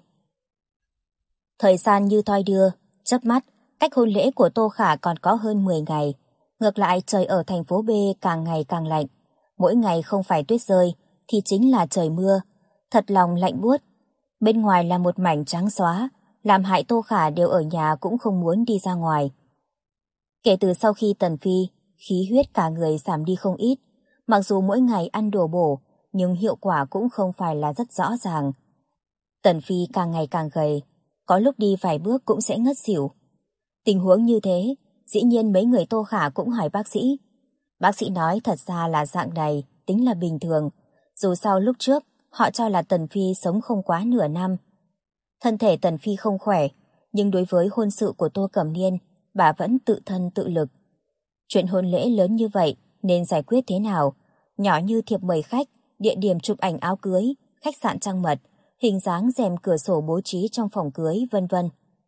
Thời gian như thoi đưa, chớp mắt, cách hôn lễ của Tô Khả còn có hơn 10 ngày. Ngược lại trời ở thành phố B càng ngày càng lạnh. Mỗi ngày không phải tuyết rơi, thì chính là trời mưa. Thật lòng lạnh buốt. Bên ngoài là một mảnh trắng xóa, làm hại Tô Khả đều ở nhà cũng không muốn đi ra ngoài. Kể từ sau khi Tần Phi, khí huyết cả người giảm đi không ít. Mặc dù mỗi ngày ăn đồ bổ, nhưng hiệu quả cũng không phải là rất rõ ràng. Tần Phi càng ngày càng gầy, có lúc đi vài bước cũng sẽ ngất xỉu. Tình huống như thế, dĩ nhiên mấy người Tô Khả cũng hỏi bác sĩ. Bác sĩ nói thật ra là dạng này tính là bình thường, dù sao lúc trước họ cho là Tần Phi sống không quá nửa năm. Thân thể Tần Phi không khỏe, nhưng đối với hôn sự của Tô Cẩm Niên, bà vẫn tự thân tự lực. Chuyện hôn lễ lớn như vậy nên giải quyết thế nào? Nhỏ như thiệp mời khách, địa điểm chụp ảnh áo cưới, khách sạn trăng mật, hình dáng rèm cửa sổ bố trí trong phòng cưới, vân vân.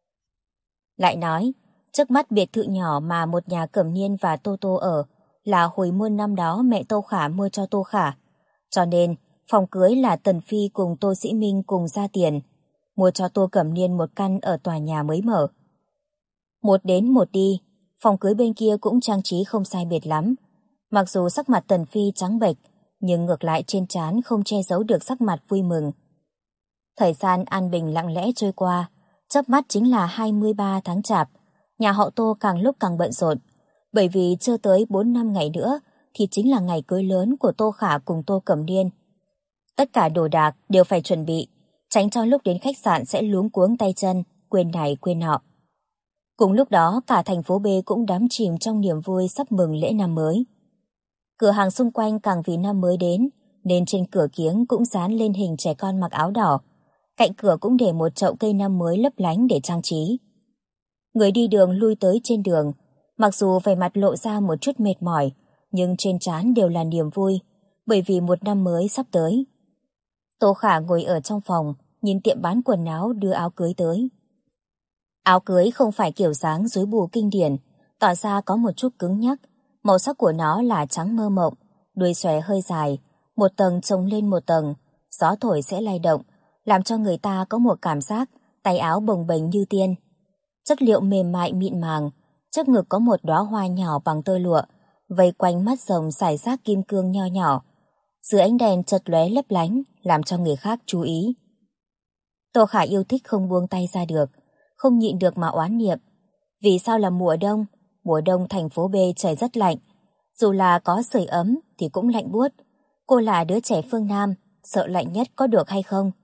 Lại nói, trước mắt biệt thự nhỏ mà một nhà Cẩm Niên và Tô Tô ở là hồi muôn năm đó mẹ Tô Khả mua cho Tô Khả. Cho nên, phòng cưới là Tần Phi cùng Tô Sĩ Minh cùng ra tiền, mua cho Tô Cẩm Niên một căn ở tòa nhà mới mở. Một đến một đi, phòng cưới bên kia cũng trang trí không sai biệt lắm. Mặc dù sắc mặt Tần Phi trắng bệch, nhưng ngược lại trên trán không che giấu được sắc mặt vui mừng. Thời gian an bình lặng lẽ trôi qua, chớp mắt chính là 23 tháng Chạp. Nhà họ Tô càng lúc càng bận rộn, bởi vì chưa tới 4 năm ngày nữa thì chính là ngày cưới lớn của Tô Khả cùng Tô Cẩm Niên. Tất cả đồ đạc đều phải chuẩn bị, tránh cho lúc đến khách sạn sẽ luống cuống tay chân, quên này quên nọ. Cùng lúc đó cả thành phố B cũng đắm chìm trong niềm vui sắp mừng lễ năm mới. Cửa hàng xung quanh càng vì năm mới đến, nên trên cửa kiếng cũng dán lên hình trẻ con mặc áo đỏ. Cạnh cửa cũng để một chậu cây năm mới lấp lánh để trang trí. Người đi đường lui tới trên đường, mặc dù vẻ mặt lộ ra một chút mệt mỏi, nhưng trên trán đều là niềm vui, bởi vì một năm mới sắp tới. Tô Khả ngồi ở trong phòng, nhìn tiệm bán quần áo đưa áo cưới tới. Áo cưới không phải kiểu dáng rối bù kinh điển, tỏ ra có một chút cứng nhắc, màu sắc của nó là trắng mơ mộng, đuôi xòe hơi dài, một tầng chồng lên một tầng, gió thổi sẽ lay động, làm cho người ta có một cảm giác tay áo bồng bềnh như tiên. Chất liệu mềm mại mịn màng, trước ngực có một đóa hoa nhỏ bằng tơ lụa, vây quanh mắt rồng rải rác kim cương nho nhỏ. Dưới ánh đèn chật lóe lấp lánh, làm cho người khác chú ý. Tô Khả yêu thích không buông tay ra được, không nhịn được mà oán niệm. Vì sao là mùa đông thành phố B trời rất lạnh, dù là có sưởi ấm thì cũng lạnh buốt. Cô là đứa trẻ phương Nam, sợ lạnh nhất có được hay không?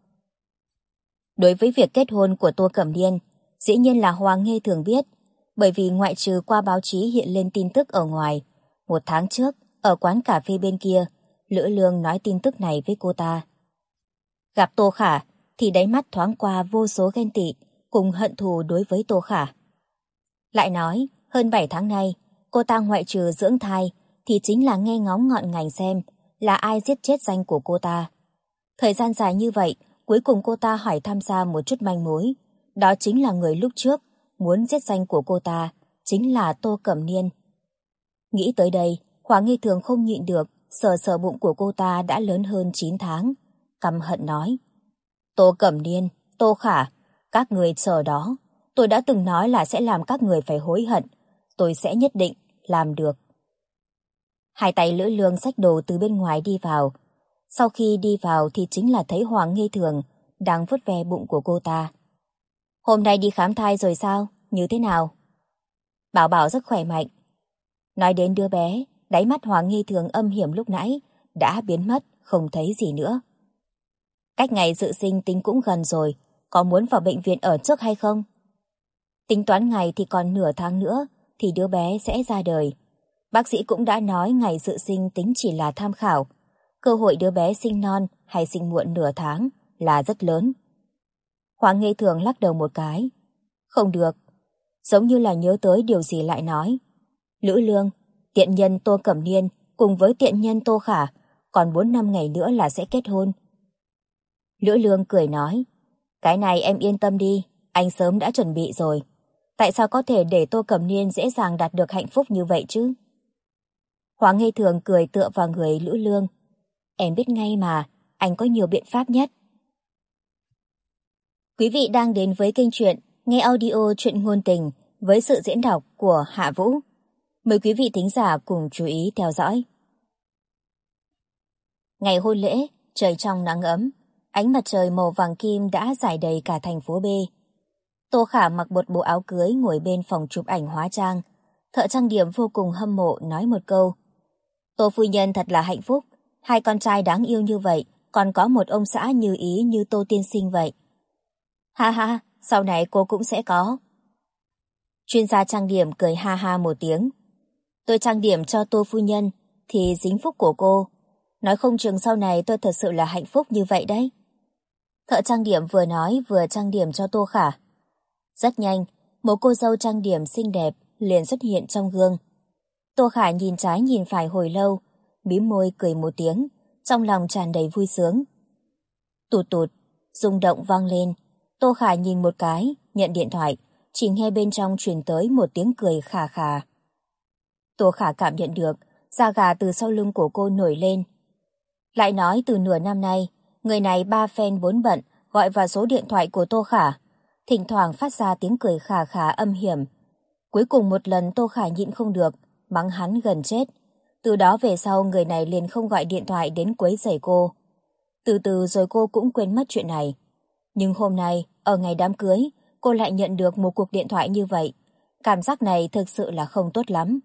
Đối với việc kết hôn của Tô Cẩm Niên, dĩ nhiên là Hoàng Nghê thường biết, bởi vì ngoại trừ qua báo chí hiện lên tin tức ở ngoài, 1 tháng trước, ở quán cà phê bên kia, Lữ Lương nói tin tức này với cô ta. Gặp Tô Khả, thì đáy mắt thoáng qua vô số ghen tị, cùng hận thù đối với Tô Khả. Lại nói, hơn 7 tháng nay, cô ta ngoại trừ dưỡng thai, thì chính là nghe ngóng ngọn ngành xem là ai giết chết danh của cô ta. Thời gian dài như vậy, cuối cùng cô ta hỏi tham gia một chút manh mối. Đó chính là người lúc trước muốn giết danh của cô ta, chính là Tô Cẩm Niên. Nghĩ tới đây, Hoàng Nghi Thường không nhịn được, sờ sờ bụng của cô ta đã lớn hơn 9 tháng. Căm hận nói, Tô Cẩm Niên, Tô Khả, các người chờ đó. Tôi đã từng nói là sẽ làm các người phải hối hận. Tôi sẽ nhất định làm được. Hai tay Lữ Lương xách đồ từ bên ngoài đi vào. Sau khi đi vào thì chính là thấy Hoàng Nghi Thường đang vuốt ve bụng của cô ta. Hôm nay đi khám thai rồi sao? Như thế nào? Bảo Bảo rất khỏe mạnh. Nói đến đứa bé, đáy mắt Hoàng Nghi Thường âm hiểm lúc nãy đã biến mất, không thấy gì nữa. Cách ngày dự sinh tính cũng gần rồi, có muốn vào bệnh viện ở trước hay không? Tính toán ngày thì còn nửa tháng nữa thì đứa bé sẽ ra đời. Bác sĩ cũng đã nói ngày dự sinh tính chỉ là tham khảo. Cơ hội đứa bé sinh non hay sinh muộn nửa tháng là rất lớn. Hoàng Nghi Thường lắc đầu một cái. Không được. giống như là nhớ tới điều gì lại nói. Lữ Lương, tiện nhân Tô Cẩm Niên cùng với tiện nhân Tô Khả, còn 4 năm ngày nữa là sẽ kết hôn. Lữ Lương cười nói, cái này em yên tâm đi, anh sớm đã chuẩn bị rồi. Tại sao có thể để Tô Cẩm Niên dễ dàng đạt được hạnh phúc như vậy chứ? Hoàng Nghi Thường cười tựa vào người Lữ Lương. Em biết ngay mà, anh có nhiều biện pháp nhất. Quý vị đang đến với kênh truyện nghe audio truyện ngôn tình với sự diễn đọc của Hạ Vũ. Mời quý vị thính giả cùng chú ý theo dõi. Ngày hôn lễ, trời trong nắng ấm, ánh mặt trời màu vàng kim đã rải đầy cả thành phố B. Tô Khả mặc một bộ áo cưới ngồi bên phòng chụp ảnh hóa trang. Thợ trang điểm vô cùng hâm mộ nói một câu. Tô phu nhân thật là hạnh phúc, hai con trai đáng yêu như vậy, còn có một ông xã như ý như Tô tiên sinh vậy. Ha ha, sau này cô cũng sẽ có. Chuyên gia trang điểm cười ha ha một tiếng. Tôi trang điểm cho Tô phu nhân thì dính phúc của cô. Nói không chừng sau này tôi thật sự là hạnh phúc như vậy đấy. Thợ trang điểm vừa nói vừa trang điểm cho Tô Khả. Rất nhanh, một cô dâu trang điểm xinh đẹp liền xuất hiện trong gương. Tô Khả nhìn trái nhìn phải hồi lâu, mím môi cười một tiếng, trong lòng tràn đầy vui sướng. Tụt tụt, rung động vang lên. Tô Khả nhìn một cái, nhận điện thoại, chỉ nghe bên trong truyền tới một tiếng cười khà khà. Tô Khả cảm nhận được, da gà từ sau lưng của cô nổi lên. Lại nói từ nửa năm nay, người này 3 phen 4 bận gọi vào số điện thoại của Tô Khả, thỉnh thoảng phát ra tiếng cười khà khà âm hiểm. Cuối cùng một lần Tô Khả nhịn không được, mắng hắn gần chết. Từ đó về sau người này liền không gọi điện thoại đến quấy rầy cô. Từ từ rồi cô cũng quên mất chuyện này. Nhưng hôm nay, ở ngày đám cưới, cô lại nhận được một cuộc điện thoại như vậy. Cảm giác này thực sự là không tốt lắm.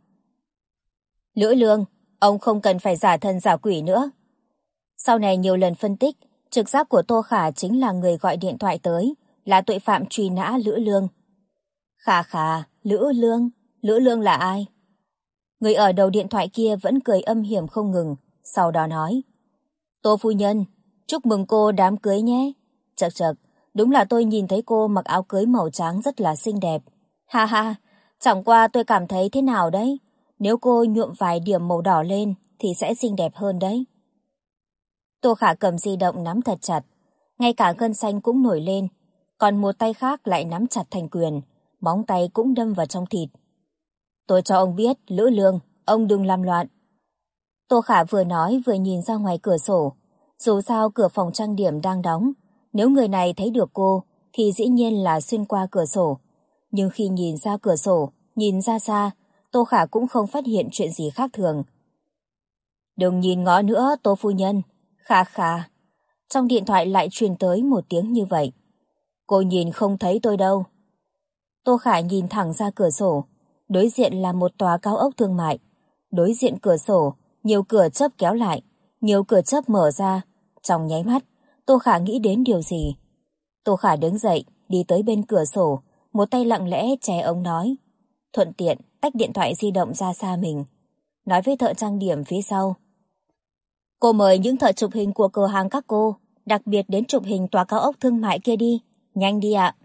Lữ Lương, ông không cần phải giả thân giả quỷ nữa. Sau này nhiều lần phân tích, trực giác của Tô Khả chính là người gọi điện thoại tới, là tội phạm truy nã Lữ Lương. Khà khà, Lữ Lương là ai? Người ở đầu điện thoại kia vẫn cười âm hiểm không ngừng, sau đó nói. Tô phu nhân, chúc mừng cô đám cưới nhé. Chậc chậc, đúng là tôi nhìn thấy cô mặc áo cưới màu trắng rất là xinh đẹp. Ha ha, chẳng qua tôi cảm thấy thế nào đấy, nếu cô nhuộm vài điểm màu đỏ lên thì sẽ xinh đẹp hơn đấy. Tô Khả cầm di động nắm thật chặt, ngay cả gân xanh cũng nổi lên, còn một tay khác lại nắm chặt thành quyền, móng tay cũng đâm vào trong thịt. Tôi cho ông biết, Lữ Lương, ông đừng làm loạn. Tô Khả vừa nói vừa nhìn ra ngoài cửa sổ. Dù sao cửa phòng trang điểm đang đóng, nếu người này thấy được cô thì dĩ nhiên là xuyên qua cửa sổ. Nhưng khi nhìn ra cửa sổ, nhìn ra xa, Tô Khả cũng không phát hiện chuyện gì khác thường. Đừng nhìn ngó nữa, Tô phu nhân. Khà khà. Trong điện thoại lại truyền tới một tiếng như vậy. Cô nhìn không thấy tôi đâu. Tô Khả nhìn thẳng ra cửa sổ. Đối diện là một tòa cao ốc thương mại. Đối diện cửa sổ, nhiều cửa chớp kéo lại, nhiều cửa chớp mở ra. Trong nháy mắt, Tô Khả nghĩ đến điều gì. Tô Khả đứng dậy, đi tới bên cửa sổ, một tay lặng lẽ che ống nói. Thuận tiện tách điện thoại di động ra xa mình. Nói với thợ trang điểm phía sau. Cô mời những thợ chụp hình của cửa hàng các cô, đặc biệt đến chụp hình tòa cao ốc thương mại kia đi. Nhanh đi ạ.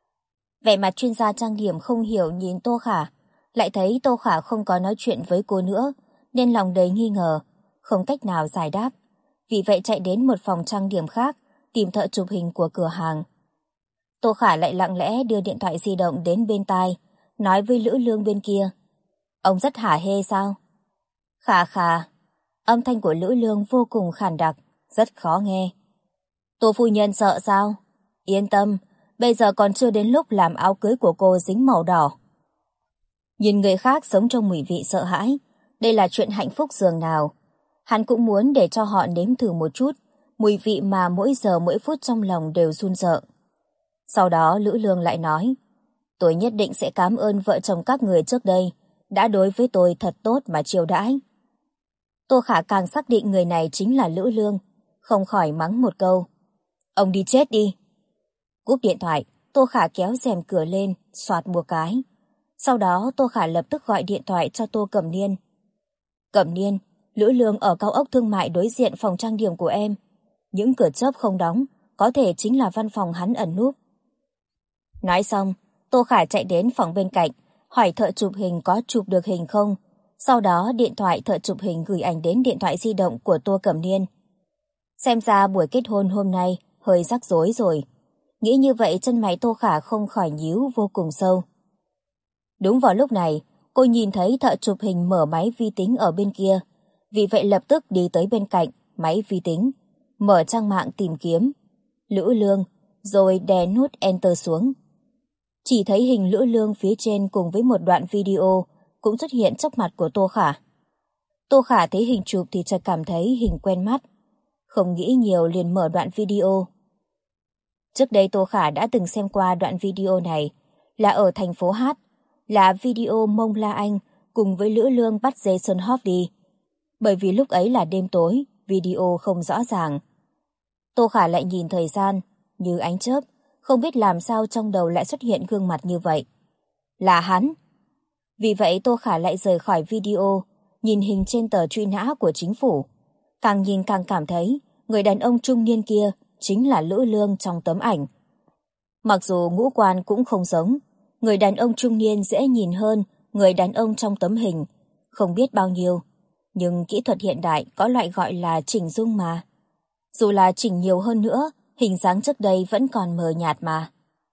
Vẻ mặt chuyên gia trang điểm không hiểu nhìn Tô Khả, lại thấy Tô Khả không có nói chuyện với cô nữa, nên lòng đầy nghi ngờ, không cách nào giải đáp. Vì vậy chạy đến một phòng trang điểm khác, tìm thợ chụp hình của cửa hàng. Tô Khả lại lặng lẽ đưa điện thoại di động đến bên tai, nói với Lữ Lương bên kia. Ông rất hả hê sao? Khà khà. Âm thanh của Lữ Lương vô cùng khàn đặc, rất khó nghe. Tô phu nhân sợ sao? Yên tâm, bây giờ còn chưa đến lúc làm áo cưới của cô dính màu đỏ. Nhìn người khác sống trong mùi vị sợ hãi, đây là chuyện hạnh phúc dường nào. Hắn cũng muốn để cho họ nếm thử một chút, mùi vị mà mỗi giờ mỗi phút trong lòng đều run sợ. Sau đó Lữ Lương lại nói, tôi nhất định sẽ cảm ơn vợ chồng các người trước đây, đã đối với tôi thật tốt mà chiều đãi. Tô Khả càng xác định người này chính là Lữ Lương, không khỏi mắng một câu. Ông đi chết đi. Cúp điện thoại, Tô Khả kéo rèm cửa lên, xoạt một cái. Sau đó Tô Khả lập tức gọi điện thoại cho Tô Cẩm Niên. Cẩm Niên, Lữ Lương ở cao ốc thương mại đối diện phòng trang điểm của em. Những cửa chớp không đóng, có thể chính là văn phòng hắn ẩn núp. Nói xong, Tô Khả chạy đến phòng bên cạnh, hỏi thợ chụp hình có chụp được hình không. Sau đó điện thoại thợ chụp hình gửi ảnh đến điện thoại di động của Tô Cẩm Niên. Xem ra buổi kết hôn hôm nay hơi rắc rối rồi. Nghĩ như vậy chân mày Tô Khả không khỏi nhíu vô cùng sâu. Đúng vào lúc này, cô nhìn thấy thợ chụp hình mở máy vi tính ở bên kia. Vì vậy lập tức đi tới bên cạnh máy vi tính, mở trang mạng tìm kiếm Lữ Lương, rồi đè nút Enter xuống. Chỉ thấy hình Lữ Lương phía trên cùng với một đoạn video cũng xuất hiện trước mặt của Tô Khả. Tô Khả thấy hình chụp thì chợt cảm thấy hình quen mắt. Không nghĩ nhiều liền mở đoạn video. Trước đây Tô Khả đã từng xem qua đoạn video này, là ở thành phố Hát, là video Mông La Anh cùng với Lữ Lương bắt Jason Hoff đi. Bởi vì lúc ấy là đêm tối, video không rõ ràng. Tô Khả lại nhìn thời gian, như ánh chớp, không biết làm sao trong đầu lại xuất hiện gương mặt như vậy. Là hắn. Vì vậy Tô Khả lại rời khỏi video, nhìn hình trên tờ truy nã của chính phủ. Càng nhìn càng cảm thấy người đàn ông trung niên kia chính là Lữ Lương trong tấm ảnh. Mặc dù ngũ quan cũng không giống, người đàn ông trung niên dễ nhìn hơn người đàn ông trong tấm hình, không biết bao nhiêu. Nhưng kỹ thuật hiện đại có loại gọi là chỉnh dung mà. Dù là chỉnh nhiều hơn nữa, hình dáng trước đây vẫn còn mờ nhạt mà.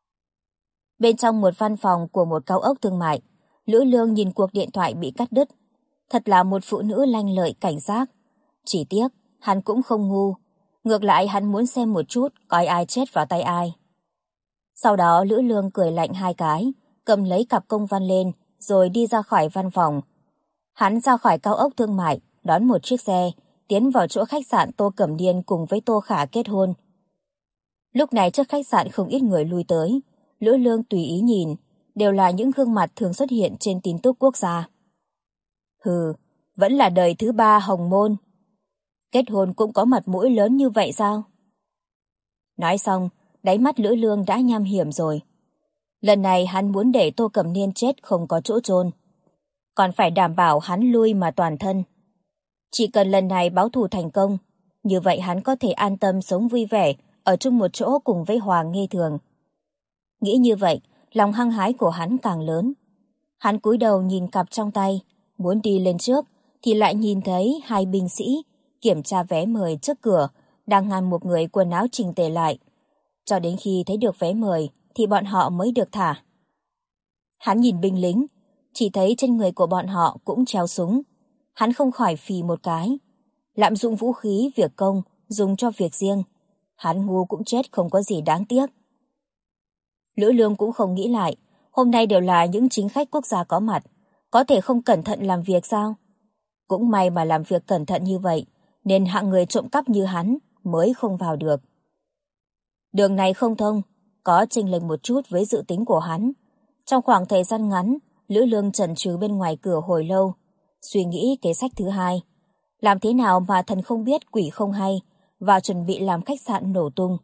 Bên trong một văn phòng của một cao ốc thương mại, Lữ Lương nhìn cuộc điện thoại bị cắt đứt. Thật là một phụ nữ lanh lợi cảnh giác. Chỉ tiếc, hắn cũng không ngu. Ngược lại hắn muốn xem một chút coi ai chết vào tay ai. Sau đó Lữ Lương cười lạnh hai cái, cầm lấy cặp công văn lên, rồi đi ra khỏi văn phòng. Hắn ra khỏi cao ốc thương mại, đón một chiếc xe, tiến vào chỗ khách sạn Tô Cẩm Niên cùng với Tô Khả kết hôn. Lúc này trước khách sạn không ít người lui tới, Lữ Lương tùy ý nhìn, đều là những gương mặt thường xuất hiện trên tin tức quốc gia. Hừ, vẫn là đời thứ ba hồng môn. Kết hôn cũng có mặt mũi lớn như vậy sao? Nói xong, đáy mắt Lữ Lương đã nham hiểm rồi. Lần này hắn muốn để Tô Cẩm Niên chết không có chỗ chôn, còn phải đảm bảo hắn lui mà toàn thân. Chỉ cần lần này báo thù thành công, như vậy hắn có thể an tâm sống vui vẻ ở chung một chỗ cùng với Hoàng Nghê Thường. Nghĩ như vậy, lòng hăng hái của hắn càng lớn. Hắn cúi đầu nhìn cặp trong tay, muốn đi lên trước thì lại nhìn thấy hai binh sĩ kiểm tra vé mời trước cửa đang ngăn một người quần áo chỉnh tề lại. Cho đến khi thấy được vé mời thì bọn họ mới được thả. Hắn nhìn binh lính, chỉ thấy trên người của bọn họ cũng treo súng. Hắn không khỏi phì một cái. Lạm dụng vũ khí việc công dùng cho việc riêng. Hắn ngu cũng chết không có gì đáng tiếc. Lữ Lương cũng không nghĩ lại, hôm nay đều là những chính khách quốc gia có mặt, có thể không cẩn thận làm việc sao? Cũng may mà làm việc cẩn thận như vậy, nên hạng người trộm cắp như hắn mới không vào được. Đường này không thông, có chênh lệch một chút với dự tính của hắn. Trong khoảng thời gian ngắn, Lữ Lương chần chừ bên ngoài cửa hồi lâu, suy nghĩ kế sách thứ hai. Làm thế nào mà thần không biết quỷ không hay, và chuẩn bị làm khách sạn nổ tung.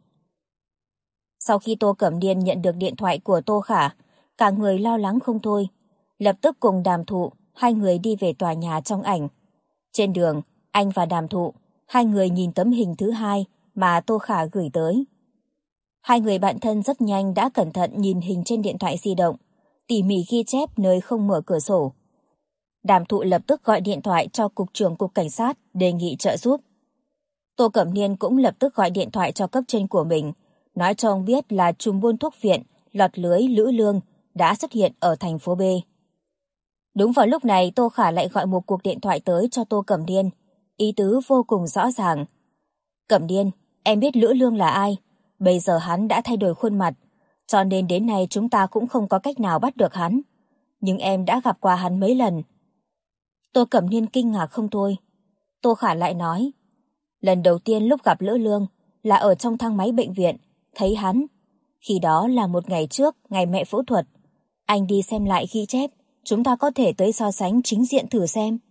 Sau khi Tô Cẩm Niên nhận được điện thoại của Tô Khả, cả người lo lắng không thôi. Lập tức cùng Đàm Thụ, hai người đi về tòa nhà trong ảnh. Trên đường, anh và Đàm Thụ, hai người nhìn tấm hình thứ hai mà Tô Khả gửi tới. Hai người bạn thân rất nhanh đã cẩn thận nhìn hình trên điện thoại di động, tỉ mỉ ghi chép nơi không mở cửa sổ. Đàm Thụ lập tức gọi điện thoại cho Cục trưởng Cục Cảnh sát đề nghị trợ giúp. Tô Cẩm Niên cũng lập tức gọi điện thoại cho cấp trên của mình, nói cho ông biết là trùm buôn thuốc viện lọt lưới Lữ Lương đã xuất hiện ở thành phố B. Đúng vào lúc này Tô Khả lại gọi một cuộc điện thoại tới cho Tô Cẩm Niên, ý tứ vô cùng rõ ràng. Cẩm Niên, em biết Lữ Lương là ai, bây giờ hắn đã thay đổi khuôn mặt, cho nên đến nay chúng ta cũng không có cách nào bắt được hắn. Nhưng em đã gặp qua hắn mấy lần. Tô Cẩm Niên kinh ngạc không thôi. Tô Khả lại nói, lần đầu tiên lúc gặp Lữ Lương là ở trong thang máy bệnh viện, thấy hắn. Khi đó là một ngày trước, ngày mẹ phẫu thuật. Anh đi xem lại ghi chép, chúng ta có thể tới so sánh chính diện thử xem.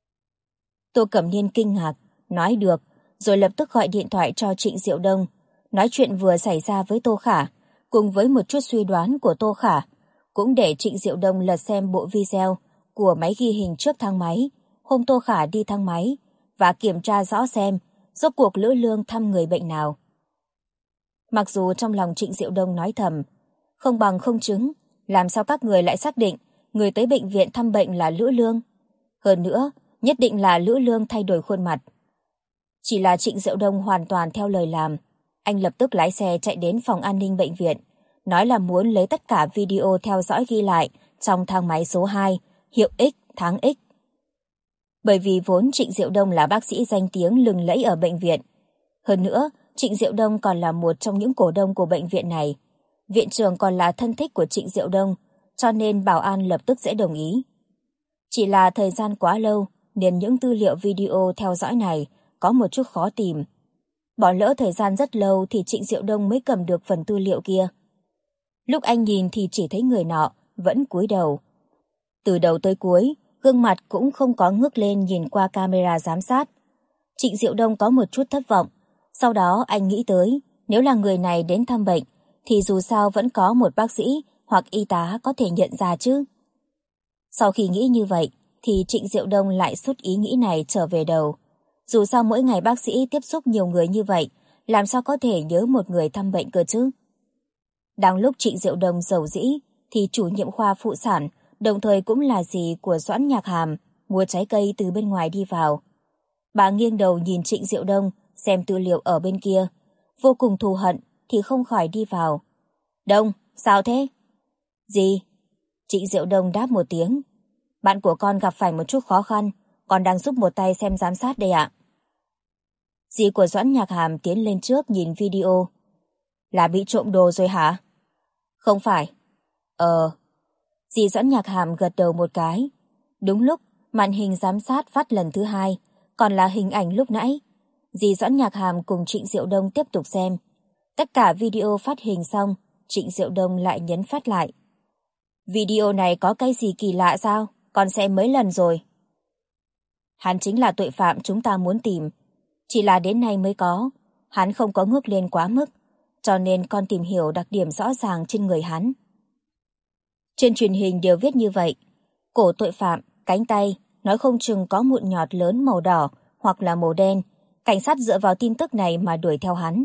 Tô Cẩm Niên kinh ngạc, nói được, rồi lập tức gọi điện thoại cho Trịnh Diệu Đông, nói chuyện vừa xảy ra với Tô Khả, cùng với một chút suy đoán của Tô Khả, cũng để Trịnh Diệu Đông lật xem bộ video của máy ghi hình trước thang máy, hôm Tô Khả đi thang máy, và kiểm tra rõ xem rốt cuộc Lữ Lương thăm người bệnh nào. Mặc dù trong lòng Trịnh Diệu Đông nói thầm, không bằng không chứng, Làm sao các người lại xác định người tới bệnh viện thăm bệnh là Lữ Lương? Hơn nữa, nhất định là Lữ Lương thay đổi khuôn mặt. Chỉ là Trịnh Diệu Đông hoàn toàn theo lời làm. Anh lập tức lái xe chạy đến phòng an ninh bệnh viện, nói là muốn lấy tất cả video theo dõi ghi lại trong thang máy số 2, hiệu X, tháng X. Bởi vì vốn Trịnh Diệu Đông là bác sĩ danh tiếng lừng lẫy ở bệnh viện. Hơn nữa, Trịnh Diệu Đông còn là một trong những cổ đông của bệnh viện này. Viện trưởng còn là thân thích của Trịnh Diệu Đông, cho nên bảo an lập tức sẽ đồng ý. Chỉ là thời gian quá lâu, nên những tư liệu video theo dõi này có một chút khó tìm. Bỏ lỡ thời gian rất lâu thì Trịnh Diệu Đông mới cầm được phần tư liệu kia. Lúc anh nhìn thì chỉ thấy người nọ vẫn cúi đầu. Từ đầu tới cuối, gương mặt cũng không có ngước lên nhìn qua camera giám sát. Trịnh Diệu Đông có một chút thất vọng. Sau đó anh nghĩ tới, nếu là người này đến thăm bệnh, thì dù sao vẫn có một bác sĩ hoặc y tá có thể nhận ra chứ. Sau khi nghĩ như vậy, thì Trịnh Diệu Đông lại sút ý nghĩ này trở về đầu. Dù sao mỗi ngày bác sĩ tiếp xúc nhiều người như vậy, làm sao có thể nhớ một người thăm bệnh cơ chứ? Đang lúc Trịnh Diệu Đông rầu rĩ, thì chủ nhiệm khoa phụ sản, đồng thời cũng là dì của Doãn Nhạc Hàm, mua trái cây từ bên ngoài đi vào. Bà nghiêng đầu nhìn Trịnh Diệu Đông, xem tư liệu ở bên kia. Vô cùng thù hận thì không khỏi đi vào. Đông, sao thế? Dì? Trịnh Diệu Đông đáp một tiếng. Bạn của con gặp phải một chút khó khăn, con đang giúp một tay xem giám sát đây ạ. Dì của Doãn Nhạc Hàm tiến lên trước nhìn video. Là bị trộm đồ rồi hả? Không phải. Dì Doãn Nhạc Hàm gật đầu một cái. Đúng lúc màn hình giám sát phát lần thứ 2, còn là hình ảnh lúc nãy. Dì Doãn Nhạc Hàm cùng Trịnh Diệu Đông tiếp tục xem. Tất cả video phát hình xong, Trịnh Diệu Đông lại nhấn phát lại. Video này có cái gì kỳ lạ sao? Con xem mấy lần rồi. Hắn chính là tội phạm chúng ta muốn tìm. Chỉ là đến nay mới có. Hắn không có ngước lên quá mức, cho nên con tìm hiểu đặc điểm rõ ràng trên người hắn. Trên truyền hình đều viết như vậy. Cổ tội phạm, cánh tay, nói không chừng có mụn nhọt lớn màu đỏ hoặc là màu đen. Cảnh sát dựa vào tin tức này mà đuổi theo hắn.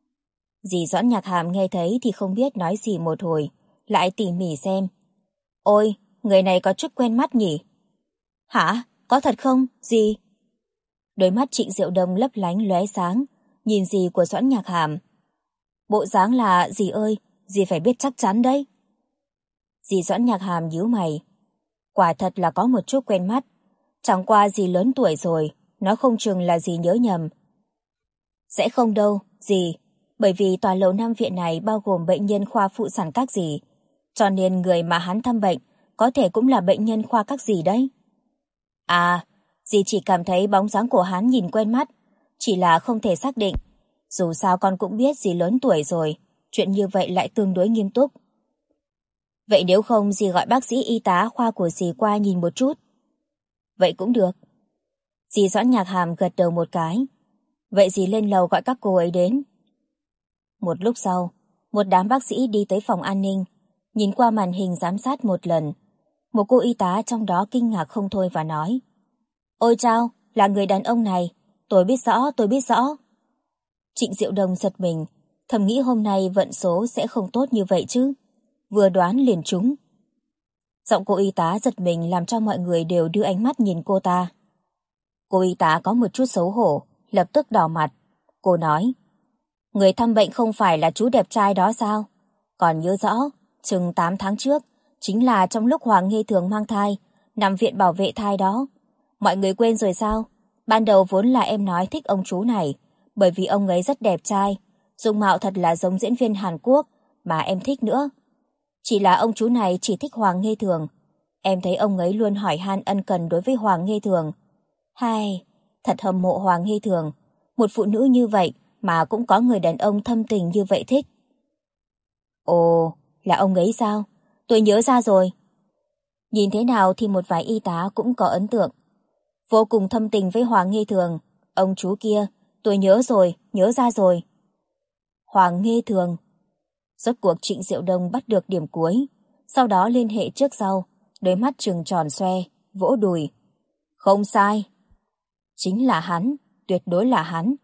Dì Doãn Nhạc Hàm nghe thấy thì không biết nói gì một hồi, lại tỉ mỉ xem. Ôi, người này có chút quen mắt nhỉ? Hả? Có thật không? Dì? Đôi mắt Trịnh Diệu Đông lấp lánh lóe sáng, nhìn dì của Doãn Nhạc Hàm. Bộ dáng là, dì ơi, dì phải biết chắc chắn đấy. Dì Doãn Nhạc Hàm nhíu mày. Quả thật là có một chút quen mắt. Chẳng qua dì lớn tuổi rồi, nó không chừng là dì nhớ nhầm. Sẽ không đâu, dì. Bởi vì tòa lầu 5 viện này bao gồm bệnh nhân khoa phụ sản các dì. Cho nên người mà hắn thăm bệnh có thể cũng là bệnh nhân khoa các dì đấy. À, dì chỉ cảm thấy bóng dáng của hắn nhìn quen mắt. Chỉ là không thể xác định. Dù sao con cũng biết dì lớn tuổi rồi. Chuyện như vậy lại tương đối nghiêm túc. Vậy nếu không dì gọi bác sĩ y tá khoa của dì qua nhìn một chút. Vậy cũng được. Dì Doãn Nhạc Hàm gật đầu một cái. Vậy dì lên lầu gọi các cô ấy đến. Một lúc sau, một đám bác sĩ đi tới phòng an ninh, nhìn qua màn hình giám sát một lần. Một cô y tá trong đó kinh ngạc không thôi và nói. Ôi chao, là người đàn ông này. Tôi biết rõ, tôi biết rõ. Trịnh Diệu Đông giật mình, thầm nghĩ hôm nay vận số sẽ không tốt như vậy chứ. Vừa đoán liền trúng. Giọng cô y tá giật mình làm cho mọi người đều đưa ánh mắt nhìn cô ta. Cô y tá có một chút xấu hổ, lập tức đỏ mặt. Cô nói, người thăm bệnh không phải là chú đẹp trai đó sao? Còn nhớ rõ, chừng 8 tháng trước, chính là trong lúc Hoàng Nghê Thường mang thai, nằm viện bảo vệ thai đó. Mọi người quên rồi sao? Ban đầu vốn là em nói thích ông chú này, bởi vì ông ấy rất đẹp trai, dung mạo thật là giống diễn viên Hàn Quốc mà em thích nữa. Chỉ là ông chú này chỉ thích Hoàng Nghê Thường. Em thấy ông ấy luôn hỏi han ân cần đối với Hoàng Nghê Thường. Hay, thật hâm mộ Hoàng Nghê Thường. Một phụ nữ như vậy mà cũng có người đàn ông thâm tình như vậy thích. Ồ, là ông ấy sao? Tôi nhớ ra rồi. Nhìn thế nào thì một vài y tá cũng có ấn tượng. Vô cùng thâm tình với Hoàng Nghê Thường. Ông chú kia, tôi nhớ rồi, nhớ ra rồi. Hoàng Nghê Thường. Rốt cuộc Trịnh Diệu Đông bắt được điểm cuối, sau đó liên hệ trước sau, đôi mắt trừng tròn xoe, vỗ đùi. Không sai. Chính là hắn, tuyệt đối là hắn,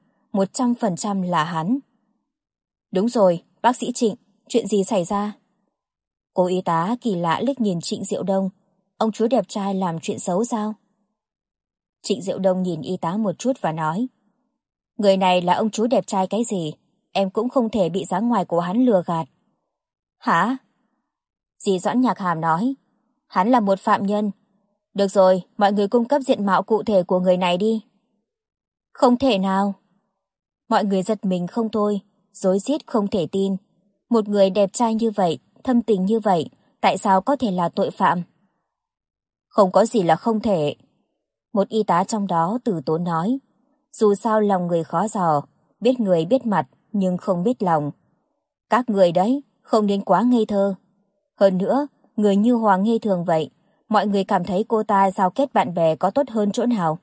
100% là hắn. Đúng rồi, bác sĩ Trịnh, chuyện gì xảy ra? Cô y tá kỳ lạ liếc nhìn Trịnh Diệu Đông. Ông chú đẹp trai làm chuyện xấu sao? Trịnh Diệu Đông nhìn y tá một chút và nói, người này là ông chú đẹp trai cái gì? Em cũng không thể bị dáng ngoài của hắn lừa gạt. Hả? Dì Doãn Nhạc Hàm nói, hắn là một phạm nhân. Được rồi, mọi người cung cấp diện mạo cụ thể của người này đi. Không thể nào. Mọi người giật mình không thôi, rối rít không thể tin. Một người đẹp trai như vậy, thâm tình như vậy, tại sao có thể là tội phạm? Không có gì là không thể. Một y tá trong đó từ tốn nói, dù sao lòng người khó dò, biết người biết mặt nhưng không biết lòng. Các người đấy, không nên quá ngây thơ. Hơn nữa, người như Hoàng ngây thường vậy, mọi người cảm thấy cô ta giao kết bạn bè có tốt hơn chỗ nào?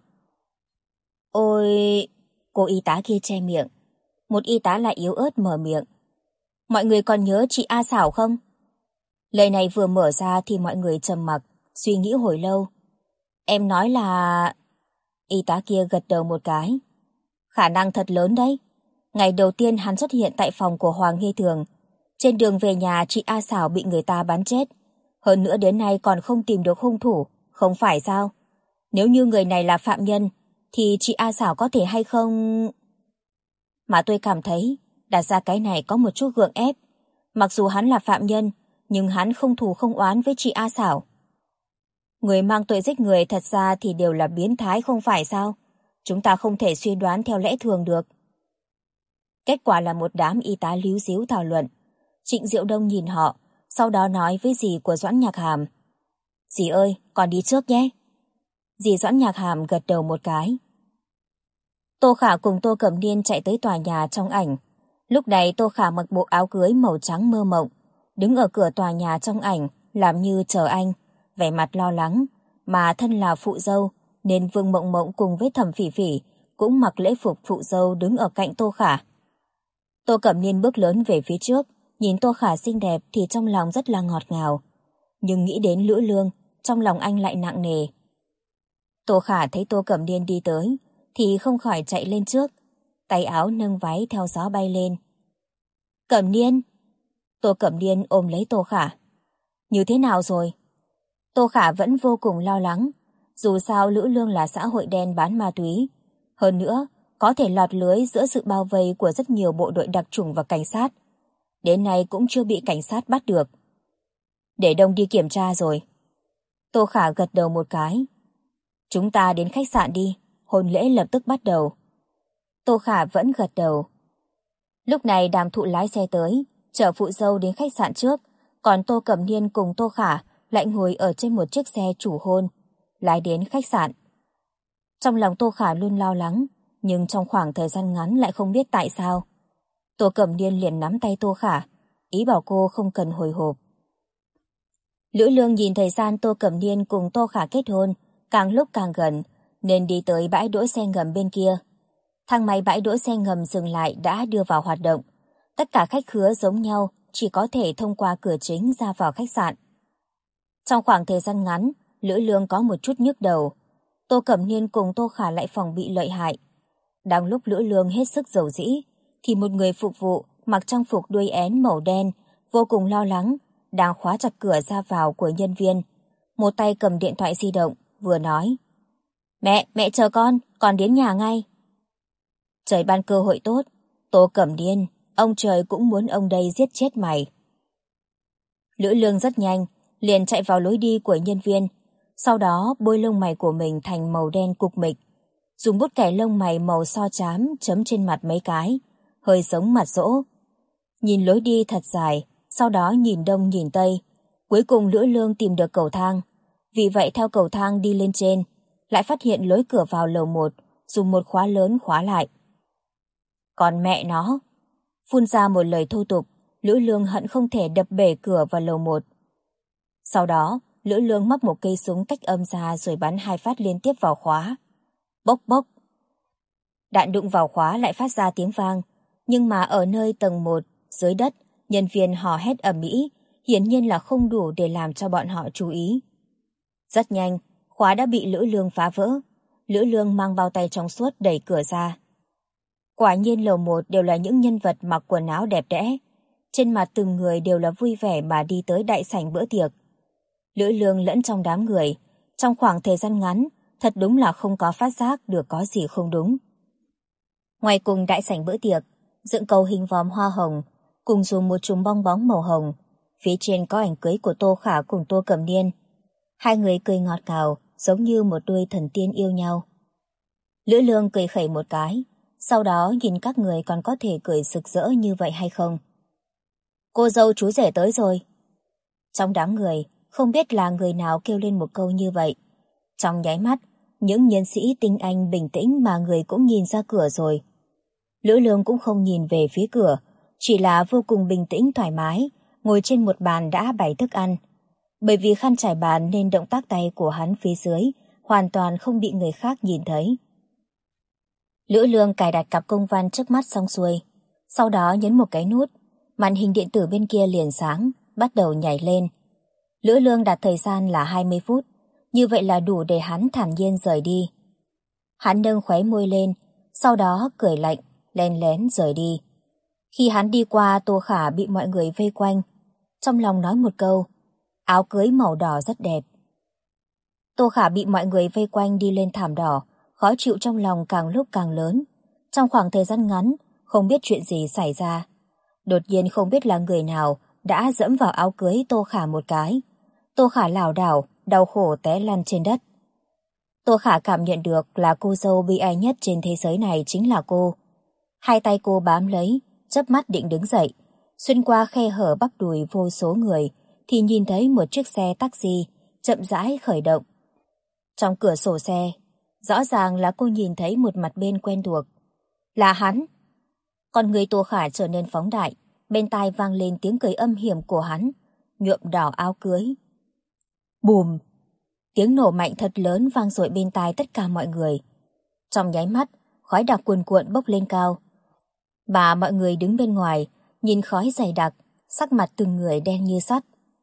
Ôi... Cô y tá kia che miệng. Một y tá lại yếu ớt mở miệng. Mọi người còn nhớ chị A Xảo không? Lời này vừa mở ra thì mọi người trầm mặc, suy nghĩ hồi lâu. Em nói là... Y tá kia gật đầu một cái. Khả năng thật lớn đấy. Ngày đầu tiên hắn xuất hiện tại phòng của Hoàng Nghi Thường. Trên đường về nhà chị A Xảo bị người ta bắn chết. Hơn nữa đến nay còn không tìm được hung thủ, không phải sao? Nếu như người này là phạm nhân, thì chị A Xảo có thể hay không... Mà tôi cảm thấy đặt ra cái này có một chút gượng ép. Mặc dù hắn là phạm nhân, nhưng hắn không thù không oán với chị A Xảo. Người mang tội giết người thật ra thì đều là biến thái không phải sao? Chúng ta không thể suy đoán theo lẽ thường được. Kết quả là một đám y tá líu díu thảo luận. Trịnh Diệu Đông nhìn họ, sau đó nói với dì của Doãn Nhạc Hàm. Dì ơi, con đi trước nhé. Dì Doãn Nhạc Hàm gật đầu một cái. Tô Khả cùng Tô Cẩm Niên chạy tới tòa nhà trong ảnh. Lúc này Tô Khả mặc bộ áo cưới màu trắng mơ mộng, đứng ở cửa tòa nhà trong ảnh, làm như chờ anh, vẻ mặt lo lắng, mà thân là phụ dâu, nên Vương Mộng Mộng cùng với Thẩm Phỉ Phỉ cũng mặc lễ phục phụ dâu đứng ở cạnh Tô Khả. Tô Cẩm Niên bước lớn về phía trước, nhìn Tô Khả xinh đẹp thì trong lòng rất là ngọt ngào. Nhưng nghĩ đến Lữ Lương, trong lòng anh lại nặng nề. Tô Khả thấy Tô Cẩm Niên đi tới, thì không khỏi chạy lên trước, tay áo nâng váy theo gió bay lên. Cẩm Niên! Tô Cẩm Niên ôm lấy Tô Khả. Như thế nào rồi? Tô Khả vẫn vô cùng lo lắng, dù sao Lữ Lương là xã hội đen bán ma túy. Hơn nữa, có thể lọt lưới giữa sự bao vây của rất nhiều bộ đội đặc chủng và cảnh sát. Đến nay cũng chưa bị cảnh sát bắt được. Để Đông đi kiểm tra rồi. Tô Khả gật đầu một cái. Chúng ta đến khách sạn đi, hôn lễ lập tức bắt đầu. Tô Khả vẫn gật đầu. Lúc này Đàm Thụ lái xe tới, chở phụ dâu đến khách sạn trước, còn Tô Cẩm Niên cùng Tô Khả lại ngồi ở trên một chiếc xe chủ hôn, lái đến khách sạn. Trong lòng Tô Khả luôn lo lắng, nhưng trong khoảng thời gian ngắn lại không biết tại sao. Tô Cẩm Niên liền nắm tay Tô Khả, ý bảo cô không cần hồi hộp. Lữ Lương nhìn thời gian Tô Cẩm Niên cùng Tô Khả kết hôn càng lúc càng gần, nên đi tới bãi đỗ xe ngầm bên kia. Thang máy bãi đỗ xe ngầm dừng lại đã đưa vào hoạt động. Tất cả khách khứa giống nhau, chỉ có thể thông qua cửa chính ra vào khách sạn. Trong khoảng thời gian ngắn, Lữ Lương có một chút nhức đầu. Tô Cẩm Niên cùng Tô Khả lại phòng bị lợi hại. Đang lúc Lữ Lương hết sức dầu dĩ, thì một người phục vụ mặc trang phục đuôi én màu đen, vô cùng lo lắng, đang khóa chặt cửa ra vào của nhân viên. Một tay cầm điện thoại di động, vừa nói. Mẹ chờ con đến nhà ngay. Trời ban cơ hội tốt, Tô Cẩm Niên, ông trời cũng muốn ông đây giết chết mày. Lữ Lương rất nhanh, liền chạy vào lối đi của nhân viên, sau đó bôi lông mày của mình thành màu đen cục mịch, dùng bút kẻ lông mày màu so chám chấm trên mặt mấy cái, hơi giống mặt dỗ. Nhìn lối đi thật dài, sau đó nhìn đông nhìn tây, cuối cùng Lữ Lương tìm được cầu thang, vì vậy theo cầu thang đi lên trên, lại phát hiện lối cửa vào lầu 1, dùng một khóa lớn khóa lại. Còn mẹ nó! Phun ra một lời thô tục, Lữ Lương hận không thể đập bể cửa vào lầu 1. Sau đó, Lữ Lương móc một cây súng cách âm ra rồi bắn 2 phát liên tiếp vào khóa. Bốc bốc! Đạn đụng vào khóa lại phát ra tiếng vang, nhưng mà ở nơi tầng 1, dưới đất, nhân viên hò hét ầm ĩ, hiển nhiên là không đủ để làm cho bọn họ chú ý. Rất nhanh, khóa đã bị Lữ Lương phá vỡ. Lữ Lương mang bao tay trong suốt đẩy cửa ra. Quả nhiên lầu 1 đều là những nhân vật mặc quần áo đẹp đẽ. Trên mặt từng người đều là vui vẻ mà đi tới đại sảnh bữa tiệc. Lữ Lương lẫn trong đám người, trong khoảng thời gian ngắn, thật đúng là không có phát giác được có gì không đúng. Ngoài cùng đại sảnh bữa tiệc, dựng cầu hình vòm hoa hồng, cùng dùng một chùm bong bóng màu hồng. Phía trên có ảnh cưới của Tô Khả cùng Tô Cẩm Niên. Hai người cười ngọt ngào, giống như một đôi thần tiên yêu nhau. Lữ Lương cười khẩy một cái, sau đó nhìn các người còn có thể cười rực rỡ như vậy hay không. Cô dâu chú rể tới rồi. Trong đám người, không biết là người nào kêu lên một câu như vậy. Trong nháy mắt, những nhân sĩ tinh anh bình tĩnh mà người cũng nhìn ra cửa rồi. Lữ Lương cũng không nhìn về phía cửa, chỉ là vô cùng bình tĩnh thoải mái, ngồi trên một bàn đã bày thức ăn. Bởi vì khăn trải bàn nên động tác tay của hắn phía dưới hoàn toàn không bị người khác nhìn thấy. Lữ Lương cài đặt cặp công văn trước mắt xong xuôi, sau đó nhấn một cái nút, màn hình điện tử bên kia liền sáng, bắt đầu nhảy lên. Lữ Lương đặt thời gian là 20 phút, như vậy là đủ để hắn thản nhiên rời đi. Hắn nâng khóe môi lên, sau đó cười lạnh, len lén rời đi. Khi hắn đi qua Tô Khả bị mọi người vây quanh, trong lòng nói một câu, áo cưới màu đỏ rất đẹp. Tô Khả bị mọi người vây quanh đi lên thảm đỏ, khó chịu trong lòng càng lúc càng lớn. Trong khoảng thời gian ngắn, không biết chuyện gì xảy ra. Đột nhiên không biết là người nào đã dẫm vào áo cưới Tô Khả một cái. Tô Khả lảo đảo, đau khổ té lăn trên đất. Tô Khả cảm nhận được là cô dâu bi ai nhất trên thế giới này chính là cô. Hai tay cô bám lấy, chớp mắt định đứng dậy. Xuyên qua khe hở bắp đùi vô số người, thì nhìn thấy một chiếc xe taxi chậm rãi khởi động. Trong cửa sổ xe, rõ ràng là cô nhìn thấy một mặt bên quen thuộc. Là hắn. Con người Tô Khả trở nên phóng đại, bên tai vang lên tiếng cười âm hiểm của hắn, nhuộm đỏ áo cưới. Bùm! Tiếng nổ mạnh thật lớn vang dội bên tai tất cả mọi người. Trong nháy mắt, khói đặc cuồn cuộn bốc lên cao. Mà mọi người đứng bên ngoài, nhìn khói dày đặc, sắc mặt từng người đen như sắt.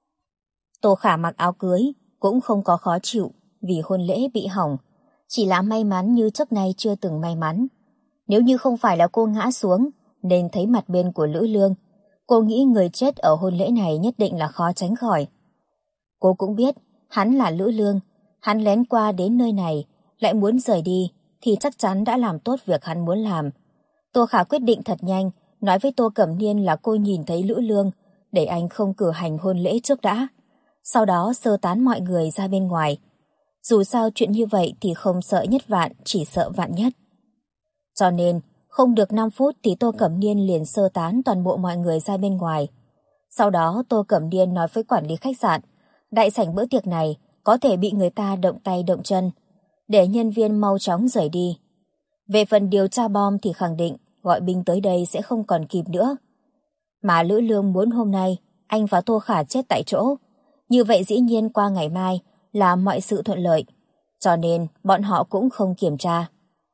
Tô Khả mặc áo cưới, cũng không có khó chịu vì hôn lễ bị hỏng, chỉ là may mắn như trước nay chưa từng may mắn. Nếu như không phải là cô ngã xuống nên thấy mặt bên của Lữ Lương, cô nghĩ người chết ở hôn lễ này nhất định là khó tránh khỏi. Cô cũng biết hắn là Lữ Lương, hắn lén qua đến nơi này lại muốn rời đi thì chắc chắn đã làm tốt việc hắn muốn làm. Tô Khả quyết định thật nhanh, nói với Tô Cẩm Niên là cô nhìn thấy Lữ Lương, để anh không cử hành hôn lễ trước đã. Sau đó sơ tán mọi người ra bên ngoài. Dù sao chuyện như vậy thì không sợ nhất vạn, chỉ sợ vạn nhất. Cho nên, không được 5 phút thì Tô Cẩm Niên liền sơ tán toàn bộ mọi người ra bên ngoài. Sau đó Tô Cẩm Niên nói với quản lý khách sạn, đại sảnh bữa tiệc này có thể bị người ta động tay động chân, để nhân viên mau chóng rời đi. Về phần điều tra bom thì khẳng định gọi binh tới đây sẽ không còn kịp nữa. Mà Lữ Lương muốn hôm nay anh và Tô Khả chết tại chỗ, như vậy dĩ nhiên qua ngày mai là mọi sự thuận lợi, cho nên bọn họ cũng không kiểm tra.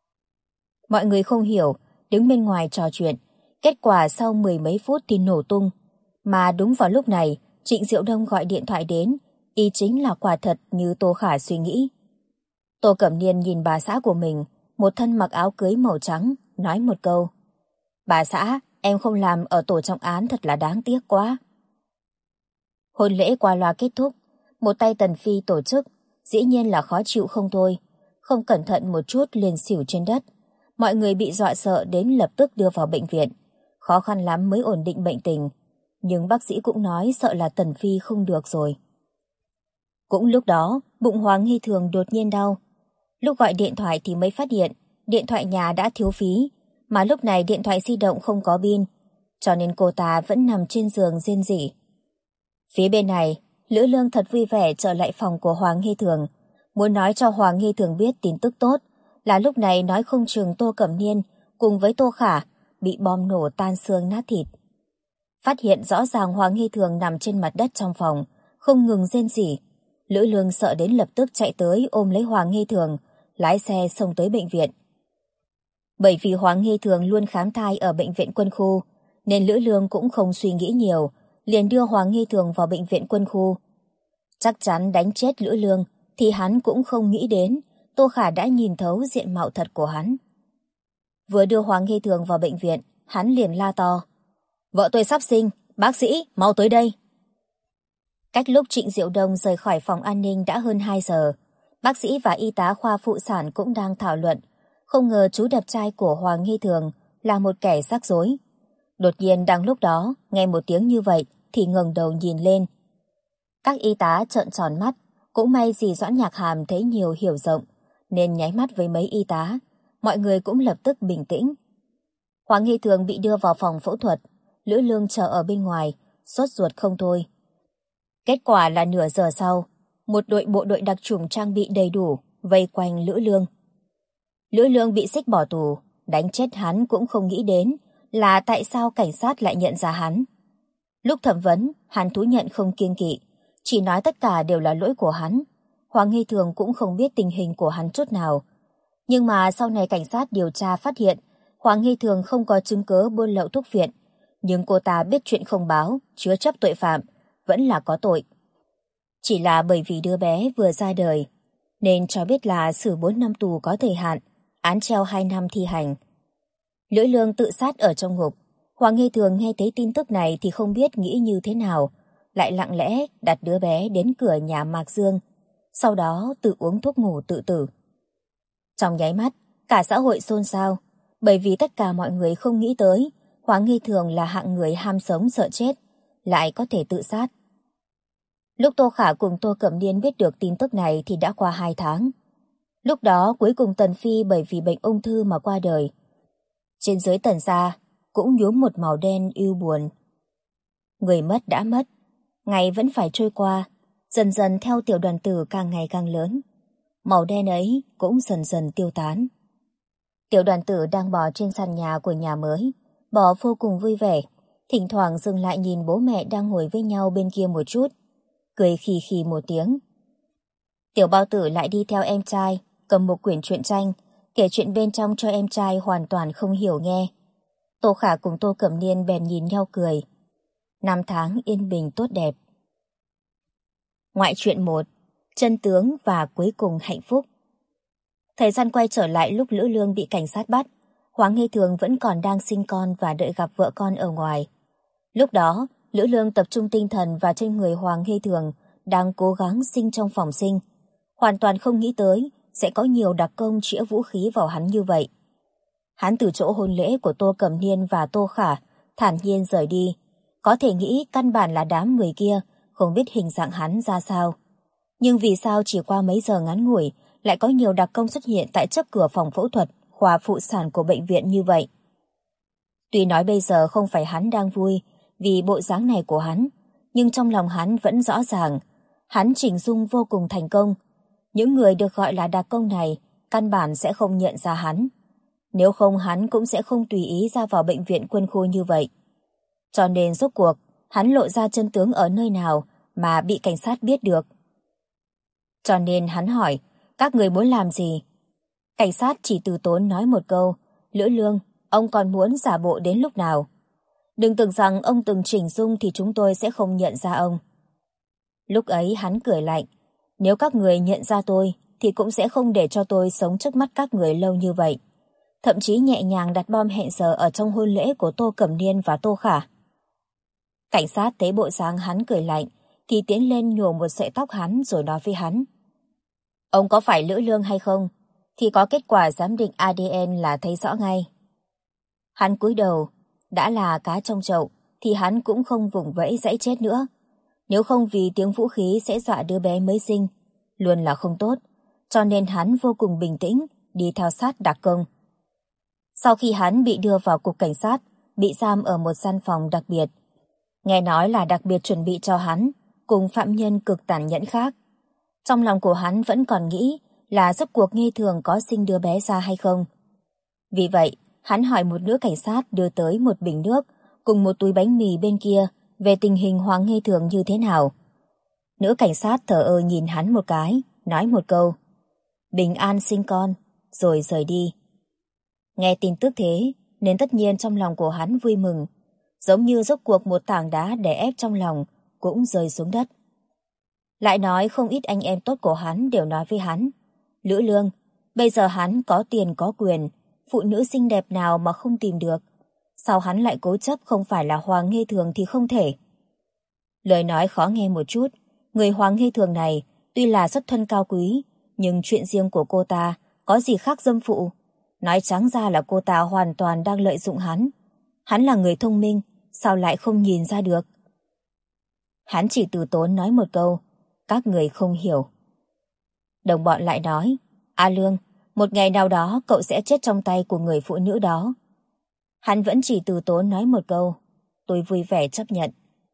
Mọi người không hiểu, đứng bên ngoài trò chuyện, kết quả sau 10 mấy phút thì nổ tung. Mà đúng vào lúc này, Trịnh Diệu Đông gọi điện thoại đến, y chính là quả thật như Tô Khả suy nghĩ. Tô Cẩm Niên nhìn bà xã của mình, một thân mặc áo cưới màu trắng, nói một câu. Bà xã, em không làm ở tổ trọng án thật là đáng tiếc quá. Hôn lễ qua loa kết thúc, một tay Tần Phi tổ chức, dĩ nhiên là khó chịu không thôi. Không cẩn thận một chút liền xỉu trên đất. Mọi người bị dọa sợ đến lập tức đưa vào bệnh viện. Khó khăn lắm mới ổn định bệnh tình. Nhưng bác sĩ cũng nói sợ là Tần Phi không được rồi. Cũng lúc đó, bụng Hoàng Hy Thường đột nhiên đau. Lúc gọi điện thoại thì mới phát hiện điện thoại nhà đã thiếu phí, mà lúc này điện thoại di động không có pin, cho nên cô ta vẫn nằm trên giường rên rỉ. Phía bên này, Lữ Lương thật vui vẻ trở lại phòng của Hoàng Hy Thường, muốn nói cho Hoàng Hy Thường biết tin tức tốt là lúc này nói không chừng Tô Cẩm Niên cùng với Tô Khả bị bom nổ tan xương nát thịt. Phát hiện rõ ràng Hoàng Hy Thường nằm trên mặt đất trong phòng, không ngừng rên rỉ. Lữ Lương sợ đến lập tức chạy tới ôm lấy Hoàng Hy Thường, lái xe xông tới bệnh viện. Bởi vì Hoàng Hy Thường luôn khám thai ở bệnh viện quân khu, nên Lữ Lương cũng không suy nghĩ nhiều, liền đưa Hoàng Hy Thường vào bệnh viện quân khu. Chắc chắn đánh chết Lữ Lương thì hắn cũng không nghĩ đến Tô Khả đã nhìn thấu diện mạo thật của hắn. Vừa đưa Hoàng Hy Thường vào bệnh viện, hắn liền la to. Vợ tôi sắp sinh, Bác sĩ, mau tới đây. Cách lúc Trịnh Diệu Đông rời khỏi phòng an ninh đã hơn 2 giờ. Bác sĩ và y tá khoa phụ sản cũng đang thảo luận. Không ngờ chú đẹp trai của Hoàng Nghi Thường là một kẻ rắc rối. Đột nhiên đang lúc đó, nghe một tiếng như vậy thì ngẩng đầu nhìn lên. Các y tá trợn tròn mắt, cũng may dì Doãn Nhạc Hàm thấy nhiều hiểu rộng, nên nháy mắt với mấy y tá. Mọi người cũng lập tức bình tĩnh. Hoàng Nghi Thường bị đưa vào phòng phẫu thuật, Lữ Lương chờ ở bên ngoài, sốt ruột không thôi. Kết quả là nửa giờ sau, một bộ đội đặc chủng trang bị đầy đủ vây quanh Lữ Lương. Lữ Lương bị xích bỏ tù, đánh chết hắn cũng không nghĩ đến là tại sao cảnh sát lại nhận ra hắn. Lúc thẩm vấn, hắn thú nhận không kiêng kỵ, chỉ nói tất cả đều là lỗi của hắn. Hoàng Nghi Thường cũng không biết tình hình của hắn chút nào. Nhưng mà sau này cảnh sát điều tra phát hiện Hoàng Nghi Thường không có chứng cứ buôn lậu thuốc viện, nhưng cô ta biết chuyện không báo, chứa chấp tội phạm, vẫn là có tội. Chỉ là bởi vì đứa bé vừa ra đời, nên cho biết là xử 4 năm tù có thời hạn, án treo 2 năm thi hành. Lữ Lương tự sát ở trong ngục. Hoàng Nghi Thường nghe thấy tin tức này thì không biết nghĩ như thế nào, lại lặng lẽ đặt đứa bé đến cửa nhà Mạc Dương, sau đó tự uống thuốc ngủ tự tử. Trong nháy mắt, cả xã hội xôn xao, bởi vì tất cả mọi người không nghĩ tới Hoàng Nghi Thường là hạng người ham sống sợ chết, lại có thể tự sát. Lúc Tô Khả cùng Tô Cẩm Niên biết được tin tức này thì đã qua 2 tháng. Lúc đó cuối cùng Tần Phi bởi vì bệnh ung thư mà qua đời. Trên dưới Tần gia cũng nhuốm một màu đen ưu buồn. Người mất đã mất, ngày vẫn phải trôi qua, dần dần theo Tiểu Đoàn Tử càng ngày càng lớn. Màu đen ấy cũng dần dần tiêu tán. Tiểu Đoàn Tử đang bò trên sàn nhà của nhà mới, bò vô cùng vui vẻ, thỉnh thoảng dừng lại nhìn bố mẹ đang ngồi với nhau bên kia một chút, cười khì khì một tiếng. Tiểu Bao Tử lại đi theo em trai, cầm một quyển truyện tranh, kể chuyện bên trong cho em trai hoàn toàn không hiểu nghe. Tô Khả cùng Tô Cẩm Niên bèn nhìn nhau cười. 5 tháng yên bình tốt đẹp. Ngoại truyện 1, chân tướng và cuối cùng hạnh phúc. Thời gian quay trở lại lúc Lữ Lương bị cảnh sát bắt, Hoàng Nghi Thường vẫn còn đang sinh con và đợi gặp vợ con ở ngoài. Lúc đó, Lữ Lương tập trung tinh thần vào trên người Hoàng Nghi Thường đang cố gắng sinh trong phòng sinh, hoàn toàn không nghĩ tới sẽ có nhiều đặc công chĩa vũ khí vào hắn như vậy. Hắn từ chỗ hôn lễ của Tô Cẩm Niên và Tô Khả thản nhiên rời đi, có thể nghĩ căn bản là đám người kia không biết hình dạng hắn ra sao. Nhưng vì sao chỉ qua mấy giờ ngắn ngủi lại có nhiều đặc công xuất hiện tại trước cửa phòng phẫu thuật khoa phụ sản của bệnh viện như vậy? Tuy nói bây giờ không phải hắn đang vui vì bộ dáng này của hắn, nhưng trong lòng hắn vẫn rõ ràng, hắn chỉnh dung vô cùng thành công. Những người được gọi là đặc công này căn bản sẽ không nhận ra hắn. Nếu không hắn cũng sẽ không tùy ý ra vào bệnh viện quân khu như vậy. Cho nên rốt cuộc, hắn lộ ra chân tướng ở nơi nào mà bị cảnh sát biết được. Cho nên hắn hỏi, các người muốn làm gì? Cảnh sát chỉ từ tốn nói một câu, Lữ Lương, ông còn muốn giả bộ đến lúc nào? Đừng tưởng rằng ông từng chỉnh dung thì chúng tôi sẽ không nhận ra ông. Lúc ấy hắn cười lạnh, nếu các người nhận ra tôi thì cũng sẽ không để cho tôi sống trước mắt các người lâu như vậy. Thậm chí nhẹ nhàng đặt bom hẹn giờ ở trong hôn lễ của Tô Cẩm Niên và Tô Khả. Cảnh sát thấy bộ dáng hắn cười lạnh thì tiến lên nhổ một sợi tóc hắn rồi nói với hắn. Ông có phải Lữ Lương hay không thì có kết quả giám định ADN là thấy rõ ngay. Hắn cúi đầu, đã là cá trong chậu thì hắn cũng không vùng vẫy giãy chết nữa. Nếu không vì tiếng vũ khí sẽ dọa đứa bé mới sinh, luôn là không tốt, cho nên hắn vô cùng bình tĩnh đi theo sát đặc công. Sau khi hắn bị đưa vào cục cảnh sát, bị giam ở một gian phòng đặc biệt, nghe nói là đặc biệt chuẩn bị cho hắn cùng phạm nhân cực tàn nhẫn khác. Trong lòng của hắn vẫn còn nghĩ là rốt cuộc Nghi Thường có sinh đứa bé ra hay không. Vì vậy, hắn hỏi một nữ cảnh sát đưa tới một bình nước cùng một túi bánh mì bên kia về tình hình Hoàng Nghi Thường như thế nào. Nữ cảnh sát thờ ơ nhìn hắn một cái, nói một câu, bình an sinh con, rồi rời đi. Nghe tin tức thế, nên tất nhiên trong lòng của hắn vui mừng, giống như rốt cuộc một tảng đá đè ép trong lòng cũng rơi xuống đất. Lại nói không ít anh em tốt của hắn đều nói với hắn, Lữ Lương, bây giờ hắn có tiền có quyền, phụ nữ xinh đẹp nào mà không tìm được. sao hắn lại cố chấp không phải là Hoàng Nghê Thường thì không thể. Lời nói khó nghe một chút, người Hoàng Nghê Thường này tuy là xuất thân cao quý, nhưng chuyện riêng của cô ta có gì khác dâm phụ. Nói trắng ra là cô ta hoàn toàn đang lợi dụng hắn. Hắn là người thông minh, sao lại không nhìn ra được? Hắn chỉ từ tốn nói một câu, các người không hiểu. Đồng bọn lại nói, A Lương, một ngày nào đó cậu sẽ chết trong tay của người phụ nữ đó. Hắn vẫn chỉ từ tốn nói một câu, tôi vui vẻ chấp nhận.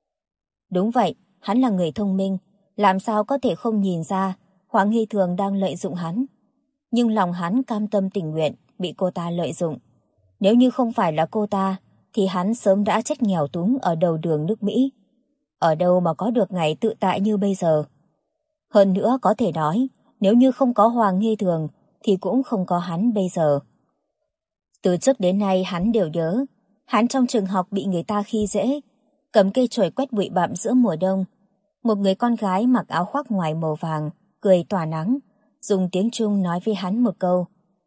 Đúng vậy, hắn là người thông minh, làm sao có thể không nhìn ra Hoàng Hy Thường đang lợi dụng hắn. Nhưng lòng hắn cam tâm tình nguyện bị cô ta lợi dụng. Nếu như không phải là cô ta, thì hắn sớm đã chết nghèo túng ở đầu đường nước Mỹ. Ở đâu mà có được ngày tự tại như bây giờ. Hơn nữa có thể nói, nếu như không có Hoàng Hy Thường, thì cũng không có hắn bây giờ. Từ trước đến nay hắn đều nhớ, hắn trong trường học bị người ta khi dễ, cầm cây chổi quét bụi bặm giữa mùa đông. Một người con gái mặc áo khoác ngoài màu vàng, cười tỏa nắng, dùng tiếng Trung nói với hắn một câu.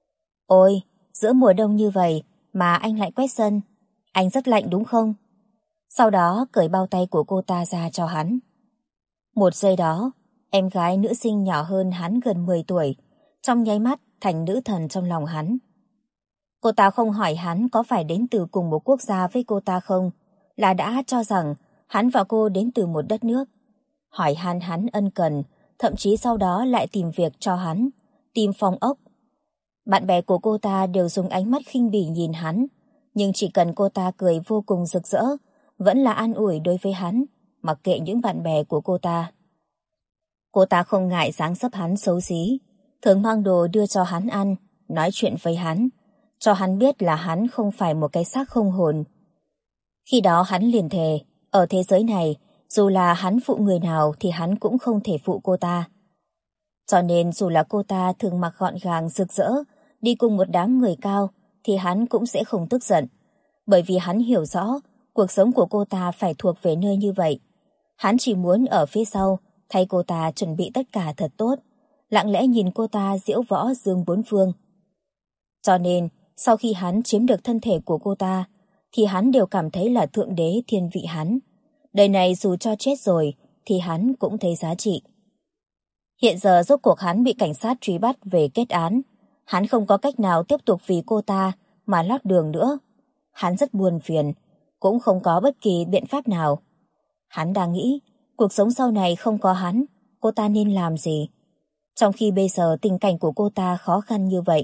Ôi, giữa mùa đông như vậy mà anh lại quét sân, anh rất lạnh đúng không? Sau đó cởi bao tay của cô ta ra cho hắn. Một giây đó, em gái nữ sinh nhỏ hơn hắn gần 10 tuổi, trong nháy mắt thành nữ thần trong lòng hắn. Cô ta không hỏi hắn có phải đến từ cùng một quốc gia với cô ta không, là đã cho rằng hắn và cô đến từ một đất nước. Hỏi hắn ân cần, thậm chí sau đó lại tìm việc cho hắn, tìm phòng ốc. Bạn bè của cô ta đều dùng ánh mắt khinh bỉ nhìn hắn, nhưng chỉ cần cô ta cười vô cùng rực rỡ, vẫn là an ủi đối với hắn, mặc kệ những bạn bè của cô ta. Cô ta không ngại dáng dấp hắn xấu xí, thường mang đồ đưa cho hắn ăn, nói chuyện với hắn, cho hắn biết là hắn không phải một cái xác không hồn. Khi đó hắn liền thề, ở thế giới này, dù là hắn phụ người nào thì hắn cũng không thể phụ cô ta. Cho nên dù là cô ta thường mặc gọn gàng rực rỡ, đi cùng một đám người cao, thì hắn cũng sẽ không tức giận. Bởi vì hắn hiểu rõ, cuộc sống của cô ta phải thuộc về nơi như vậy. Hắn chỉ muốn ở phía sau, thay cô ta chuẩn bị tất cả thật tốt, lặng lẽ nhìn cô ta diễu võ dương bốn phương. Cho nên, sau khi hắn chiếm được thân thể của cô ta, thì hắn đều cảm thấy là thượng đế thiên vị hắn. Đời này dù cho chết rồi, thì hắn cũng thấy giá trị. Hiện giờ rốt cuộc hắn bị cảnh sát truy bắt về kết án. Hắn không có cách nào tiếp tục vì cô ta mà lót đường nữa. Hắn rất buồn phiền, cũng không có bất kỳ biện pháp nào. Hắn đang nghĩ, cuộc sống sau này không có hắn, cô ta nên làm gì? Trong khi bây giờ tình cảnh của cô ta khó khăn như vậy.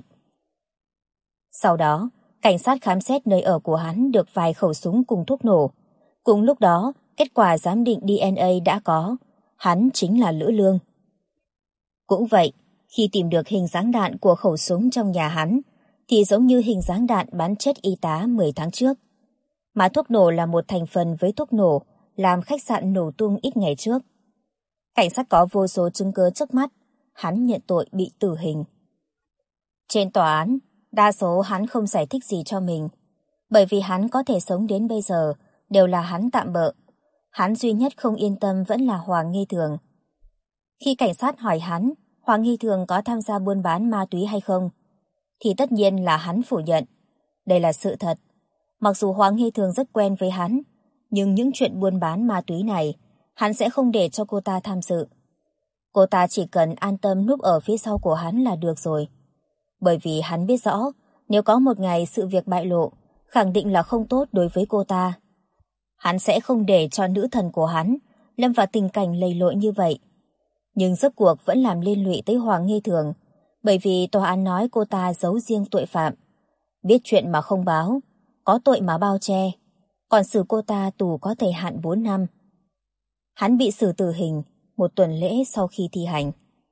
Sau đó, cảnh sát khám xét nơi ở của hắn được vài khẩu súng cùng thuốc nổ. Cùng lúc đó, kết quả giám định DNA đã có. Hắn chính là Lữ Lương. Cũng vậy, khi tìm được hình dáng đạn của khẩu súng trong nhà hắn, thì giống như hình dáng đạn bắn chết y tá 10 tháng trước. Mà thuốc nổ là một thành phần với thuốc nổ làm khách sạn nổ tung ít ngày trước. Cảnh sát có vô số chứng cứ trước mắt, hắn nhận tội bị tử hình. Trên tòa án, đa số hắn không giải thích gì cho mình, bởi vì hắn có thể sống đến bây giờ đều là hắn tạm bợ. Hắn duy nhất không yên tâm vẫn là Hoàng Nghi Thường. Khi cảnh sát hỏi hắn Hoàng Nghi Thường có tham gia buôn bán ma túy hay không, thì tất nhiên là hắn phủ nhận. Đây là sự thật. Mặc dù Hoàng Nghi Thường rất quen với hắn, nhưng những chuyện buôn bán ma túy này, hắn sẽ không để cho cô ta tham dự. Cô ta chỉ cần an tâm núp ở phía sau của hắn là được rồi. Bởi vì hắn biết rõ, nếu có một ngày sự việc bại lộ, khẳng định là không tốt đối với cô ta. Hắn sẽ không để cho nữ thần của hắn lâm vào tình cảnh lầy lội như vậy. Nhưng rốt cuộc vẫn làm liên lụy tới Hoàng Nghi Thường, bởi vì tòa án nói cô ta giấu riêng tội phạm. Biết chuyện mà không báo, có tội mà bao che, còn xử cô ta tù có thời hạn 4 năm. Hắn bị xử tử hình 1 tuần lễ sau khi thi hành.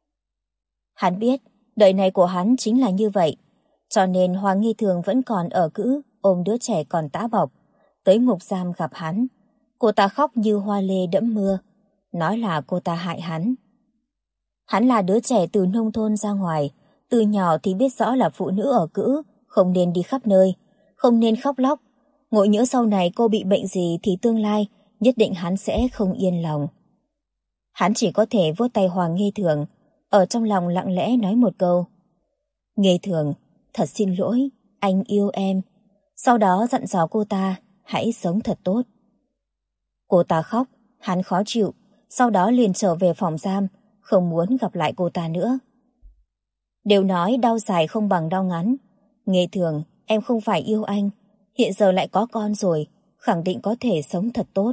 Hắn biết đời này của hắn chính là như vậy, cho nên Hoàng Nghi Thường vẫn còn ở cữ ôm đứa trẻ còn tã bọc, tới ngục giam gặp hắn. Cô ta khóc như hoa lê đẫm mưa, nói là cô ta hại hắn. Hắn là đứa trẻ từ nông thôn ra ngoài, từ nhỏ thì biết rõ là phụ nữ ở cữ không nên đi khắp nơi, không nên khóc lóc. Ngộ nhỡ sau này cô bị bệnh gì thì tương lai nhất định hắn sẽ không yên lòng. Hắn chỉ có thể vuốt tay Hoàng Nghi Thường, ở trong lòng lặng lẽ nói một câu. Nghi Thường, thật xin lỗi, anh yêu em. Sau đó dặn dò cô ta hãy sống thật tốt. Cô ta khóc, hắn khó chịu, sau đó liền trở về phòng giam, không muốn gặp lại cô ta nữa. Đều nói đau dài không bằng đau ngắn. Nghe Thường, em không phải yêu anh, hiện giờ lại có con rồi, khẳng định có thể sống thật tốt.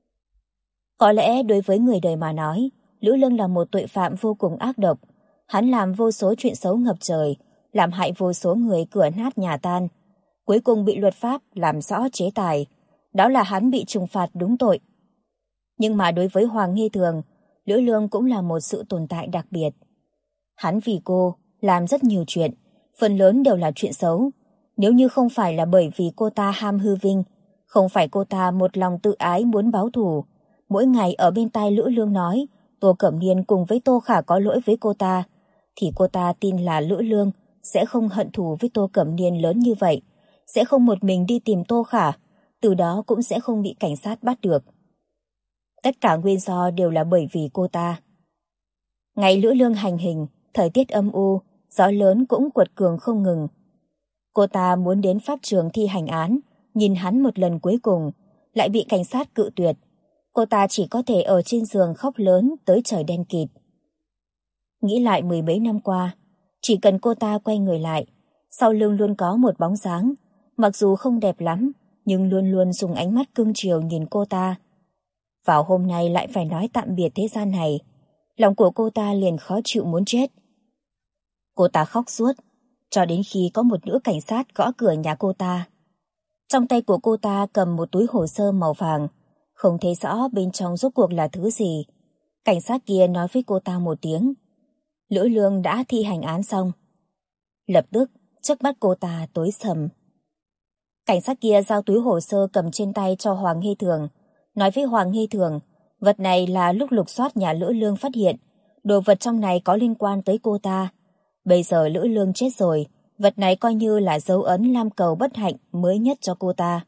Có lẽ đối với người đời mà nói, Lữ Lương là một tội phạm vô cùng ác độc. Hắn làm vô số chuyện xấu ngập trời, làm hại vô số người cửa nát nhà tan. Cuối cùng bị luật pháp làm rõ chế tài. Đó là hắn bị trừng phạt đúng tội. Nhưng mà đối với Hoàng Nghi Thường, Lữ Lương cũng là một sự tồn tại đặc biệt. Hắn vì cô làm rất nhiều chuyện, phần lớn đều là chuyện xấu. Nếu như không phải là bởi vì cô ta ham hư vinh, không phải cô ta một lòng tự ái muốn báo thù, mỗi ngày ở bên tai Lữ Lương nói Tô Cẩm Niên cùng với Tô Khả có lỗi với cô ta, thì cô ta tin là Lữ Lương sẽ không hận thù với Tô Cẩm Niên lớn như vậy, sẽ không một mình đi tìm Tô Khả, từ đó cũng sẽ không bị cảnh sát bắt được. Tất cả nguyên do đều là bởi vì cô ta. Ngày Lữ Lương hành hình, thời tiết âm u, gió lớn cũng quật cường không ngừng. Cô ta muốn đến pháp trường thi hành án, nhìn hắn một lần cuối cùng, lại bị cảnh sát cự tuyệt. Cô ta chỉ có thể ở trên giường khóc lớn tới trời đen kịt. Nghĩ lại 10 mấy năm qua, chỉ cần cô ta quay người lại, sau lưng luôn có một bóng dáng, mặc dù không đẹp lắm, nhưng luôn luôn dùng ánh mắt cưng chiều nhìn cô ta. Vào hôm nay lại phải nói tạm biệt thế gian này, lòng của cô ta liền khó chịu muốn chết. Cô ta khóc suốt, cho đến khi có một nữ cảnh sát gõ cửa nhà cô ta. Trong tay của cô ta cầm một túi hồ sơ màu vàng, không thấy rõ bên trong rốt cuộc là thứ gì. Cảnh sát kia nói với cô ta một tiếng. Lữ Lương đã thi hành án xong. Lập tức, trước mắt cô ta tối sầm. Cảnh sát kia giao túi hồ sơ cầm trên tay cho Hoàng Hy Thường, nói với Hoàng Hy Thường, vật này là lúc lục soát nhà Lữ Lương phát hiện, đồ vật trong này có liên quan tới cô ta. Bây giờ Lữ Lương chết rồi, vật này coi như là dấu ấn lam cầu bất hạnh mới nhất cho cô ta.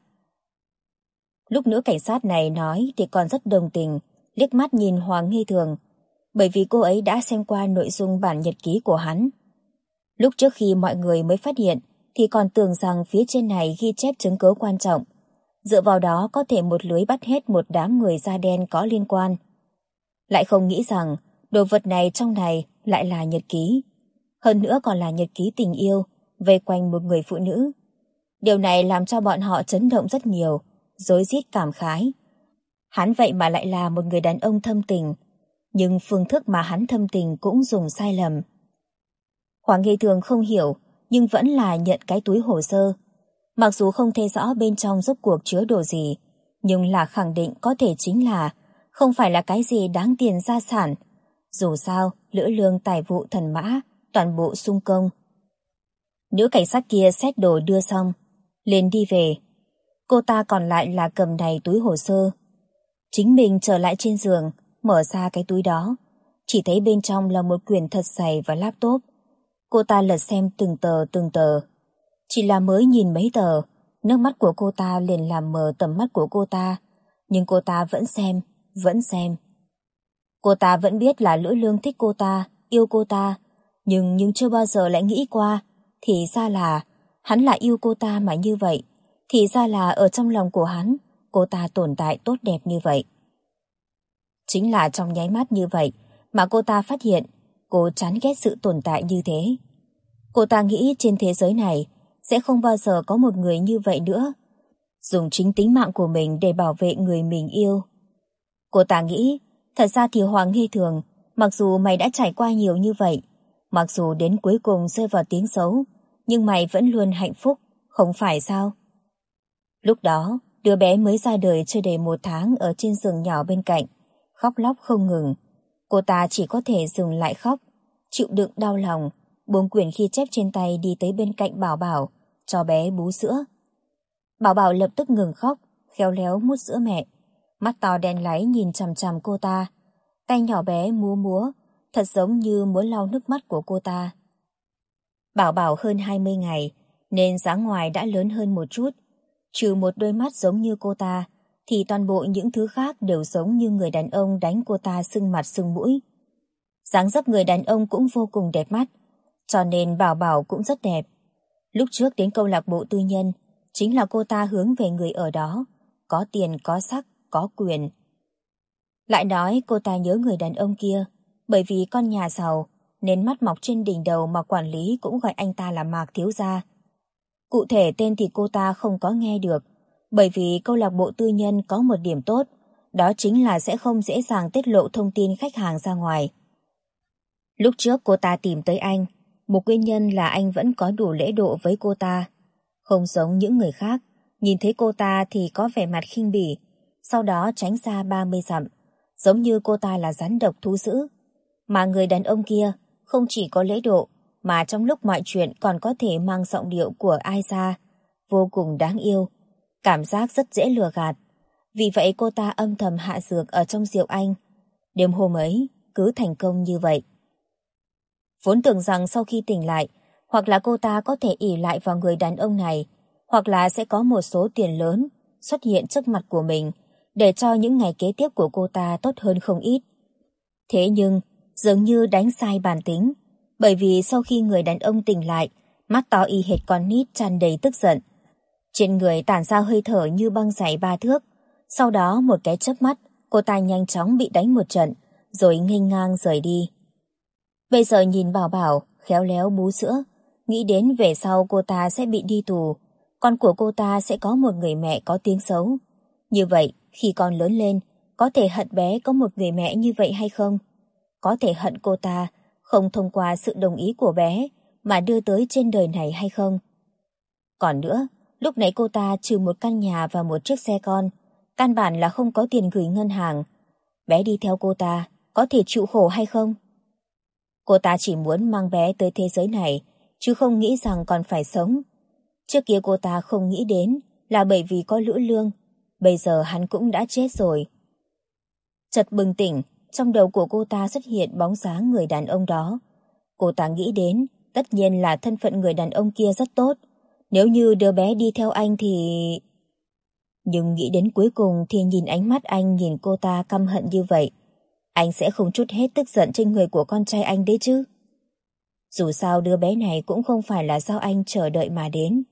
Lúc nữ cảnh sát này nói thì còn rất đồng tình, liếc mắt nhìn Hoàng Hy Thường, bởi vì cô ấy đã xem qua nội dung bản nhật ký của hắn. Lúc trước khi mọi người mới phát hiện thì còn tưởng rằng phía trên này ghi chép chứng cứ quan trọng, dựa vào đó có thể một lưới bắt hết một đám người da đen có liên quan. Lại không nghĩ rằng đồ vật này trong này lại là nhật ký, hơn nữa còn là nhật ký tình yêu vây quanh một người phụ nữ. Điều này làm cho bọn họ chấn động rất nhiều, rối rít cảm khái. Hắn vậy mà lại là một người đàn ông thâm tình, nhưng phương thức mà hắn thâm tình cũng dùng sai lầm. Hoàng Nghi Thường không hiểu, nhưng vẫn là nhận cái túi hồ sơ. Mặc dù không thấy rõ bên trong rốt cuộc chứa đồ gì, nhưng là khẳng định có thể chính là không phải là cái gì đáng tiền gia sản. Dù sao, Lữ Lương tài vụ thần mã, toàn bộ sung công. Nữ cảnh sát kia xách đồ đưa xong, liền đi về. Cô ta còn lại là cầm đầy túi hồ sơ. Chính mình trở lại trên giường, mở ra cái túi đó, chỉ thấy bên trong là một quyển thật dày và laptop. Cô ta lật xem từng tờ. Chỉ là mới nhìn mấy tờ, nước mắt của cô ta liền làm mờ tầm mắt của cô ta, nhưng cô ta vẫn xem. Cô ta vẫn biết là Lữ Lương thích cô ta, yêu cô ta, nhưng chưa bao giờ lại nghĩ qua, thì ra là hắn lại yêu cô ta mà như vậy, thì ra là ở trong lòng của hắn, cô ta tồn tại tốt đẹp như vậy. Chính là trong nháy mắt như vậy mà cô ta phát hiện cô chán ghét sự tồn tại như thế. Cô ta nghĩ trên thế giới này sẽ không bao giờ có một người như vậy nữa, dùng chính tính mạng của mình để bảo vệ người mình yêu. Cô ta nghĩ, thật ra thì Hoàng Nghi Thường, mặc dù mày đã trải qua nhiều như vậy, mặc dù đến cuối cùng rơi vào tiếng xấu, nhưng mày vẫn luôn hạnh phúc, không phải sao? Lúc đó, đứa bé mới ra đời chưa đầy 1 tháng ở trên giường nhỏ bên cạnh, khóc lóc không ngừng. Cô ta chỉ có thể dừng lại khóc, chịu đựng đau lòng, buông quyển ghi chép trên tay đi tới bên cạnh Bảo Bảo, cho bé bú sữa. Bảo Bảo lập tức ngừng khóc, khéo léo mút sữa mẹ, mắt to đen láy nhìn chằm chằm cô ta, tay nhỏ bé múa múa, thật giống như muốn lau nước mắt của cô ta. Bảo Bảo hơn 20 ngày, nên dáng ngoài đã lớn hơn một chút, trừ một đôi mắt giống như cô ta, thì toàn bộ những thứ khác đều giống như người đàn ông đánh cô ta sưng mặt sưng mũi. Dáng dấp người đàn ông cũng vô cùng đẹp mắt, cho nên Bảo Bảo cũng rất đẹp. Lúc trước đến câu lạc bộ tư nhân, chính là cô ta hướng về người ở đó, có tiền, có sắc, có quyền. Lại nói cô ta nhớ người đàn ông kia, bởi vì con nhà giàu, nên mắt mọc trên đỉnh đầu mà quản lý cũng gọi anh ta là Mạc thiếu gia. Cụ thể tên thì cô ta không có nghe được, bởi vì câu lạc bộ tư nhân có một điểm tốt, đó chính là sẽ không dễ dàng tiết lộ thông tin khách hàng ra ngoài. Lúc trước cô ta tìm tới anh, một nguyên nhân là anh vẫn có đủ lễ độ với cô ta. Không giống những người khác, nhìn thấy cô ta thì có vẻ mặt khinh bỉ, sau đó tránh xa 30 dặm, giống như cô ta là rắn độc thú dữ. Mà người đàn ông kia không chỉ có lễ độ, mà trong lúc mọi chuyện còn có thể mang giọng điệu của ai ra, vô cùng đáng yêu, cảm giác rất dễ lừa gạt. Vì vậy cô ta âm thầm hạ dược ở trong rượu anh. Đêm hôm ấy cứ thành công như vậy. Vốn tưởng rằng sau khi tỉnh lại, hoặc là cô ta có thể ỷ lại vào người đàn ông này, hoặc là sẽ có một số tiền lớn xuất hiện trước mặt của mình, để cho những ngày kế tiếp của cô ta tốt hơn không ít. Thế nhưng, dường như đánh sai bản tính, bởi vì sau khi người đàn ông tỉnh lại, mắt to y hệt con nít tràn đầy tức giận. Trên người tản ra hơi thở như băng dày 3 thước, sau đó một cái chớp mắt, cô ta nhanh chóng bị đánh một trận, rồi nghênh ngang rời đi. Bây giờ nhìn Bảo Bảo khéo léo bú sữa, nghĩ đến về sau cô ta sẽ bị đi tù, con của cô ta sẽ có một người mẹ có tiếng xấu. Như vậy, khi con lớn lên, có thể hận bé có một người mẹ như vậy hay không? Có thể hận cô ta không thông qua sự đồng ý của bé mà đưa tới trên đời này hay không? Còn nữa, lúc nãy cô ta trừ một căn nhà và một chiếc xe con, căn bản là không có tiền gửi ngân hàng. Bé đi theo cô ta, có thể chịu khổ hay không? Cô ta chỉ muốn mang bé tới thế giới này, chứ không nghĩ rằng còn phải sống. Trước kia cô ta không nghĩ đến là bởi vì có Lữ Lương, bây giờ hắn cũng đã chết rồi. Chợt bừng tỉnh, trong đầu của cô ta xuất hiện bóng dáng người đàn ông đó. Cô ta nghĩ đến, tất nhiên là thân phận người đàn ông kia rất tốt. Nếu như đứa bé đi theo anh thì... Nhưng nghĩ đến cuối cùng thì nhìn ánh mắt anh nhìn cô ta căm hận như vậy. Anh sẽ không trút hết tức giận trên người của con trai anh đấy chứ. Dù sao đứa bé này cũng không phải là do anh chờ đợi mà đến.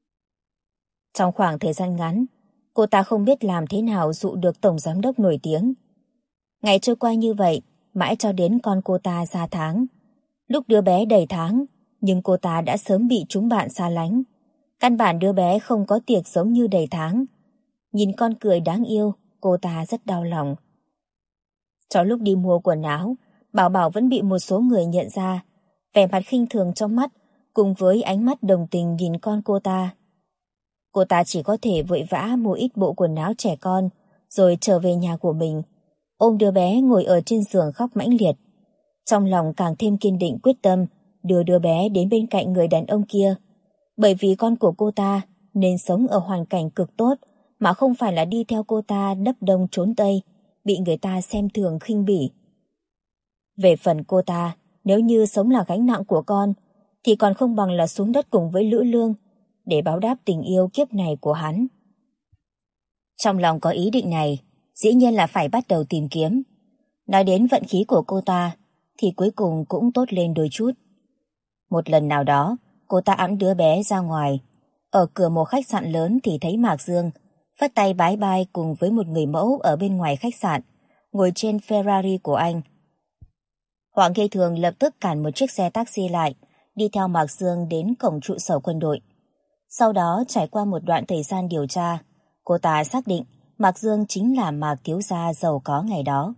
Trong khoảng thời gian ngắn, cô ta không biết làm thế nào dụ được tổng giám đốc nổi tiếng. Ngày trôi qua như vậy, mãi cho đến con cô ta ra tháng. Lúc đứa bé đầy tháng, nhưng cô ta đã sớm bị chúng bạn xa lánh. Căn bản đứa bé không có tiệc giống như đầy tháng. Nhìn con cười đáng yêu, cô ta rất đau lòng. Trong lúc đi mua quần áo, Bảo Bảo vẫn bị một số người nhận ra, vẻ mặt khinh thường trong mắt, cùng với ánh mắt đồng tình nhìn con cô ta. Cô ta chỉ có thể vội vã mua ít bộ quần áo trẻ con, rồi trở về nhà của mình, ôm đứa bé ngồi ở trên giường khóc mãnh liệt. Trong lòng càng thêm kiên định quyết tâm đưa đứa bé đến bên cạnh người đàn ông kia, bởi vì con của cô ta nên sống ở hoàn cảnh cực tốt, mà không phải là đi theo cô ta đấp đông trốn Tây, bị người ta xem thường khinh bỉ. Về phần cô ta, nếu như sống là gánh nặng của con, thì còn không bằng là xuống đất cùng với Lữ Lương, để báo đáp tình yêu kiếp này của hắn. Trong lòng có ý định này, dĩ nhiên là phải bắt đầu tìm kiếm. Nói đến vận khí của cô ta, thì cuối cùng cũng tốt lên đôi chút. Một lần nào đó, cô ta ẵm đứa bé ra ngoài. Ở cửa một khách sạn lớn thì thấy Mạc Dương phất tay bái bai cùng với một người mẫu ở bên ngoài khách sạn, ngồi trên Ferrari của anh. Hoàng Nghê Thường lập tức cản một chiếc xe taxi lại, đi theo Mạc Dương đến cổng trụ sở quân đội. Sau đó trải qua một đoạn thời gian điều tra, cô ta xác định Mạc Dương chính là Mạc thiếu gia giàu có ngày đó.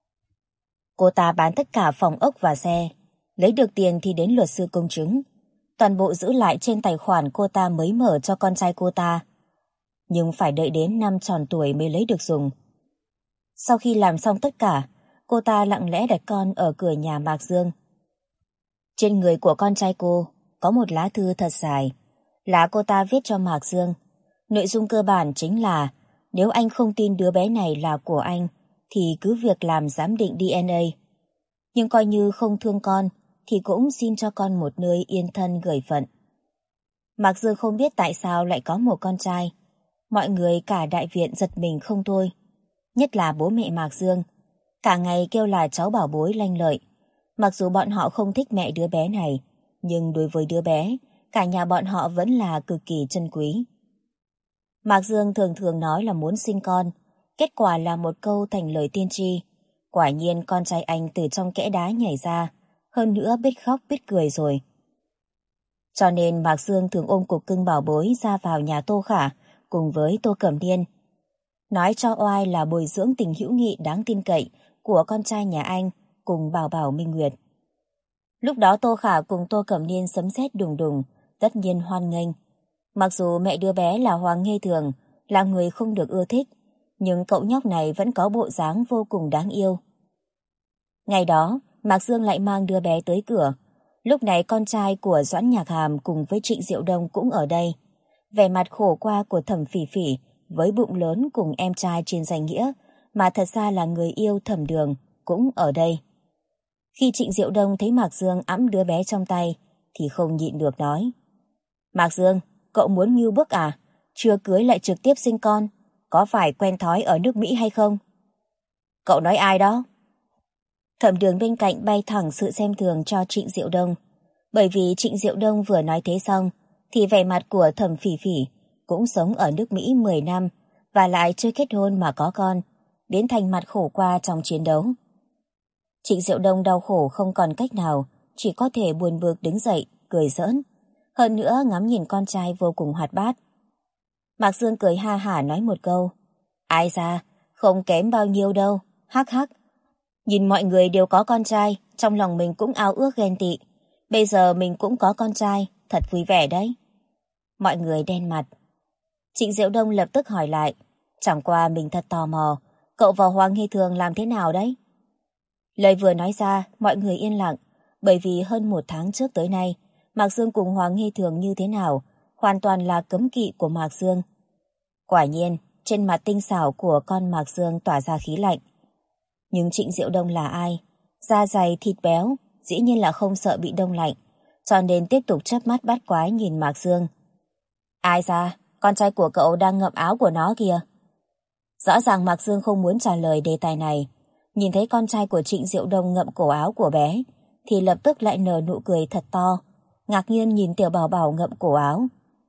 Cô ta bán tất cả phòng ốc và xe, lấy được tiền thì đến luật sư công chứng, toàn bộ giữ lại trên tài khoản cô ta mới mở cho con trai cô ta. Nhưng phải đợi đến năm tròn tuổi mới lấy được dùng. Sau khi làm xong tất cả, cô ta lặng lẽ đặt con ở cửa nhà Mạc Dương. Trên người của con trai cô có một lá thư thật dài, là cô ta viết cho Mạc Dương. Nội dung cơ bản chính là nếu anh không tin đứa bé này là của anh thì cứ việc làm giám định DNA. Nhưng coi như không thương con thì cũng xin cho con một nơi yên thân gửi phận. Mạc Dương không biết tại sao lại có một con trai. Mọi người cả đại viện giật mình không thôi. Nhất là bố mẹ Mạc Dương, cả ngày kêu là cháu bảo bối lanh lợi. Mặc dù bọn họ không thích mẹ đứa bé này, nhưng đối với đứa bé, cả nhà bọn họ vẫn là cực kỳ trân quý. Mạc Dương thường thường nói là muốn sinh con, kết quả là một câu thành lời tiên tri. Quả nhiên con trai anh từ trong kẽ đá nhảy ra, hơn nữa biết khóc biết cười rồi. Cho nên Mạc Dương thường ôm cục cưng bảo bối ra vào nhà Tô Khả cùng với Tô Cẩm Niên. Nói cho oai là bồi dưỡng tình hữu nghị đáng tin cậy của con trai nhà anh cùng Bảo Bảo Minh Nguyệt. Lúc đó Tô Khả cùng Tô Cẩm Niên sấm sét đùng đùng, tất nhiên hoan nghênh. Mặc dù mẹ đứa bé là Hoàng Nghê Thường, là người không được ưa thích, nhưng cậu nhóc này vẫn có bộ dáng vô cùng đáng yêu. Ngày đó, Mạc Dương lại mang đứa bé tới cửa. Lúc này con trai của Doãn Nhạc Hàm cùng với Trịnh Diệu Đông cũng ở đây. Vẻ mặt khổ qua của Thẩm Phỉ Phỉ với bụng lớn cùng em trai trên danh nghĩa, mà thật ra là người yêu Thẩm Đường, cũng ở đây. Khi Trịnh Diệu Đông thấy Mạc Dương ẵm đứa bé trong tay, thì không nhịn được nói. Mạc Dương, cậu muốn ngưu bức à? Chưa cưới lại trực tiếp sinh con, có phải quen thói ở nước Mỹ hay không? Cậu nói ai đó? Thẩm Đường bên cạnh bay thẳng sự xem thường cho Trịnh Diệu Đông. Bởi vì Trịnh Diệu Đông vừa nói thế xong, thì vẻ mặt của Thẩm Phỉ Phỉ cũng sống ở nước Mỹ 10 năm và lại chưa kết hôn mà có con, biến thành mặt khổ qua trong chiến đấu. Trịnh Diệu Đông đau khổ không còn cách nào, chỉ có thể buồn bực đứng dậy, cười giỡn. Hơn nữa ngắm nhìn con trai vô cùng hoạt bát. Mạc Dương cười ha hả nói một câu. Ai ra, không kém bao nhiêu đâu, hắc hắc. Nhìn mọi người đều có con trai, trong lòng mình cũng ao ước ghen tị. Bây giờ mình cũng có con trai, thật vui vẻ đấy. Mọi người đen mặt. Trịnh Diệu Đông lập tức hỏi lại. Chẳng qua mình thật tò mò, cậu và Hoàng Hy Thường làm thế nào đấy? Lời vừa nói ra, mọi người yên lặng, bởi vì hơn 1 tháng trước tới nay, Mạc Dương cùng Hoàng Hy Thường như thế nào, hoàn toàn là cấm kỵ của Mạc Dương. Quả nhiên, trên mặt tinh xảo của con Mạc Dương tỏa ra khí lạnh. Nhưng Trịnh Diệu Đông là ai? Da dày thịt béo, dĩ nhiên là không sợ bị đông lạnh, cho nên tiếp tục chớp mắt bắt quái nhìn Mạc Dương. Ai ra, con trai của cậu đang ngậm áo của nó kìa. Rõ ràng Mạc Dương không muốn trả lời đề tài này. Nhìn thấy con trai của Trịnh Diệu Đông ngậm cổ áo của bé, thì lập tức lại nở nụ cười thật to, ngạc nhiên nhìn tiểu bảo bảo ngậm cổ áo.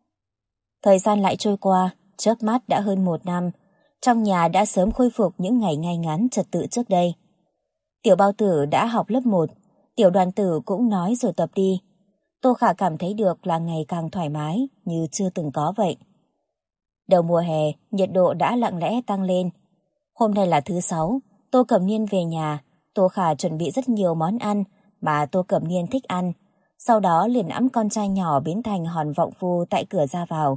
Thời gian lại trôi qua, chớp mắt đã hơn 1 năm, trong nhà đã sớm khôi phục những ngày ngay ngắn trật tự trước đây. Tiểu Bao Tử đã học lớp 1, Tiểu Đoàn Tử cũng nói rồi tập đi. Tô Khả cảm thấy được là ngày càng thoải mái như chưa từng có vậy. Đầu mùa hè, nhiệt độ đã lặng lẽ tăng lên. Hôm nay là thứ 6, Tô Cẩm Niên về nhà, Tô Khả chuẩn bị rất nhiều món ăn mà Tô Cẩm Niên thích ăn, sau đó liền ẵm con trai nhỏ biến thành hòn vọng phu tại cửa ra vào.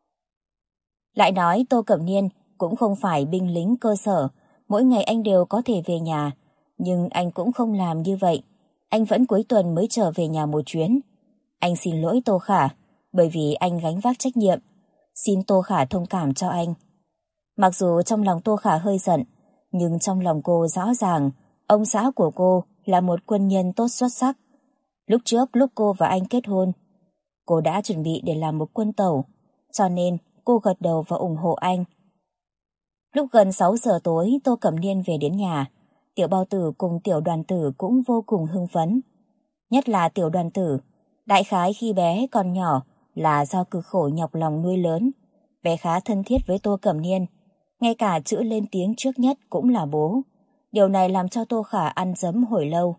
Lại nói Tô Cẩm Niên cũng không phải binh lính cơ sở, mỗi ngày anh đều có thể về nhà, nhưng anh cũng không làm như vậy, anh vẫn cuối tuần mới trở về nhà một chuyến. Anh xin lỗi Tô Khả, bởi vì anh gánh vác trách nhiệm, xin Tô Khả thông cảm cho anh. Mặc dù trong lòng Tô Khả hơi giận, nhưng trong lòng cô rõ ràng, ông xã của cô là một quân nhân tốt xuất sắc. Lúc trước lúc cô và anh kết hôn, cô đã chuẩn bị để làm một quân tẩu, cho nên cô gật đầu và ủng hộ anh. Lúc gần 6 giờ tối, Tô Cẩm Niên về đến nhà. Tiểu Bao Tử cùng Tiểu Đoàn Tử cũng vô cùng hưng phấn. Nhất là Tiểu Đoàn Tử, đại khái khi bé còn nhỏ là do cực khổ nhọc lòng nuôi lớn. Bé khá thân thiết với Tô Cẩm Niên, ngay cả chữ lên tiếng trước nhất cũng là bố. Điều này làm cho Tô Khả ăn dấm hồi lâu.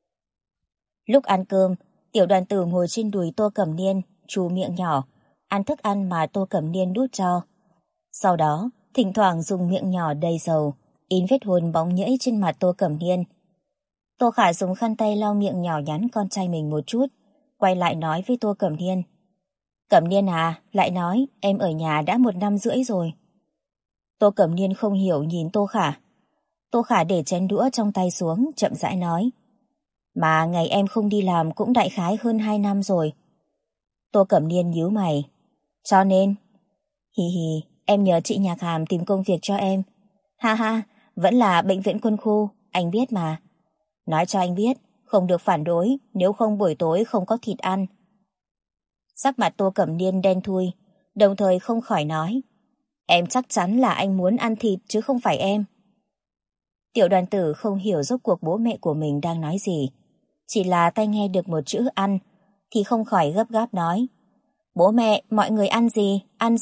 Lúc ăn cơm, Tiểu Đoàn Tử ngồi trên đùi Tô Cẩm Niên, chu miệng nhỏ, ăn thức ăn mà Tô Cẩm Niên đút cho. Sau đó, thỉnh thoảng dùng miệng nhỏ đầy dầu, in vết hôn bóng nhẫy trên mặt Tô Cẩm Niên. Tô Khả dùng khăn tay lau miệng nhỏ nhắn con trai mình một chút, quay lại nói với Tô Cẩm Niên. Cẩm Niên à, lại nói em ở nhà đã 1 năm rưỡi rồi. Tô Cẩm Niên không hiểu nhìn Tô Khả. Tô Khả để chén đũa trong tay xuống, chậm rãi nói. Mà ngày em không đi làm cũng đại khái hơn 2 năm rồi. Tô Cẩm Niên nhíu mày. Cho nên, hì hì, em nhờ chị Nhạc Hàm tìm công việc cho em. Ha ha, vẫn là bệnh viện quân khu, anh biết mà. Nói cho anh biết, không được phản đối, nếu không buổi tối không có thịt ăn. Sắc mặt Tô Cẩm Niên đen thui, đồng thời không khỏi nói. Em chắc chắn là anh muốn ăn thịt chứ không phải em. Tiểu Đoàn Tử không hiểu rốt cuộc bố mẹ của mình đang nói gì. Chỉ là tai nghe được một chữ ăn, thì không khỏi gấp gáp nói. Bố mẹ, mọi người ăn gì, ăn gì?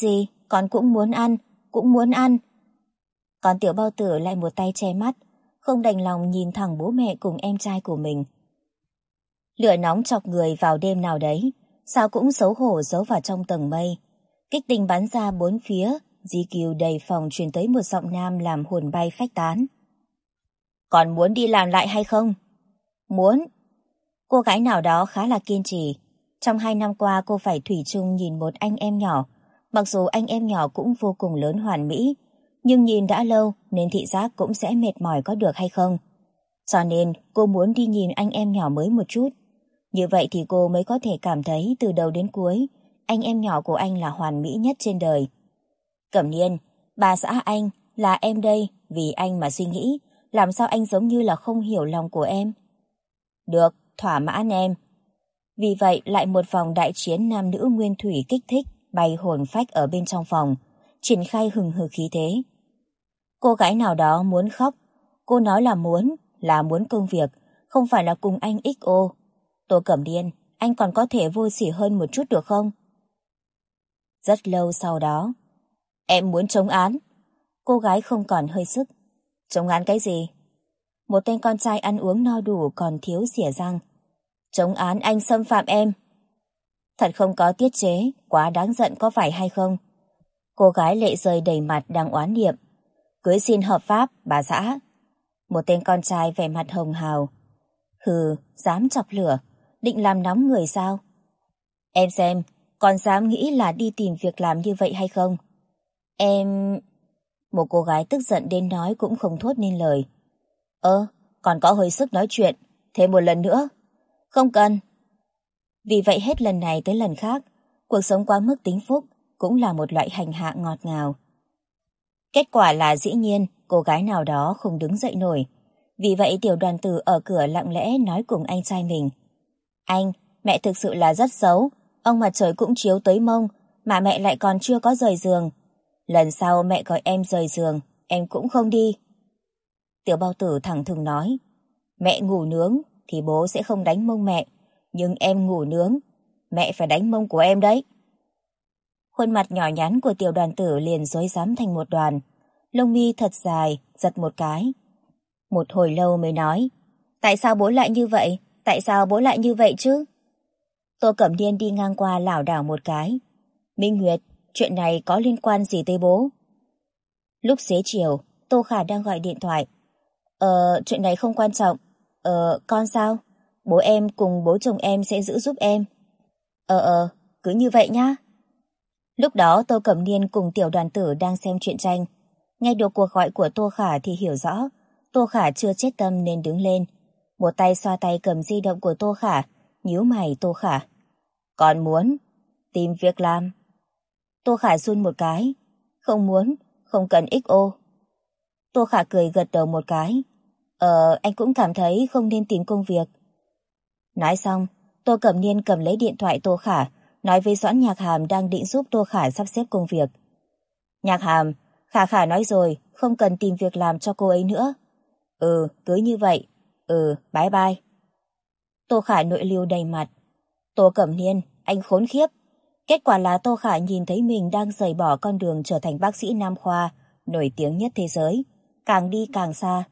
con cũng muốn ăn, cũng muốn ăn. Còn tiểu bao tử lại một tay che mắt, không đành lòng nhìn thẳng bố mẹ cùng em trai của mình. Lửa nóng chọc người vào đêm nào đấy, sao cũng xấu hổ giấu vào trong tầng mây. Kích tình bắn ra bốn phía, di cừu đầy phòng truyền tới một giọng nam làm hồn bay phách tán. Còn muốn đi làm lại hay không? Muốn. Cô gái nào đó khá là kiên trì. Trong 2 năm qua cô phải thủy chung nhìn một anh em nhỏ. Mặc dù anh em nhỏ cũng vô cùng lớn hoàn mỹ, nhưng nhìn đã lâu nên thị giác cũng sẽ mệt mỏi có được hay không. Cho nên cô muốn đi nhìn anh em nhỏ mới một chút. Như vậy thì cô mới có thể cảm thấy từ đầu đến cuối, anh em nhỏ của anh là hoàn mỹ nhất trên đời. Cẩm Niên, bà xã anh là em đây, vì anh mà suy nghĩ, làm sao anh giống như là không hiểu lòng của em. Được, thỏa mãn em. Vì vậy lại một vòng đại chiến nam nữ nguyên thủy kích thích, bay hồn phách ở bên trong phòng, triển khai hừng hực khí thế. Cô gái nào đó muốn khóc, cô nói là muốn công việc, không phải là cùng anh XO. Tô Cẩm Niên, anh còn có thể vô sỉ hơn một chút được không? Rất lâu sau đó, em muốn chống án. Cô gái không còn hơi sức. Chống án cái gì? Một tên con trai ăn uống no đủ còn thiếu xỉa răng. Chống án anh xâm phạm em. Thật không có tiết chế, quá đáng giận có phải hay không? Cô gái lệ rơi đầy mặt đang oán niệm. Cưới xin hợp pháp, bà xã. Một tên con trai vẻ mặt hồng hào. Hừ, dám chọc lửa, định làm nóng người sao? Em xem, còn dám nghĩ là đi tìm việc làm như vậy hay không? Em... Một cô gái tức giận đến nói cũng không thốt nên lời. Còn có hơi sức nói chuyện, thêm một lần nữa. Không cần. Vì vậy hết lần này tới lần khác, cuộc sống quá mức tính phúc cũng là một loại hành hạ ngọt ngào. Kết quả là dĩ nhiên cô gái nào đó không đứng dậy nổi. Vì vậy tiểu đoàn tử ở cửa lặng lẽ nói cùng anh trai mình. Anh, mẹ thực sự là rất xấu. Ông mặt trời cũng chiếu tới mông, mà mẹ lại còn chưa có rời giường. Lần sau mẹ gọi em rời giường, em cũng không đi. Tiểu bao tử thẳng thừng nói. Mẹ ngủ nướng thì bố sẽ không đánh mông mẹ, nhưng em ngủ nướng, mẹ phải đánh mông của em đấy. Khuôn mặt nhỏ nhắn của tiểu đoàn tử liền rối rắm thành một đoàn, lông mi thật dài, giật một cái. Một hồi lâu mới nói, tại sao bố lại như vậy? Tại sao bố lại như vậy chứ? Tô Cẩm Niên đi ngang qua lảo đảo một cái. Minh Nguyệt, chuyện này có liên quan gì tới bố? Lúc xế chiều, Tô Khả đang gọi điện thoại. Chuyện này không quan trọng. Con sao? Bố em cùng bố chồng em sẽ giữ giúp em. Cứ như vậy nhá. Lúc đó Tô Cẩm Niên cùng tiểu đoàn tử đang xem truyện tranh. Nghe được cuộc gọi của Tô Khả thì hiểu rõ Tô Khả chưa chết tâm nên đứng lên. Một tay xoa tay cầm di động của Tô Khả, nhíu mày Tô Khả. Con muốn tìm việc làm. Tô Khả run một cái. Không muốn, không cần XO. Tô Khả cười gật đầu một cái. Anh cũng cảm thấy không nên tìm công việc. Nói xong, Tô Cẩm Niên cầm lấy điện thoại Tô Khả, nói với Doãn Nhạc Hàm đang định giúp Tô Khả sắp xếp công việc. Nhạc Hàm, Khả nói rồi, không cần tìm việc làm cho cô ấy nữa. Cứ như vậy. Bye bye. Tô Khả nội lưu đầy mặt. Tô Cẩm Niên, anh khốn khiếp. Kết quả là Tô Khả nhìn thấy mình đang rời bỏ con đường trở thành bác sĩ nam khoa, nổi tiếng nhất thế giới, càng đi càng xa.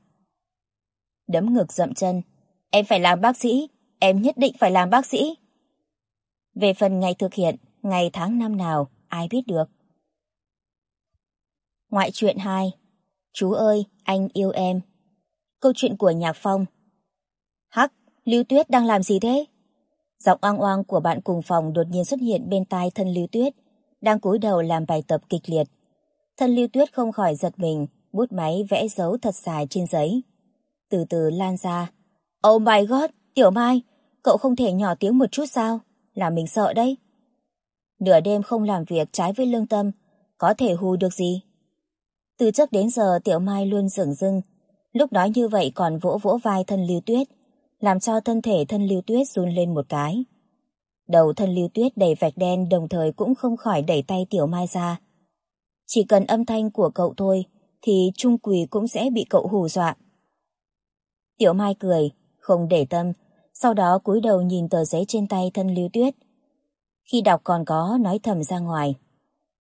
Đấm ngực dậm chân. Em phải làm bác sĩ, em nhất định phải làm bác sĩ. Về phần ngày thực hiện, ngày tháng năm nào, ai biết được. Ngoại truyện 2. Chú ơi, anh yêu em. Câu chuyện của Nhạc Phong. Hắc, Lưu Tuyết đang làm gì thế? Giọng oang oang của bạn cùng phòng đột nhiên xuất hiện bên tai thân Lưu Tuyết, đang cúi đầu làm bài tập kịch liệt. Thân Lưu Tuyết không khỏi giật mình, bút máy vẽ dấu thật dài trên giấy. Từ từ lan ra. Oh my god, Tiểu Mai, cậu không thể nhỏ tiếng một chút sao? Làm mình sợ đấy. Nửa đêm không làm việc trái với lương tâm, có thể hù được gì? Từ trước đến giờ Tiểu Mai luôn dửng dưng, lúc nói như vậy còn vỗ vỗ vai thân Lưu Tuyết, làm cho thân thể thân Lưu Tuyết run lên một cái. Đầu thân Lưu Tuyết đầy vạch đen đồng thời cũng không khỏi đẩy tay Tiểu Mai ra. Chỉ cần âm thanh của cậu thôi thì Trung Quỳ cũng sẽ bị cậu hù dọa. Tiểu Mai cười, không để tâm, sau đó cúi đầu nhìn tờ giấy trên tay thân Lưu Tuyết. Khi đọc còn có nói thầm ra ngoài.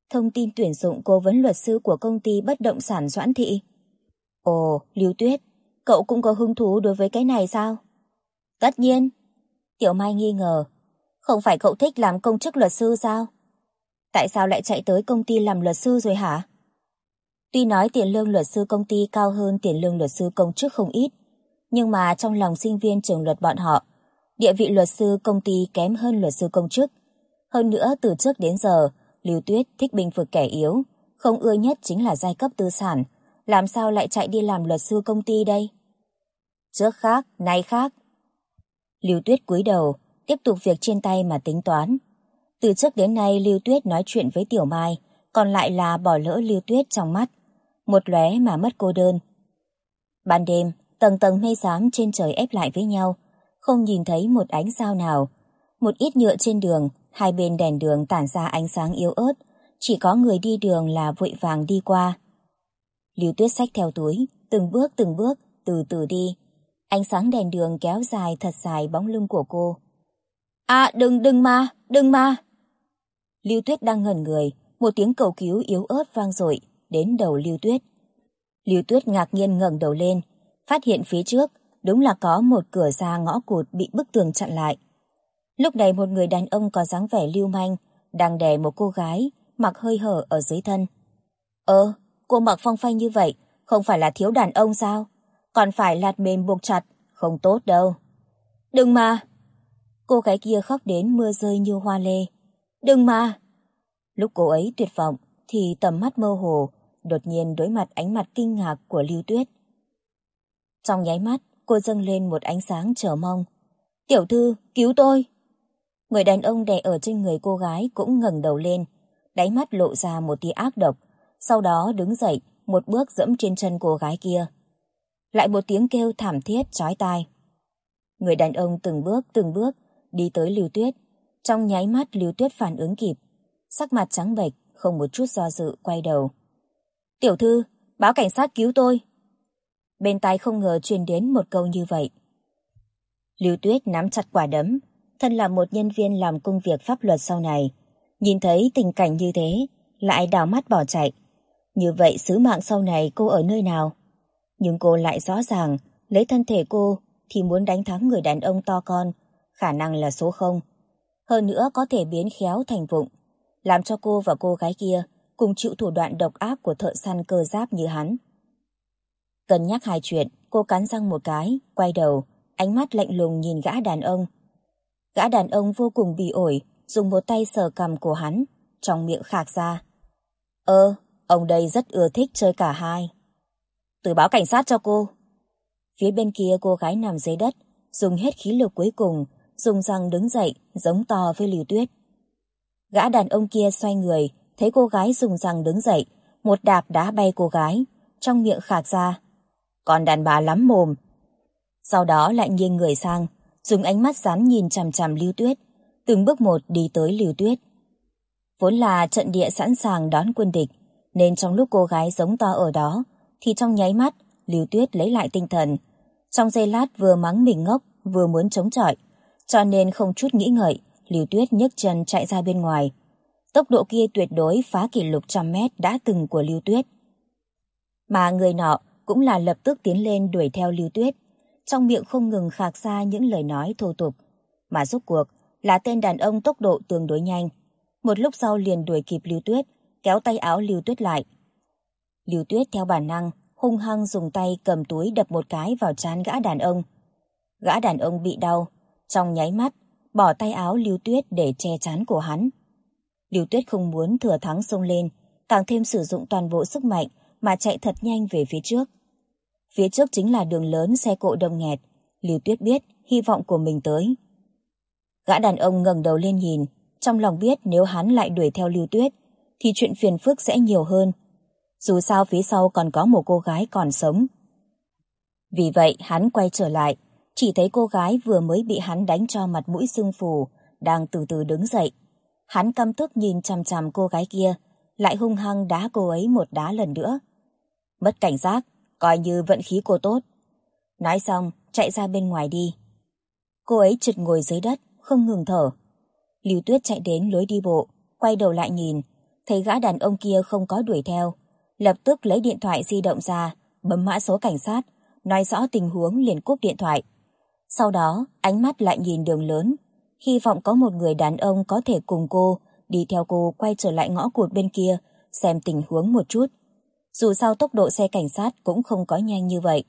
thông tin tuyển dụng cố vấn luật sư của công ty bất động sản Doãn Thị. Ồ, Lưu Tuyết, cậu cũng có hứng thú đối với cái này sao? Tất nhiên. Tiểu Mai nghi ngờ. Không phải cậu thích làm công chức luật sư sao? Tại sao lại chạy tới công ty làm luật sư rồi hả? Tuy nói tiền lương luật sư công ty cao hơn tiền lương luật sư công chức không ít, nhưng mà trong lòng sinh viên trường luật bọn họ, địa vị luật sư công ty kém hơn luật sư công chức. Hơn nữa, từ trước đến giờ, Lưu Tuyết thích bênh vực kẻ yếu, không ưa nhất chính là giai cấp tư sản, làm sao lại chạy đi làm luật sư công ty đây? Trước khác, nay khác. Lưu Tuyết cúi đầu, tiếp tục việc trên tay mà tính toán. Từ trước đến nay Lưu Tuyết nói chuyện với Tiểu Mai, còn lại là bỏ lỡ Lưu Tuyết trong mắt, một lóe mà mất cô đơn. Ban đêm, tầng tầng mây xám trên trời ép lại với nhau, không nhìn thấy một ánh sao nào. Một ít nhựa trên đường, hai bên đèn đường tản ra ánh sáng yếu ớt, chỉ có người đi đường là vội vàng đi qua. Lưu Tuyết xách theo túi, từng bước, từ từ đi. Ánh sáng đèn đường kéo dài thật dài bóng lưng của cô. À, đừng mà. Lưu Tuyết đang ngẩn người, một tiếng cầu cứu yếu ớt vang dội đến đầu Lưu Tuyết. Lưu Tuyết ngạc nhiên ngẩng đầu lên, phát hiện phía trước đúng là có một cửa ra ngõ cụt bị bức tường chặn lại. Lúc này một người đàn ông có dáng vẻ lưu manh đang đè một cô gái mặc hơi hở ở dưới thân. Cô mặc phong phanh như vậy không phải là thiếu đàn ông sao? Còn phải lạt mềm buộc chặt, không tốt đâu. Đừng mà! Cô gái kia khóc đến mưa rơi như hoa lê. Đừng mà! Lúc cô ấy tuyệt vọng thì tầm mắt mơ hồ, đột nhiên đối mặt ánh mặt kinh ngạc của Lưu Tuyết. Trong nháy mắt, cô dâng lên một ánh sáng chờ mong. Tiểu thư, cứu tôi! Người đàn ông đè ở trên người cô gái cũng ngẩng đầu lên, đáy mắt lộ ra một tia ác độc, sau đó đứng dậy, một bước dẫm trên chân cô gái kia. Lại một tiếng kêu thảm thiết chói tai. Người đàn ông từng bước đi tới Lưu Tuyết. Trong nháy mắt Lưu Tuyết phản ứng kịp, sắc mặt trắng bệch, không một chút do dự quay đầu. Tiểu thư, báo cảnh sát cứu tôi! Bên tai không ngờ truyền đến một câu như vậy. Lưu Tuyết nắm chặt quả đấm, thân là một nhân viên làm công việc pháp luật sau này, nhìn thấy tình cảnh như thế, lại đảo mắt bỏ chạy. Như vậy sứ mạng sau này cô ở nơi nào? Nhưng cô lại rõ ràng, lấy thân thể cô thì muốn đánh thắng người đàn ông to con, khả năng là số 0. Hơn nữa có thể biến khéo thành vụng, làm cho cô và cô gái kia cùng chịu thủ đoạn độc ác của thợ săn cơ giáp như hắn. Cân nhắc hai chuyện, cô cắn răng một cái, quay đầu, ánh mắt lạnh lùng nhìn gã đàn ông. Gã đàn ông vô cùng bỉ ổi, dùng một tay sờ cằm của hắn, trong miệng khạc ra. Ông đây rất ưa thích chơi cả hai. Tôi báo cảnh sát cho cô. Phía bên kia cô gái nằm dưới đất, dùng hết khí lực cuối cùng, dùng răng đứng dậy, giống to với Lưu Tuyết. Gã đàn ông kia xoay người, thấy cô gái dùng răng đứng dậy, một đạp đá bay cô gái, trong miệng khạc ra. Con đàn bà lắm mồm. Sau đó lại nghiêng người sang, dùng ánh mắt rắn nhìn chằm chằm Lưu Tuyết, từng bước một đi tới Lưu Tuyết. Vốn là trận địa sẵn sàng đón quân địch, nên trong lúc cô gái giống to ở đó, thì trong nháy mắt, Lưu Tuyết lấy lại tinh thần. Trong giây lát vừa mắng mình ngốc, vừa muốn chống chọi, cho nên không chút nghĩ ngợi, Lưu Tuyết nhấc chân chạy ra bên ngoài. Tốc độ kia tuyệt đối phá kỷ lục 100 mét đã từng của Lưu Tuyết. Mà người nọ cũng là lập tức tiến lên đuổi theo Lưu Tuyết, trong miệng không ngừng khạc ra những lời nói thô tục. Mà rốt cuộc là tên đàn ông tốc độ tương đối nhanh. Một lúc sau liền đuổi kịp Lưu Tuyết, kéo tay áo Lưu Tuyết lại. Lưu Tuyết theo bản năng, hung hăng dùng tay cầm túi đập một cái vào trán gã đàn ông. Gã đàn ông bị đau, trong nháy mắt, bỏ tay áo Lưu Tuyết để che trán của hắn. Lưu Tuyết không muốn thừa thắng xông lên, càng thêm sử dụng toàn bộ sức mạnh mà chạy thật nhanh về phía trước. Phía trước chính là đường lớn xe cộ đông nghẹt, Lưu Tuyết biết hy vọng của mình tới. Gã đàn ông ngẩng đầu lên nhìn, trong lòng biết nếu hắn lại đuổi theo Lưu Tuyết, thì chuyện phiền phức sẽ nhiều hơn. Dù sao phía sau còn có một cô gái còn sống. Vì vậy hắn quay trở lại, chỉ thấy cô gái vừa mới bị hắn đánh cho mặt mũi sưng phù, đang từ từ đứng dậy. Hắn căm tức nhìn chằm chằm cô gái kia, lại hung hăng đá cô ấy một đá lần nữa. Mất cảnh giác, coi như vận khí cô tốt. Nói xong, chạy ra bên ngoài đi. Cô ấy trượt ngồi dưới đất, không ngừng thở. Lưu Tuyết chạy đến lối đi bộ, quay đầu lại nhìn, thấy gã đàn ông kia không có đuổi theo, lập tức lấy điện thoại di động ra, bấm mã số cảnh sát, nói rõ tình huống liền cúp điện thoại. Sau đó, ánh mắt lại nhìn đường lớn, hy vọng có một người đàn ông có thể cùng cô, đi theo cô quay trở lại ngõ cụt bên kia, xem tình huống một chút. Dù sao tốc độ xe cảnh sát cũng không có nhanh như vậy.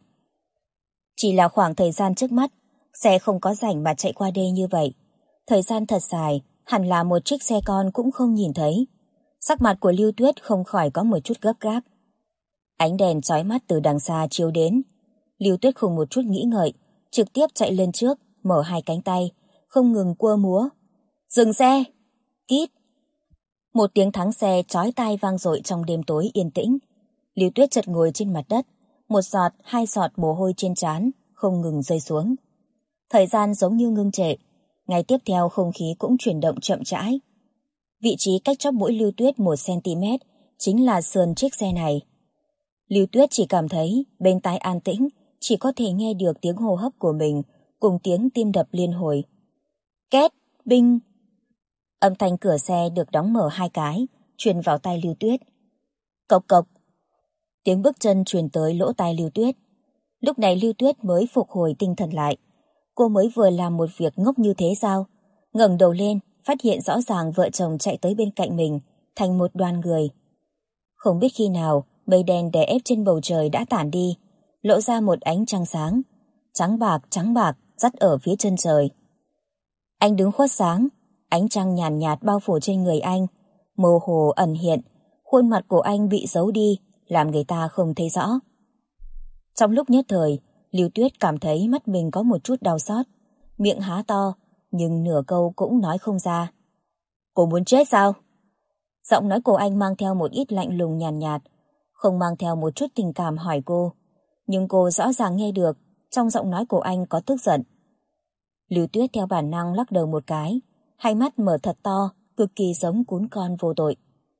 Chỉ là khoảng thời gian trước mắt, xe không có rảnh mà chạy qua đây như vậy. Thời gian thật dài, hẳn là một chiếc xe con cũng không nhìn thấy. Sắc mặt của Lưu Tuyết không khỏi có một chút gấp gáp. Ánh đèn chói mắt từ đằng xa chiếu đến. Lưu Tuyết không một chút nghĩ ngợi, trực tiếp chạy lên trước, mở hai cánh tay, không ngừng cua múa. Dừng xe! Kít! Một tiếng thắng xe chói tai vang dội trong đêm tối yên tĩnh. Lưu Tuyết chợt ngồi trên mặt đất, một giọt, hai giọt mồ hôi trên trán không ngừng rơi xuống. Thời gian giống như ngưng trệ, ngay tiếp theo không khí cũng chuyển động chậm rãi. Vị trí cách chóp mũi Lưu Tuyết 1 cm chính là sườn chiếc xe này. Lưu Tuyết chỉ cảm thấy bên tai an tĩnh, chỉ có thể nghe được tiếng hô hấp của mình cùng tiếng tim đập liên hồi. Két, binh. Âm thanh cửa xe được đóng mở 2 cái, truyền vào tai Lưu Tuyết. Cộc cộc. Tiếng bước chân truyền tới lỗ tai Lưu Tuyết. Lúc này Lưu Tuyết mới phục hồi tinh thần lại. Cô mới vừa làm một việc ngốc như thế sao? Ngẩng đầu lên, phát hiện rõ ràng vợ chồng chạy tới bên cạnh mình, thành một đoàn người. Không biết khi nào, mây đen đè ép trên bầu trời đã tản đi, lộ ra một ánh trăng sáng, trắng bạc, dắt ở phía chân trời. Anh đứng khuất sáng, ánh trăng nhàn nhạt bao phủ trên người anh, mơ hồ ẩn hiện, khuôn mặt của anh bị giấu đi, làm người ta không thấy rõ. Trong lúc nhất thời, Lưu Tuyết cảm thấy mắt mình có một chút đau xót, miệng há to, nhưng nửa câu cũng nói không ra. Cô muốn chết sao? Giọng nói của anh mang theo một ít lạnh lùng nhàn nhạt, không mang theo một chút tình cảm hỏi cô, nhưng cô rõ ràng nghe được trong giọng nói của anh có tức giận. Lưu Tuyết theo bản năng lắc đầu một cái, hai mắt mở thật to, cực kỳ giống cún con vô tội.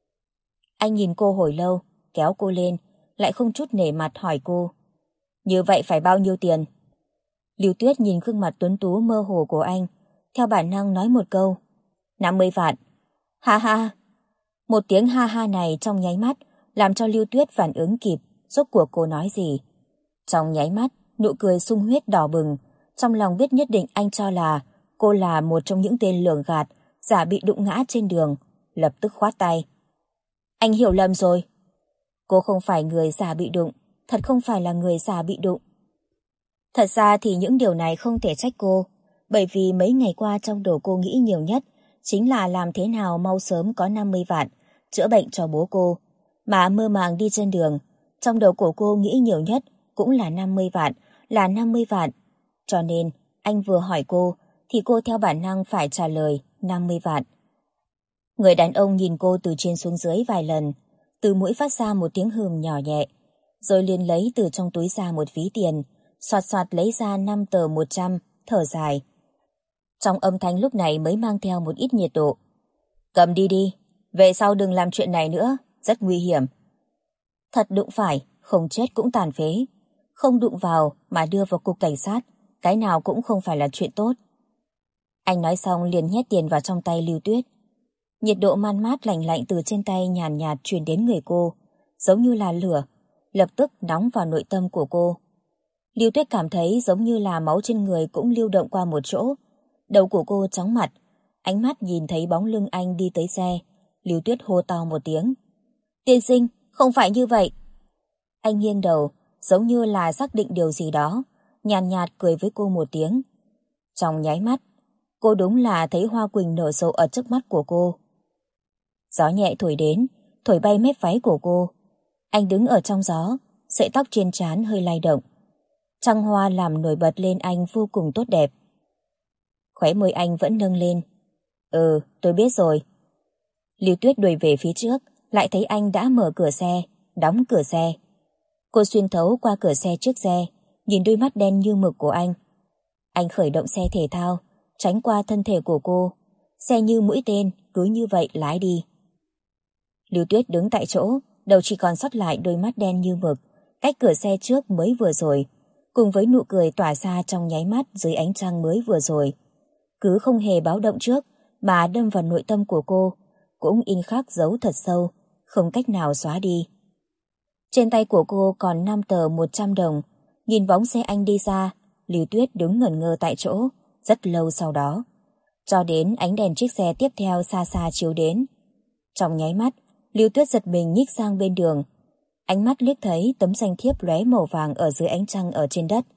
Anh nhìn cô hồi lâu, kéo cô lên, lại không chút nể mặt hỏi cô. Như vậy phải bao nhiêu tiền? Lưu Tuyết nhìn gương mặt tuấn tú mơ hồ của anh, theo bản năng nói một câu. 50 vạn. Ha ha. Một tiếng ha ha này trong nháy mắt, làm cho Lưu Tuyết phản ứng kịp, rốt cuộc cô nói gì. Trong nháy mắt, nụ cười sung huyết đỏ bừng, trong lòng biết nhất định anh cho là cô là một trong những tên lường gạt, giả bị đụng ngã trên đường, lập tức khoát tay. Anh hiểu lầm rồi. Cô không phải người giả bị đụng, thật không phải là người giả bị đụng. Thật ra thì những điều này không thể trách cô, bởi vì mấy ngày qua trong đầu cô nghĩ nhiều nhất chính là làm thế nào mau sớm có 50 vạn, chữa bệnh cho bố cô, mà mơ màng đi trên đường. Trong đầu của cô nghĩ nhiều nhất cũng là 50 vạn, là 50 vạn. Cho nên, anh vừa hỏi cô, thì cô theo bản năng phải trả lời 50 vạn. Người đàn ông nhìn cô từ trên xuống dưới vài lần, từ mũi phát ra một tiếng hừm nhỏ nhẹ, rồi liền lấy từ trong túi ra một ví tiền, xoạt xoạt lấy ra 5 tờ 100, thở dài. Trong âm thanh lúc này mới mang theo một ít nhiệt độ. Cầm đi đi, về sau đừng làm chuyện này nữa, rất nguy hiểm. Thật đụng phải, không chết cũng tàn phế. Không đụng vào mà đưa vào cục cảnh sát, cái nào cũng không phải là chuyện tốt. Anh nói xong liền nhét tiền vào trong tay Lưu Tuyết. Nhiệt độ man mát lạnh lạnh từ trên tay nhàn nhạt truyền đến người cô, giống như là lửa, lập tức nóng vào nội tâm của cô. Lưu Tuyết cảm thấy giống như là máu trên người cũng lưu động qua một chỗ. Đầu của cô chóng mặt, ánh mắt nhìn thấy bóng lưng anh đi tới xe. Lưu Tuyết hô to một tiếng. Tiên sinh, không phải như vậy. Anh nghiêng đầu, giống như là xác định điều gì đó, nhàn nhạt cười với cô một tiếng. Trong nháy mắt, cô đúng là thấy hoa quỳnh nở rộ ở trước mắt của cô. Gió nhẹ thổi đến, thổi bay mép váy của cô. Anh đứng ở trong gió, sợi tóc trên trán hơi lay động. Trăng hoa làm nổi bật lên anh vô cùng tốt đẹp. Khóe môi anh vẫn nâng lên. Tôi biết rồi. Lưu Tuyết đuổi về phía trước, lại thấy anh đã mở cửa xe, đóng cửa xe. Cô xuyên thấu qua cửa xe trước xe, nhìn đôi mắt đen như mực của anh. Anh khởi động xe thể thao, tránh qua thân thể của cô. Xe như mũi tên, cứ như vậy lái đi. Lưu Tuyết đứng tại chỗ, đầu chỉ còn sót lại đôi mắt đen như mực, cách cửa xe trước mới vừa rồi, cùng với nụ cười tỏa ra trong nháy mắt dưới ánh trăng mới vừa rồi. Cứ không hề báo động trước, mà đâm vào nội tâm của cô, cũng in khắc dấu thật sâu, không cách nào xóa đi. Trên tay của cô còn 5 tờ 100 đồng, nhìn bóng xe anh đi xa, Lưu Tuyết đứng ngẩn ngơ tại chỗ, rất lâu sau đó. Cho đến ánh đèn chiếc xe tiếp theo xa xa chiếu đến. Trong nháy mắt, Lưu Tuyết giật mình nhích sang bên đường. Ánh mắt liếc thấy tấm danh thiếp lóe màu vàng ở dưới ánh trăng ở trên đất.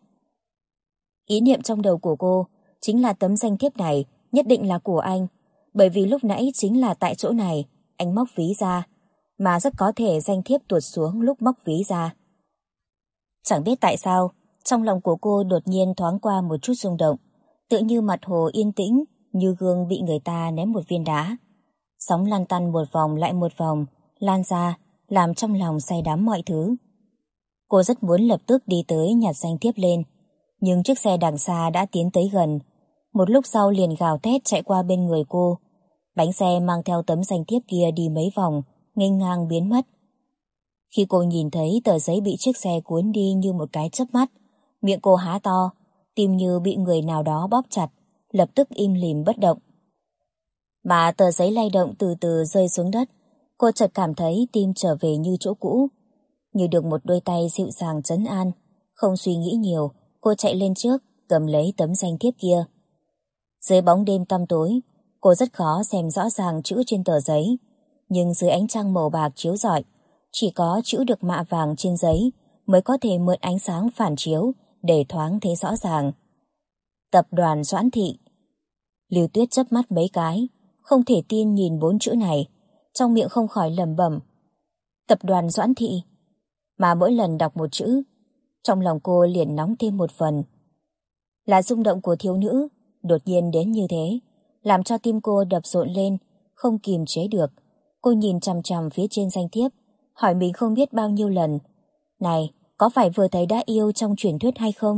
Ý niệm trong đầu của cô chính là tấm danh thiếp này nhất định là của anh, bởi vì lúc nãy chính là tại chỗ này anh móc ví ra, mà rất có thể danh thiếp tuột xuống lúc móc ví ra. Chẳng biết tại sao, trong lòng của cô đột nhiên thoáng qua một chút rung động, tựa như mặt hồ yên tĩnh, như gương bị người ta ném một viên đá. Sóng lăn tăn một vòng lại một vòng, lan ra, làm trong lòng say đắm mọi thứ. Cô rất muốn lập tức đi tới nhặt danh thiếp lên, nhưng chiếc xe đằng xa đã tiến tới gần. Một lúc sau liền gào thét chạy qua bên người cô. Bánh xe mang theo tấm danh thiếp kia đi mấy vòng, nghênh ngang biến mất. Khi cô nhìn thấy tờ giấy bị chiếc xe cuốn đi như một cái chớp mắt, miệng cô há to, tim như bị người nào đó bóp chặt, lập tức im lìm bất động. Mà tờ giấy lay động từ từ rơi xuống đất, cô chợt cảm thấy tim trở về như chỗ cũ, như được một đôi tay dịu dàng trấn an. Không suy nghĩ nhiều, cô chạy lên trước, cầm lấy tấm danh thiếp kia. Dưới bóng đêm tăm tối, cô rất khó xem rõ ràng chữ trên tờ giấy, nhưng dưới ánh trăng màu bạc chiếu rọi, chỉ có chữ được mạ vàng trên giấy mới có thể mượn ánh sáng phản chiếu để thoáng thấy rõ ràng. Tập đoàn Doãn Thị. Lưu Tuyết chớp mắt mấy cái, không thể tin nhìn 4 chữ này, trong miệng không khỏi lẩm bẩm. Tập đoàn Doãn Thị. Mà mỗi lần đọc một chữ, trong lòng cô liền nóng thêm một phần. Là rung động của thiếu nữ, đột nhiên đến như thế, làm cho tim cô đập rộn lên, không kìm chế được. Cô nhìn chằm chằm phía trên danh thiếp, hỏi mình không biết bao nhiêu lần. Này, có phải vừa thấy đã yêu trong truyền thuyết hay không?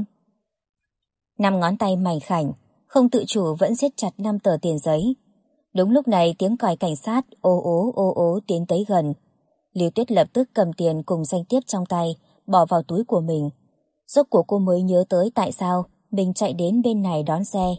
5 ngón tay mảnh khảnh, không tự chủ vẫn siết chặt 5 tờ tiền giấy. Đúng lúc này tiếng còi cảnh sát ô ố tiến tới gần. Lưu Tuyết lập tức cầm tiền cùng danh thiếp trong tay, bỏ vào túi của mình. Rốt cuộc cô mới nhớ tới tại sao mình chạy đến bên này đón xe.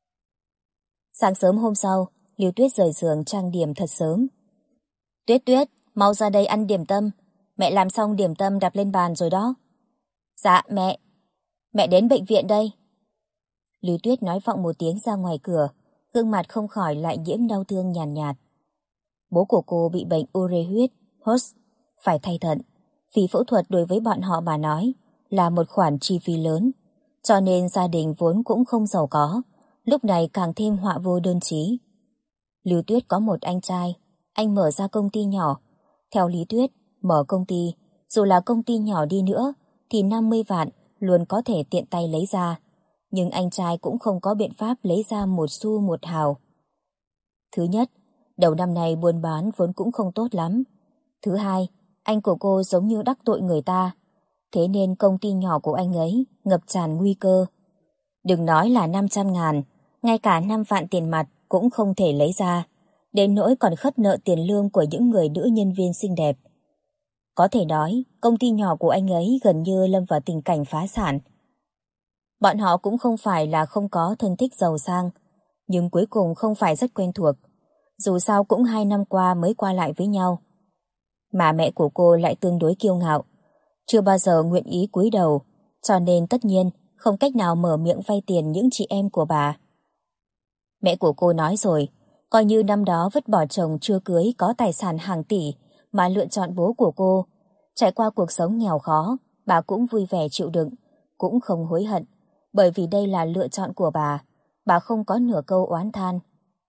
Sáng sớm hôm sau, Lưu Tuyết rời giường trang điểm thật sớm. Tuyết Tuyết, mau ra đây ăn điểm tâm. Mẹ làm xong điểm tâm đặt lên bàn rồi đó. Dạ mẹ. Mẹ đến bệnh viện đây. Lưu Tuyết nói vọng một tiếng ra ngoài cửa, gương mặt không khỏi lại nhiễm đau thương nhàn nhạt. Bố của cô bị bệnh ure huyết, HOS, phải thay thận. Phí phẫu thuật đối với bọn họ mà nói là một khoản chi phí lớn, cho nên gia đình vốn cũng không giàu có, lúc này càng thêm họa vô đơn chí. Lưu Tuyết có một anh trai, anh mở ra công ty nhỏ. Theo lý thuyết, mở công ty, dù là công ty nhỏ đi nữa, thì 50 vạn luôn có thể tiện tay lấy ra. Nhưng anh trai cũng không có biện pháp lấy ra một xu một hào. Thứ nhất, đầu năm này buôn bán vốn cũng không tốt lắm. Thứ hai, anh của cô giống như đắc tội người ta, thế nên công ty nhỏ của anh ấy ngập tràn nguy cơ. Đừng nói là 500.000, ngay cả 5 vạn tiền mặt cũng không thể lấy ra, đến nỗi còn khất nợ tiền lương của những người nữ nhân viên xinh đẹp. Có thể nói, công ty nhỏ của anh ấy gần như lâm vào tình cảnh phá sản. Bọn họ cũng không phải là không có thân thích giàu sang, nhưng cuối cùng không phải rất quen thuộc. Dù sao cũng 2 năm qua mới qua lại với nhau. Mà mẹ của cô lại tương đối kiêu ngạo, chưa bao giờ nguyện ý cúi đầu, cho nên tất nhiên không cách nào mở miệng vay tiền những chị em của bà. Mẹ của cô nói rồi, coi như năm đó vứt bỏ chồng chưa cưới có tài sản hàng tỷ mà lựa chọn bố của cô. Trải qua cuộc sống nghèo khó, bà cũng vui vẻ chịu đựng, cũng không hối hận, bởi vì đây là lựa chọn của bà không có nửa câu oán than.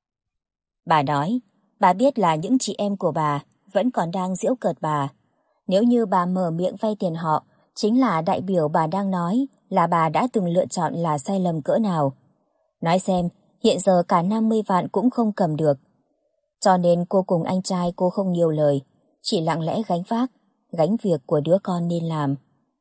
Bà nói, bà biết là những chị em của bà vẫn còn đang giễu cợt bà. Nếu như bà mở miệng vay tiền họ, chính là đại biểu bà đang nói là bà đã từng lựa chọn là sai lầm cỡ nào. Nói xem, hiện giờ cả 50 vạn cũng không cầm được. Cho nên cô cùng anh trai cô không nhiều lời, chỉ lặng lẽ gánh vác, gánh việc của đứa con nên làm.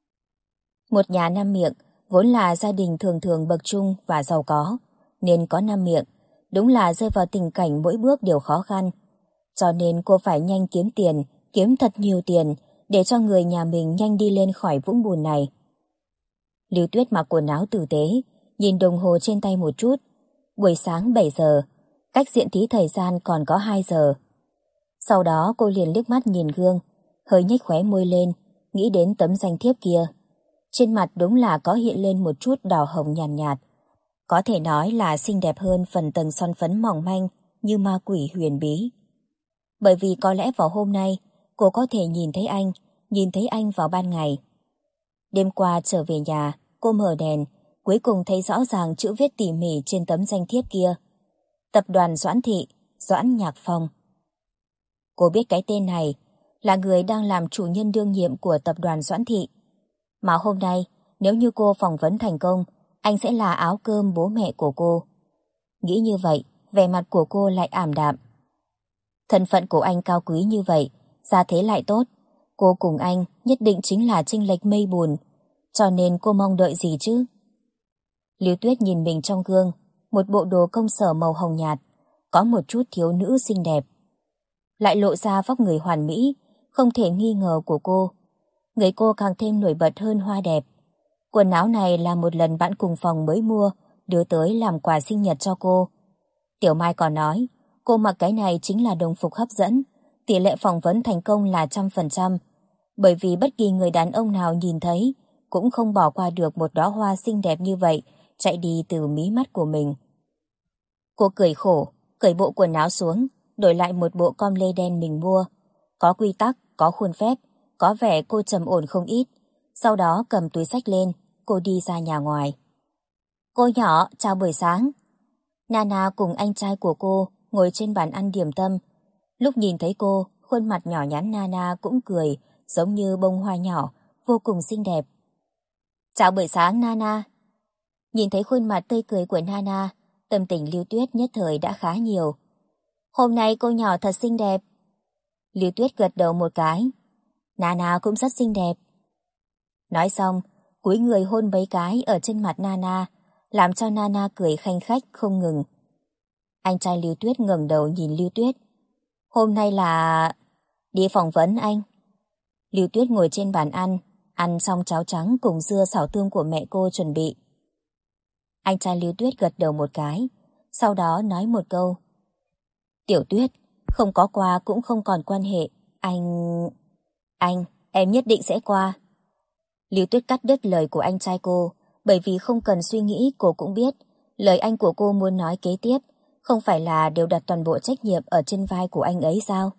Một nhà 5 miệng, vốn là gia đình thường thường bậc trung và giàu có, nên có 5 miệng, đúng là rơi vào tình cảnh mỗi bước đều khó khăn. Cho nên cô phải nhanh kiếm tiền, kiếm thật nhiều tiền, để cho người nhà mình nhanh đi lên khỏi vũng bùn này. Lưu Tuyết mặc quần áo tử tế, nhìn đồng hồ trên tay một chút. Buổi sáng 7 giờ, cách diện thí thời gian còn có 2 giờ. Sau đó cô liền liếc mắt nhìn gương, hơi nhếch khóe môi lên, nghĩ đến tấm danh thiếp kia. Trên mặt đúng là có hiện lên một chút đỏ hồng nhàn nhạt. Có thể nói là xinh đẹp hơn phần tầng son phấn mỏng manh như ma quỷ huyền bí. Bởi vì có lẽ vào hôm nay, cô có thể nhìn thấy anh vào ban ngày. Đêm qua trở về nhà, cô mở đèn, cuối cùng thấy rõ ràng chữ viết tỉ mỉ trên tấm danh thiếp kia. Tập đoàn Doãn Thị, Doãn Nhạc Phong. Cô biết cái tên này là người đang làm chủ nhân đương nhiệm của tập đoàn Doãn Thị. Mà hôm nay, nếu như cô phỏng vấn thành công, anh sẽ là áo cơm bố mẹ của cô. Nghĩ như vậy, vẻ mặt của cô lại ảm đạm. Thân phận của anh cao quý như vậy, gia thế lại tốt. Cô cùng anh nhất định chính là chênh lệch mây bùn. Cho nên cô mong đợi gì chứ? Lưu Tuyết nhìn mình trong gương, một bộ đồ công sở màu hồng nhạt, có một chút thiếu nữ xinh đẹp. Lại lộ ra vóc người hoàn mỹ, không thể nghi ngờ của cô. Người cô càng thêm nổi bật hơn hoa đẹp. Quần áo này là một lần bạn cùng phòng mới mua, đưa tới làm quà sinh nhật cho cô. Tiểu Mai còn nói, cô mặc cái này chính là đồng phục hấp dẫn, tỷ lệ phỏng vấn thành công là 100%, bởi vì bất kỳ người đàn ông nào nhìn thấy cũng không bỏ qua được một đóa hoa xinh đẹp như vậy chạy đi từ mí mắt của mình. Cô cười khổ, cởi bộ quần áo xuống, đổi lại một bộ com lê đen mình mua. Có quy tắc, có khuôn phép, có vẻ cô trầm ổn không ít. Sau đó cầm túi xách lên, cô đi ra nhà ngoài. Cô nhỏ, chào buổi sáng. Nana cùng anh trai của cô ngồi trên bàn ăn điểm tâm. Lúc nhìn thấy cô, khuôn mặt nhỏ nhắn Nana cũng cười, giống như bông hoa nhỏ, vô cùng xinh đẹp. Chào buổi sáng Nana. Nhìn thấy khuôn mặt tươi cười của Nana, tâm tình Lưu Tuyết nhất thời đã khá nhiều. Hôm nay cô nhỏ thật xinh đẹp. Lưu Tuyết gật đầu một cái. Nana cũng rất xinh đẹp. Nói xong, cúi người hôn mấy cái ở trên mặt Nana, làm cho Nana cười khanh khách không ngừng. Anh trai Lưu Tuyết ngẩng đầu nhìn Lưu Tuyết. Hôm nay là... đi phỏng vấn anh. Lưu Tuyết ngồi trên bàn ăn xong cháo trắng cùng dưa xào tương của mẹ cô chuẩn bị. Anh trai Lưu Tuyết gật đầu một cái, sau đó nói một câu. Tiểu Tuyết, không có qua cũng không còn quan hệ, em nhất định sẽ qua. Lưu Tuyết cắt đứt lời của anh trai cô, bởi vì không cần suy nghĩ cô cũng biết, lời anh của cô muốn nói kế tiếp, không phải là đều đặt toàn bộ trách nhiệm ở trên vai của anh ấy sao?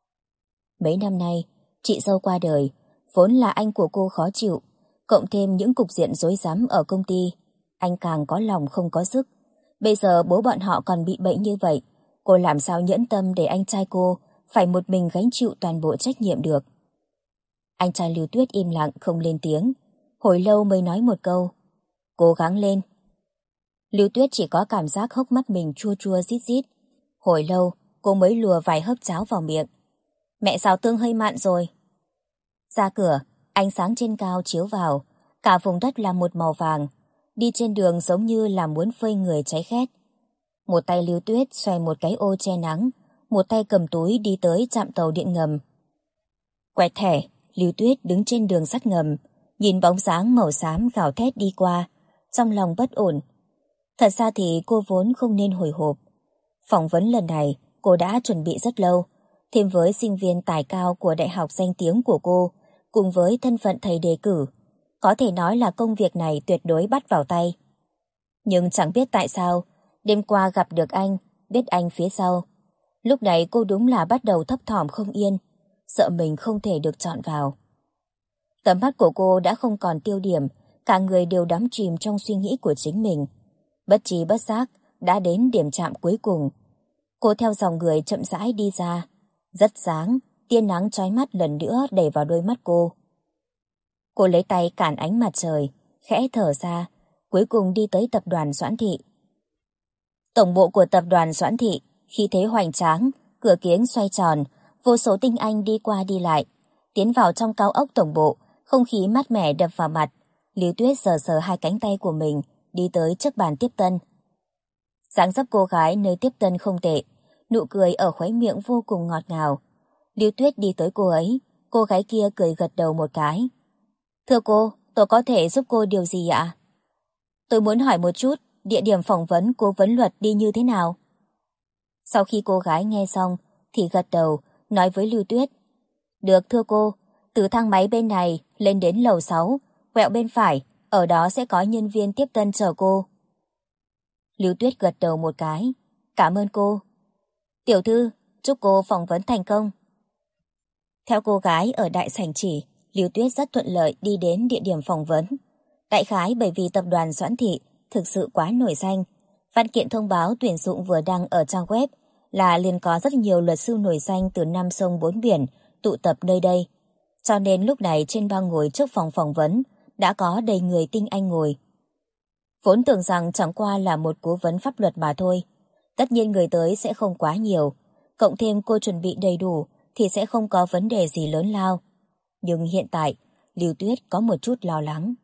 Mấy năm nay, chị dâu qua đời, vốn là anh của cô khó chịu, cộng thêm những cục diện rối rắm ở công ty, anh càng có lòng không có sức. Bây giờ bố bọn họ còn bị bệnh như vậy, cô làm sao nhẫn tâm để anh trai cô phải một mình gánh chịu toàn bộ trách nhiệm được. Anh trai Lưu Tuyết im lặng không lên tiếng, hồi lâu mới nói một câu. Cố gắng lên. Lưu Tuyết chỉ có cảm giác hốc mắt mình chua chua rít rít. Hồi lâu, cô mới lùa vài hớp cháo vào miệng. Mẹ xào tương hơi mặn rồi. Ra cửa, ánh sáng trên cao chiếu vào, cả vùng đất là một màu vàng. Đi trên đường giống như là muốn phơi người cháy khét. Một tay Lưu Tuyết xoay một cái ô che nắng, một tay cầm túi đi tới trạm tàu điện ngầm. Quẹt thẻ, Lưu Tuyết đứng trên đường sắt ngầm, nhìn bóng dáng màu xám gào thét đi qua, trong lòng bất ổn. Thật ra thì cô vốn không nên hồi hộp. Phỏng vấn lần này cô đã chuẩn bị rất lâu, thêm với sinh viên tài cao của đại học danh tiếng của cô, cùng với thân phận thầy đề cử, có thể nói là công việc này tuyệt đối bắt vào tay. Nhưng chẳng biết tại sao, đêm qua gặp được anh, biết anh phía sau. Lúc này cô đúng là bắt đầu thấp thỏm không yên, sợ mình không thể được chọn vào. Tầm mắt của cô đã không còn tiêu điểm, cả người đều đắm chìm trong suy nghĩ của chính mình. Bất trí bất giác đã đến điểm trạm cuối cùng. Cô theo dòng người chậm rãi đi ra. Rất sáng, tia nắng chói mắt lần nữa đẩy vào đôi mắt cô. Cô lấy tay cản ánh mặt trời, khẽ thở ra, cuối cùng đi tới tập đoàn Doãn Thị. Tổng bộ của tập đoàn Doãn Thị, khí thế hoành tráng, cửa kiếng xoay tròn, vô số tinh anh đi qua đi lại. Tiến vào trong cao ốc tổng bộ, không khí mát mẻ đập vào mặt. Lưu Tuyết sờ sờ hai cánh tay của mình, đi tới trước bàn tiếp tân. Dáng dấp cô gái nơi tiếp tân không tệ, nụ cười ở khóe miệng vô cùng ngọt ngào. Lưu Tuyết đi tới cô ấy, cô gái kia cười gật đầu một cái. Thưa cô, tôi có thể giúp cô điều gì ạ? Tôi muốn hỏi một chút, địa điểm phỏng vấn cố vấn luật đi như thế nào? Sau khi cô gái nghe xong, thì gật đầu, nói với Lưu Tuyết. Được thưa cô, từ thang máy bên này lên đến lầu 6, quẹo bên phải, ở đó sẽ có nhân viên tiếp tân chờ cô. Lưu Tuyết gật đầu một cái. Cảm ơn cô. Tiểu thư, chúc cô phỏng vấn thành công. Theo cô gái ở đại sảnh chỉ, Lưu Tuyết rất thuận lợi đi đến địa điểm phỏng vấn. Đại khái bởi vì tập đoàn Doãn Thị thực sự quá nổi danh. Văn kiện thông báo tuyển dụng vừa đăng ở trang web là liền có rất nhiều luật sư nổi danh từ năm sông bốn biển tụ tập nơi đây. Cho nên lúc này trên băng ngồi trước phòng phỏng vấn đã có đầy người tinh anh ngồi. Vốn tưởng rằng chẳng qua là một cố vấn pháp luật mà thôi. Tất nhiên người tới sẽ không quá nhiều. Cộng thêm cô chuẩn bị đầy đủ thì sẽ không có vấn đề gì lớn lao. Nhưng hiện tại, Lưu Tuyết có một chút lo lắng.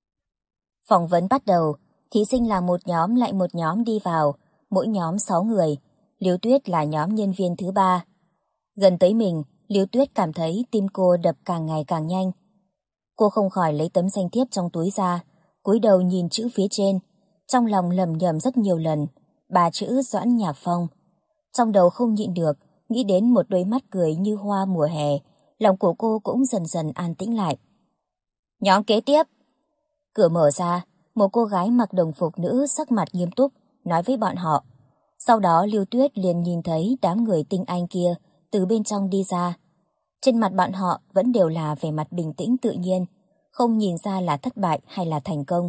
Phỏng vấn bắt đầu, thí sinh là một nhóm lại một nhóm đi vào, mỗi nhóm 6 người. Lưu Tuyết là nhóm nhân viên thứ 3. Gần tới mình, Lưu Tuyết cảm thấy tim cô đập càng ngày càng nhanh. Cô không khỏi lấy tấm danh thiếp trong túi ra, cúi đầu nhìn chữ phía trên, trong lòng lầm nhầm rất nhiều lần, 3 chữ Doãn Nhạc Phong. Trong đầu không nhịn được, nghĩ đến một đôi mắt cười như hoa mùa hè, lòng của cô cũng dần dần an tĩnh lại. Nhóm kế tiếp. Cửa mở ra, một cô gái mặc đồng phục nữ sắc mặt nghiêm túc, nói với bọn họ. Sau đó Lưu Tuyết liền nhìn thấy đám người tinh anh kia từ bên trong đi ra. Trên mặt bọn họ vẫn đều là vẻ mặt bình tĩnh tự nhiên, không nhìn ra là thất bại hay là thành công.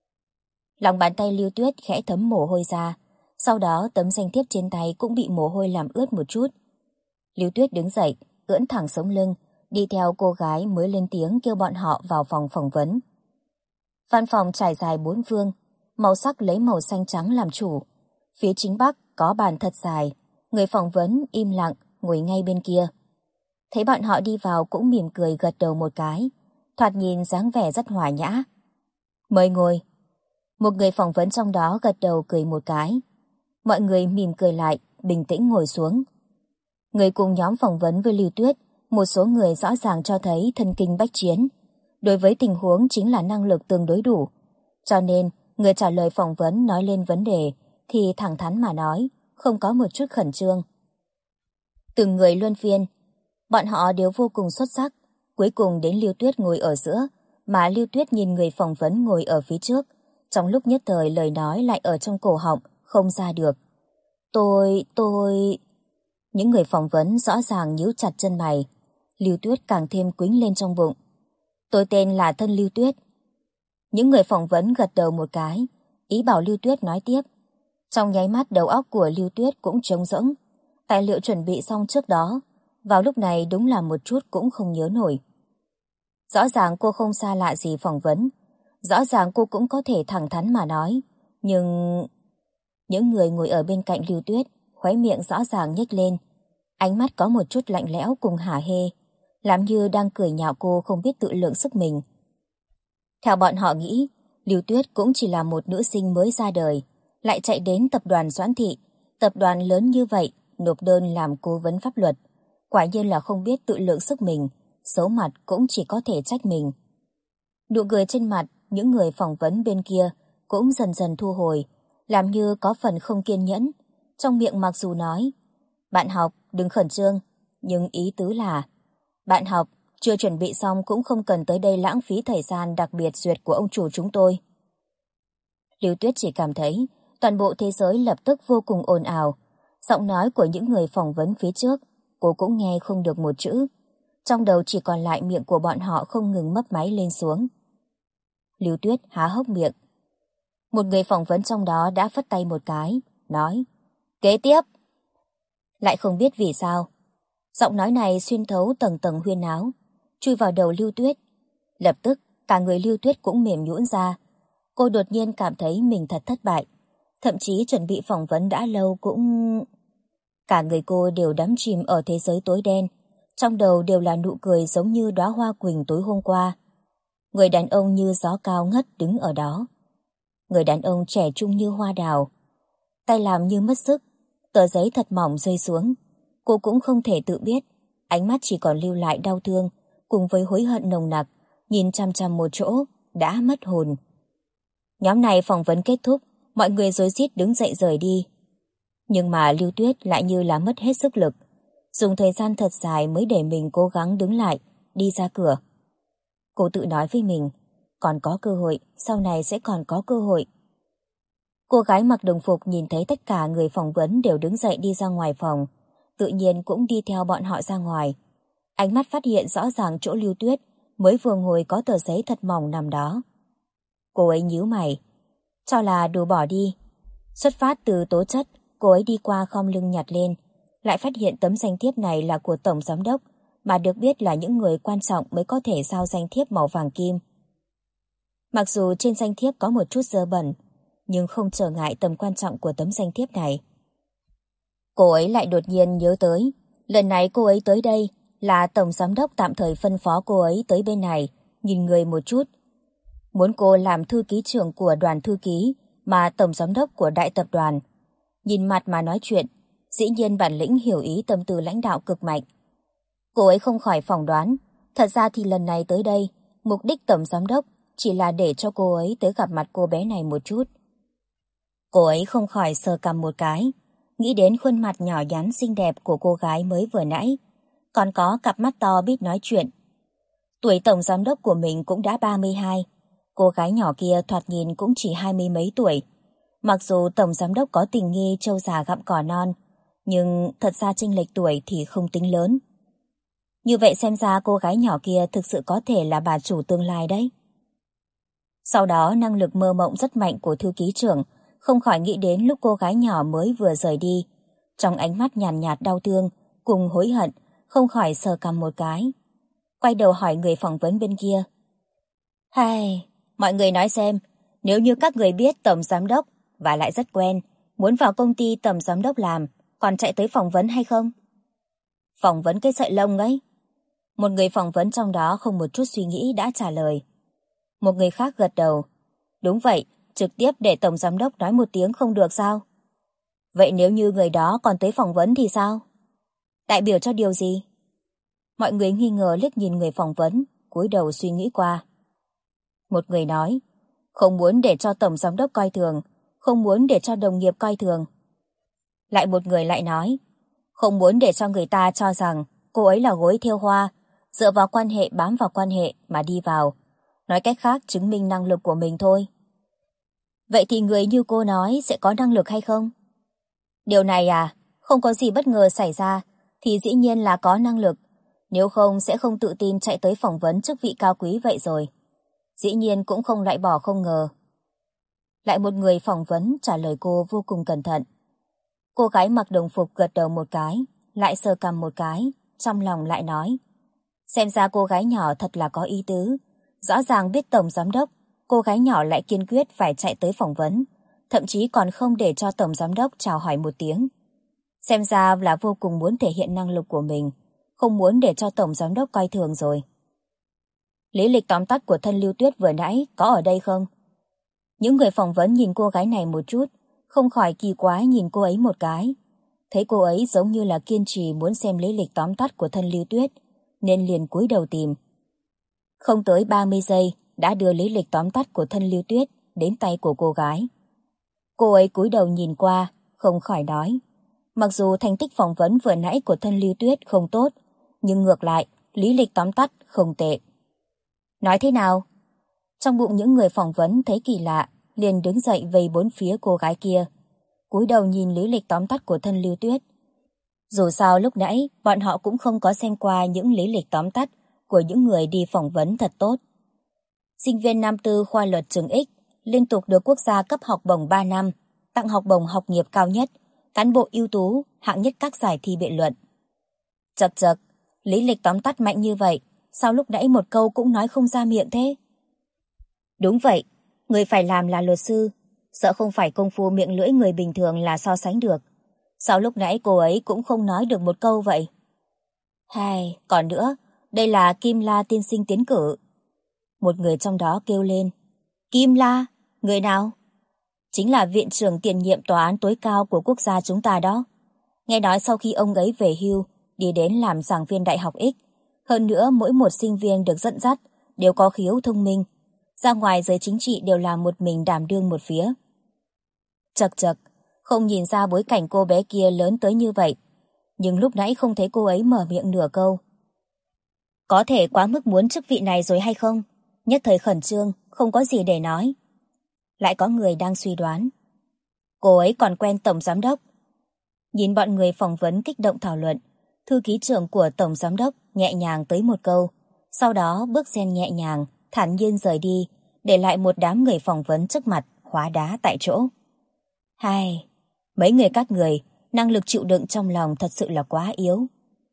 Lòng bàn tay Lưu Tuyết khẽ thấm mồ hôi ra, sau đó tấm danh thiếp trên tay cũng bị mồ hôi làm ướt một chút. Lưu Tuyết đứng dậy, ưỡn thẳng sống lưng, đi theo cô gái mới lên tiếng kêu bọn họ vào phòng phỏng vấn. Văn phòng trải dài 4 phương, màu sắc lấy màu xanh trắng làm chủ. Phía chính bắc có bàn thật dài, người phỏng vấn im lặng ngồi ngay bên kia. Thấy bọn họ đi vào cũng mỉm cười gật đầu một cái, thoạt nhìn dáng vẻ rất hòa nhã. Mời ngồi. Một người phỏng vấn trong đó gật đầu cười một cái. Mọi người mỉm cười lại, bình tĩnh ngồi xuống. Người cùng nhóm phỏng vấn với Lưu Tuyết, một số người rõ ràng cho thấy thân kinh bách chiến. Đối với tình huống chính là năng lực tương đối đủ. Cho nên, người trả lời phỏng vấn nói lên vấn đề thì thẳng thắn mà nói, không có một chút khẩn trương. Từng người luân phiên, bọn họ đều vô cùng xuất sắc. Cuối cùng đến Lưu Tuyết ngồi ở giữa, mà Lưu Tuyết nhìn người phỏng vấn ngồi ở phía trước. Trong lúc nhất thời lời nói lại ở trong cổ họng, không ra được. Tôi... Những người phỏng vấn rõ ràng nhíu chặt chân mày. Lưu Tuyết càng thêm quĩnh lên trong bụng. Tôi tên là Thân Lưu Tuyết. Những người phỏng vấn gật đầu một cái, ý bảo Lưu Tuyết nói tiếp. Trong nháy mắt đầu óc của Lưu Tuyết cũng trống rỗng. Tài liệu chuẩn bị xong trước đó, vào lúc này đúng là một chút cũng không nhớ nổi. Rõ ràng cô không xa lạ gì phỏng vấn, rõ ràng cô cũng có thể thẳng thắn mà nói, nhưng... Những người ngồi ở bên cạnh Lưu Tuyết, khóe miệng rõ ràng nhếch lên, ánh mắt có một chút lạnh lẽo cùng hả hê, làm như đang cười nhạo cô không biết tự lượng sức mình. Theo bọn họ nghĩ, Lưu Tuyết cũng chỉ là một nữ sinh mới ra đời, lại chạy đến tập đoàn Doãn Thị, tập đoàn lớn như vậy, nộp đơn làm cố vấn pháp luật. Quả nhiên là không biết tự lượng sức mình, xấu mặt cũng chỉ có thể trách mình. Nụ cười trên mặt những người phỏng vấn bên kia cũng dần dần thu hồi, làm như có phần không kiên nhẫn. Trong miệng mặc dù nói, bạn học đừng khẩn trương, nhưng ý tứ là, bạn học chưa chuẩn bị xong cũng không cần tới đây lãng phí thời gian đặc biệt duyệt của ông chủ chúng tôi. Lưu Tuyết chỉ cảm thấy toàn bộ thế giới lập tức vô cùng ồn ào. Giọng nói của những người phỏng vấn phía trước, cô cũng nghe không được một chữ. Trong đầu chỉ còn lại miệng của bọn họ không ngừng mấp máy lên xuống. Lưu Tuyết há hốc miệng. Một người phỏng vấn trong đó đã phất tay một cái, nói, kế tiếp. Lại không biết vì sao, giọng nói này xuyên thấu tầng tầng huyên áo, chui vào đầu Lưu Tuyết. Lập tức, cả người Lưu Tuyết cũng mềm nhũn ra. Cô đột nhiên cảm thấy mình thật thất bại. Thậm chí chuẩn bị phỏng vấn đã lâu cũng... Cả người cô đều đắm chìm ở thế giới tối đen. Trong đầu đều là nụ cười giống như đóa hoa quỳnh tối hôm qua. Người đàn ông như gió cao ngất đứng ở đó. Người đàn ông trẻ trung như hoa đào. Tay làm như mất sức, tờ giấy thật mỏng rơi xuống. Cô cũng không thể tự biết. Ánh mắt chỉ còn lưu lại đau thương, cùng với hối hận nồng nặc, nhìn chăm chăm một chỗ, đã mất hồn. Nhóm này phỏng vấn kết thúc, mọi người rối rít đứng dậy rời đi. Nhưng mà Lưu Tuyết lại như là mất hết sức lực. dùng thời gian thật dài mới để mình cố gắng đứng lại, đi ra cửa. Cô tự nói với mình, còn có cơ hội, sau này sẽ còn có cơ hội. Cô gái mặc đồng phục nhìn thấy tất cả người phỏng vấn đều đứng dậy đi ra ngoài phòng, tự nhiên cũng đi theo bọn họ ra ngoài. Ánh mắt phát hiện rõ ràng chỗ Lưu Tuyết mới vừa ngồi có tờ giấy thật mỏng nằm đó. Cô ấy nhíu mày, cho là đồ bỏ đi. Xuất phát từ tố chất, cô ấy đi qua khom lưng nhặt lên, lại phát hiện tấm danh thiếp này là của Tổng Giám Đốc, mà được biết là những người quan trọng mới có thể giao danh thiếp màu vàng kim. Mặc dù trên danh thiếp có một chút dơ bẩn, nhưng không trở ngại tầm quan trọng của tấm danh thiếp này. Cô ấy lại đột nhiên nhớ tới, lần này cô ấy tới đây là Tổng Giám Đốc tạm thời phân phó cô ấy tới bên này, nhìn người một chút. Muốn cô làm thư ký trưởng của đoàn thư ký mà Tổng Giám Đốc của đại tập đoàn. Nhìn mặt mà nói chuyện, dĩ nhiên bản lĩnh hiểu ý tâm tư lãnh đạo cực mạnh. Cô ấy không khỏi phỏng đoán, thật ra thì lần này tới đây, mục đích Tổng Giám Đốc chỉ là để cho cô ấy tới gặp mặt cô bé này một chút. Cô ấy không khỏi sờ cằm một cái, nghĩ đến khuôn mặt nhỏ nhắn xinh đẹp của cô gái mới vừa nãy, còn có cặp mắt to biết nói chuyện. Tuổi Tổng Giám Đốc của mình cũng đã 32, cô gái nhỏ kia thoạt nhìn cũng chỉ 20 mấy tuổi. Mặc dù Tổng Giám Đốc có tình nghi trâu già gặm cỏ non, nhưng thật ra chênh lệch tuổi thì không tính lớn. Như vậy xem ra cô gái nhỏ kia thực sự có thể là bà chủ tương lai đấy. Sau đó năng lực mơ mộng rất mạnh của thư ký trưởng không khỏi nghĩ đến lúc cô gái nhỏ mới vừa rời đi. Trong ánh mắt nhàn nhạt đau thương cùng hối hận, không khỏi sờ cằm một cái. Quay đầu hỏi người phỏng vấn bên kia. Hay, mọi người nói xem, nếu như các người biết Tổng Giám Đốc và lại rất quen, muốn vào công ty Tổng Giám Đốc làm, còn chạy tới phỏng vấn hay không? Phỏng vấn cái sợi lông ấy. Một người phỏng vấn trong đó không một chút suy nghĩ đã trả lời. Một người khác gật đầu. Đúng vậy, trực tiếp để Tổng Giám Đốc nói một tiếng không được sao? Vậy nếu như người đó còn tới phỏng vấn thì sao? Đại biểu cho điều gì? Mọi người nghi ngờ liếc nhìn người phỏng vấn, cúi đầu suy nghĩ qua. Một người nói, không muốn để cho Tổng Giám Đốc coi thường, không muốn để cho đồng nghiệp coi thường. Lại một người lại nói, không muốn để cho người ta cho rằng cô ấy là gối thêu hoa, dựa vào quan hệ bám vào quan hệ mà đi vào. Nói cách khác chứng minh năng lực của mình thôi. Vậy thì người như cô nói sẽ có năng lực hay không? Điều này à, không có gì bất ngờ xảy ra thì dĩ nhiên là có năng lực. Nếu không sẽ không tự tin chạy tới phỏng vấn chức vị cao quý vậy rồi. Dĩ nhiên cũng không loại bỏ không ngờ. Lại một người phỏng vấn trả lời cô vô cùng cẩn thận. Cô gái mặc đồng phục gật đầu một cái, lại sờ cằm một cái, trong lòng lại nói. Xem ra cô gái nhỏ thật là có ý tứ. Rõ ràng biết Tổng Giám Đốc, cô gái nhỏ lại kiên quyết phải chạy tới phỏng vấn, thậm chí còn không để cho Tổng Giám Đốc chào hỏi một tiếng. Xem ra là vô cùng muốn thể hiện năng lực của mình, không muốn để cho Tổng Giám Đốc coi thường rồi. Lý lịch tóm tắt của thân Lưu Tuyết vừa nãy có ở đây không? Những người phỏng vấn nhìn cô gái này một chút, không khỏi kỳ quái nhìn cô ấy một cái. Thấy cô ấy giống như là kiên trì muốn xem lý lịch tóm tắt của thân Lưu Tuyết, nên liền cúi đầu tìm. Không tới 30 giây đã đưa lý lịch tóm tắt của thân Lưu Tuyết đến tay của cô gái. Cô ấy cúi đầu nhìn qua, không khỏi nói. Mặc dù thành tích phỏng vấn vừa nãy của thân Lưu Tuyết không tốt, nhưng ngược lại, lý lịch tóm tắt không tệ. Nói thế nào? Trong bụng những người phỏng vấn thấy kỳ lạ, liền đứng dậy vây bốn phía cô gái kia. Cúi đầu nhìn lý lịch tóm tắt của thân Lưu Tuyết. Dù sao lúc nãy, bọn họ cũng không có xem qua những lý lịch tóm tắt của những người đi phỏng vấn thật tốt. Sinh viên năm tư khoa luật trường X liên tục được quốc gia cấp học bổng 3 năm, tặng học bổng học nghiệp cao nhất, cán bộ ưu tú, hạng nhất các giải thi biện luận. Chật chật, lý lịch tóm tắt mạnh như vậy, sao lúc nãy một câu cũng nói không ra miệng thế? Đúng vậy, người phải làm là luật sư, sợ không phải công phu miệng lưỡi người bình thường là so sánh được. Sao lúc nãy cô ấy cũng không nói được một câu vậy? Hay, còn nữa, đây là Kim La tiên sinh tiến cử. Một người trong đó kêu lên. Kim La? Người nào? Chính là viện trưởng tiền nhiệm tòa án tối cao của quốc gia chúng ta đó. Nghe nói sau khi ông ấy về hưu, đi đến làm giảng viên đại học X. Hơn nữa mỗi một sinh viên được dẫn dắt đều có khiếu thông minh. Ra ngoài giới chính trị đều là một mình đảm đương một phía. Chật chật, không nhìn ra bối cảnh cô bé kia lớn tới như vậy. Nhưng lúc nãy không thấy cô ấy mở miệng nửa câu. Có thể quá mức muốn chức vị này rồi hay không? Nhất thời khẩn trương, không có gì để nói. Lại có người đang suy đoán. Cô ấy còn quen tổng giám đốc. Nhìn bọn người phỏng vấn kích động thảo luận, thư ký trưởng của tổng giám đốc nhẹ nhàng tới một câu, sau đó bước sen nhẹ nhàng, thản nhiên rời đi, để lại một đám người phỏng vấn trước mặt, hóa đá tại chỗ. Hai, mấy người các người, năng lực chịu đựng trong lòng thật sự là quá yếu.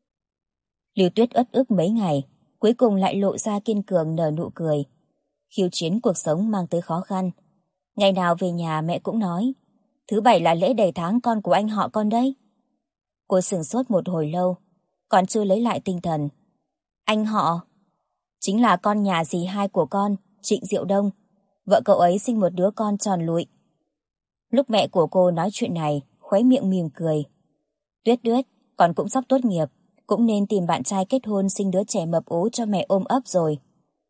Lưu Tuyết uất ức mấy ngày, cuối cùng lại lộ ra kiên cường nở nụ cười. Khiêu chiến cuộc sống mang tới khó khăn. Ngày nào về nhà mẹ cũng nói, thứ bảy là lễ đầy tháng con của anh họ con đấy. Cô sửng sốt một hồi lâu, còn chưa lấy lại tinh thần. Anh họ? Chính là con nhà dì hai của con, Trịnh Diệu Đông. Vợ cậu ấy sinh một đứa con tròn lụi. Lúc mẹ của cô nói chuyện này, khóe miệng mỉm cười. Tuyết Tuyết, con cũng sắp tốt nghiệp, cũng nên tìm bạn trai kết hôn sinh đứa trẻ mập ú cho mẹ ôm ấp rồi.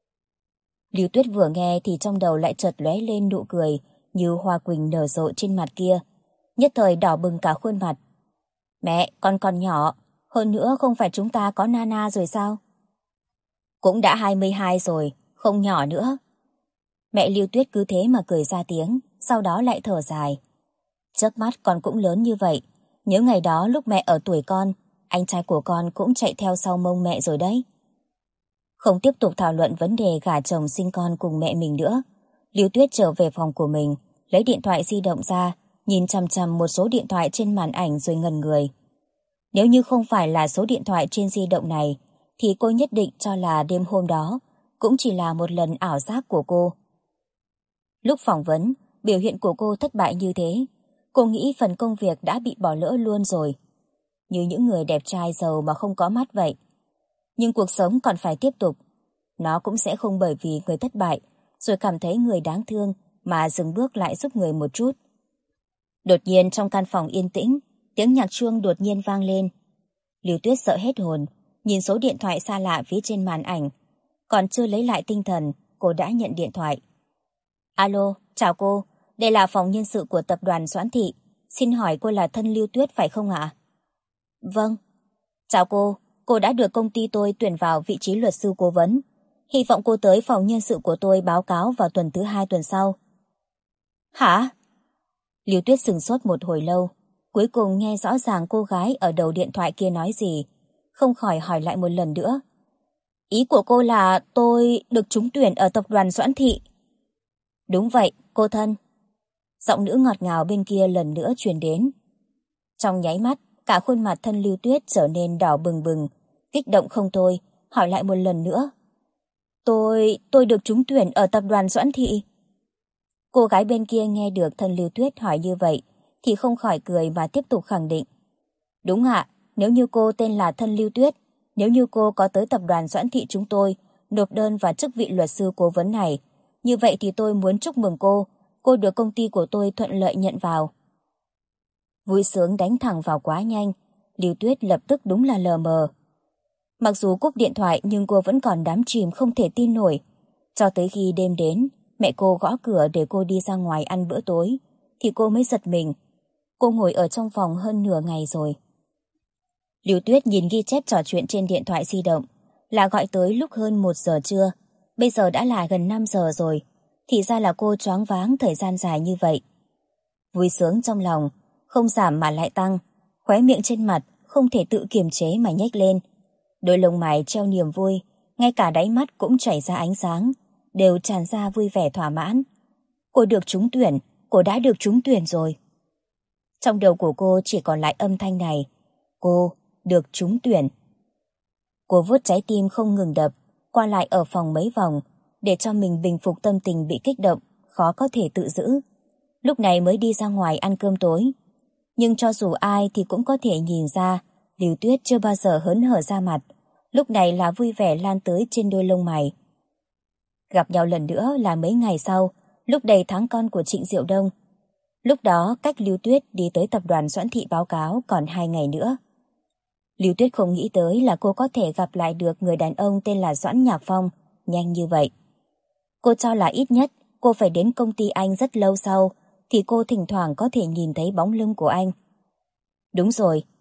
Lưu Tuyết vừa nghe thì trong đầu lại chợt lóe lên nụ cười như hoa quỳnh nở rộ trên mặt kia, nhất thời đỏ bừng cả khuôn mặt. Mẹ, con còn nhỏ, hơn nữa không phải chúng ta có Nana rồi sao? Cũng đã 22 rồi, không nhỏ nữa. Mẹ Lưu Tuyết cứ thế mà cười ra tiếng, sau đó lại thở dài. Trước mắt con cũng lớn như vậy, nhớ ngày đó lúc mẹ ở tuổi con, anh trai của con cũng chạy theo sau mông mẹ rồi đấy. Không tiếp tục thảo luận vấn đề gả chồng sinh con cùng mẹ mình nữa, Lưu Tuyết trở về phòng của mình, lấy điện thoại di động ra, nhìn chằm chằm một số điện thoại trên màn ảnh rồi ngẩn người. Nếu như không phải là số điện thoại trên di động này, thì cô nhất định cho là đêm hôm đó cũng chỉ là một lần ảo giác của cô. Lúc phỏng vấn, biểu hiện của cô thất bại như thế, cô nghĩ phần công việc đã bị bỏ lỡ luôn rồi. Như những người đẹp trai giàu mà không có mắt vậy. Nhưng cuộc sống còn phải tiếp tục. Nó cũng sẽ không bởi vì người thất bại rồi cảm thấy người đáng thương mà dừng bước lại giúp người một chút. Đột nhiên trong căn phòng yên tĩnh, tiếng nhạc chuông đột nhiên vang lên. Lưu Tuyết sợ hết hồn, nhìn số điện thoại xa lạ phía trên màn ảnh. Còn chưa lấy lại tinh thần, cô đã nhận điện thoại. Alo, chào cô, đây là phòng nhân sự của tập đoàn Doãn Thị. Xin hỏi cô là thân Lưu Tuyết phải không ạ? Vâng. Chào cô đã được công ty tôi tuyển vào vị trí luật sư cố vấn. Hy vọng cô tới phòng nhân sự của tôi báo cáo vào tuần thứ 2 tuần sau. Hả? Lưu Tuyết sửng sốt một hồi lâu, cuối cùng nghe rõ ràng cô gái ở đầu điện thoại kia nói gì, không khỏi hỏi lại một lần nữa. Ý của cô là tôi được trúng tuyển ở tập đoàn Doãn Thị. Đúng vậy, cô thân. Giọng nữ ngọt ngào bên kia lần nữa truyền đến. Trong nháy mắt, cả khuôn mặt thân Lưu Tuyết trở nên đỏ bừng bừng, kích động không thôi, hỏi lại một lần nữa. Tôi được trúng tuyển ở tập đoàn Doãn Thị. Cô gái bên kia nghe được thân Lưu Tuyết hỏi như vậy, thì không khỏi cười mà tiếp tục khẳng định. Đúng ạ, nếu như cô tên là thân Lưu Tuyết, nếu như cô có tới tập đoàn Doãn Thị chúng tôi, nộp đơn vào chức vị luật sư cố vấn này, như vậy thì tôi muốn chúc mừng cô được công ty của tôi thuận lợi nhận vào. Vui sướng đánh thẳng vào quá nhanh, Lưu Tuyết lập tức đúng là lờ mờ. Mặc dù cúp điện thoại nhưng cô vẫn còn đắm chìm không thể tin nổi. Cho tới khi đêm đến, mẹ cô gõ cửa để cô đi ra ngoài ăn bữa tối, thì cô mới giật mình. Cô ngồi ở trong phòng hơn nửa ngày rồi. Lưu Tuyết nhìn ghi chép trò chuyện trên điện thoại di động, là gọi tới lúc hơn 1 giờ trưa. Bây giờ đã là gần 5 giờ rồi, thì ra là cô choáng váng thời gian dài như vậy. Vui sướng trong lòng, không giảm mà lại tăng, khóe miệng trên mặt không thể tự kiềm chế mà nhếch lên. Đôi lông mày treo niềm vui, ngay cả đáy mắt cũng chảy ra ánh sáng, đều tràn ra vui vẻ thỏa mãn. Cô được trúng tuyển, cô đã được trúng tuyển rồi. Trong đầu của cô chỉ còn lại âm thanh này, cô được trúng tuyển. Cô vuốt trái tim không ngừng đập, qua lại ở phòng mấy vòng, để cho mình bình phục tâm tình bị kích động, khó có thể tự giữ. Lúc này mới đi ra ngoài ăn cơm tối. Nhưng cho dù ai thì cũng có thể nhìn ra, Lưu Tuyết chưa bao giờ hớn hở ra mặt, lúc này là vui vẻ lan tới trên đôi lông mày. Gặp nhau lần nữa là mấy ngày sau, lúc đầy tháng con của Trịnh Diệu Đông. Lúc đó cách Lưu Tuyết đi tới tập đoàn Doãn Thị báo cáo còn 2 ngày nữa. Lưu Tuyết không nghĩ tới là cô có thể gặp lại được người đàn ông tên là Doãn Nhạc Phong nhanh như vậy. Cô cho là ít nhất cô phải đến công ty anh rất lâu sau thì cô thỉnh thoảng có thể nhìn thấy bóng lưng của anh. Đúng rồi,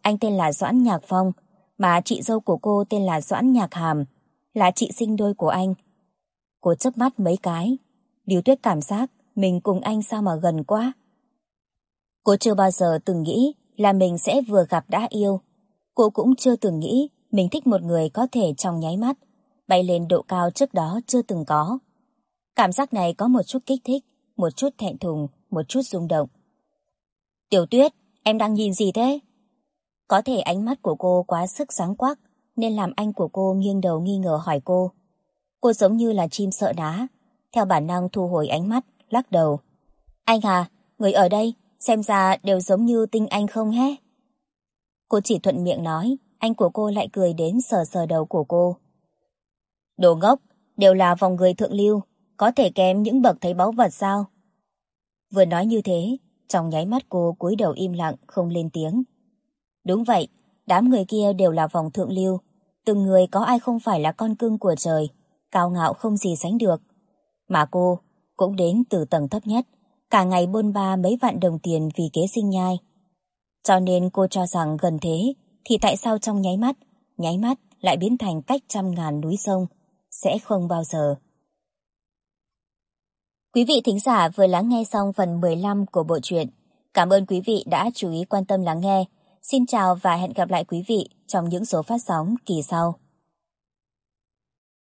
anh tên là Doãn Nhạc Phong, mà chị dâu của cô tên là Doãn Nhạc Hàm, là chị sinh đôi của anh. Cô chớp mắt mấy cái, Lưu Tuyết cảm giác mình cùng anh sao mà gần quá. Cô chưa bao giờ từng nghĩ là mình sẽ vừa gặp đã yêu. Cô cũng chưa từng nghĩ mình thích một người có thể trong nháy mắt bay lên độ cao trước đó chưa từng có. Cảm giác này có một chút kích thích, một chút thẹn thùng, một chút rung động. Tiểu Tuyết, em đang nhìn gì thế? Có thể ánh mắt của cô quá sức sáng quắc nên làm anh của cô nghiêng đầu nghi ngờ hỏi cô. Cô giống như là chim sợ đá, theo bản năng thu hồi ánh mắt, lắc đầu. Anh à, người ở đây xem ra đều giống như Tinh Anh không hé? Cô chỉ thuận miệng nói, anh của cô lại cười đến sờ sờ đầu của cô. Đồ ngốc, đều là vòng người thượng lưu, có thể kém những bậc thấy báu vật sao? Vừa nói như thế, trong nháy mắt cô cúi đầu im lặng không lên tiếng. Đúng vậy, đám người kia đều là vòng thượng lưu, từng người có ai không phải là con cưng của trời, cao ngạo không gì sánh được. Mà cô cũng đến từ tầng thấp nhất, cả ngày bôn ba mấy vạn đồng tiền vì kế sinh nhai. Cho nên cô cho rằng gần thế, thì tại sao trong nháy mắt lại biến thành cách trăm ngàn núi sông, sẽ không bao giờ. Quý vị thính giả vừa lắng nghe xong phần 15 của bộ truyện. Cảm ơn quý vị đã chú ý quan tâm lắng nghe. Xin chào và hẹn gặp lại quý vị trong những số phát sóng kỳ sau.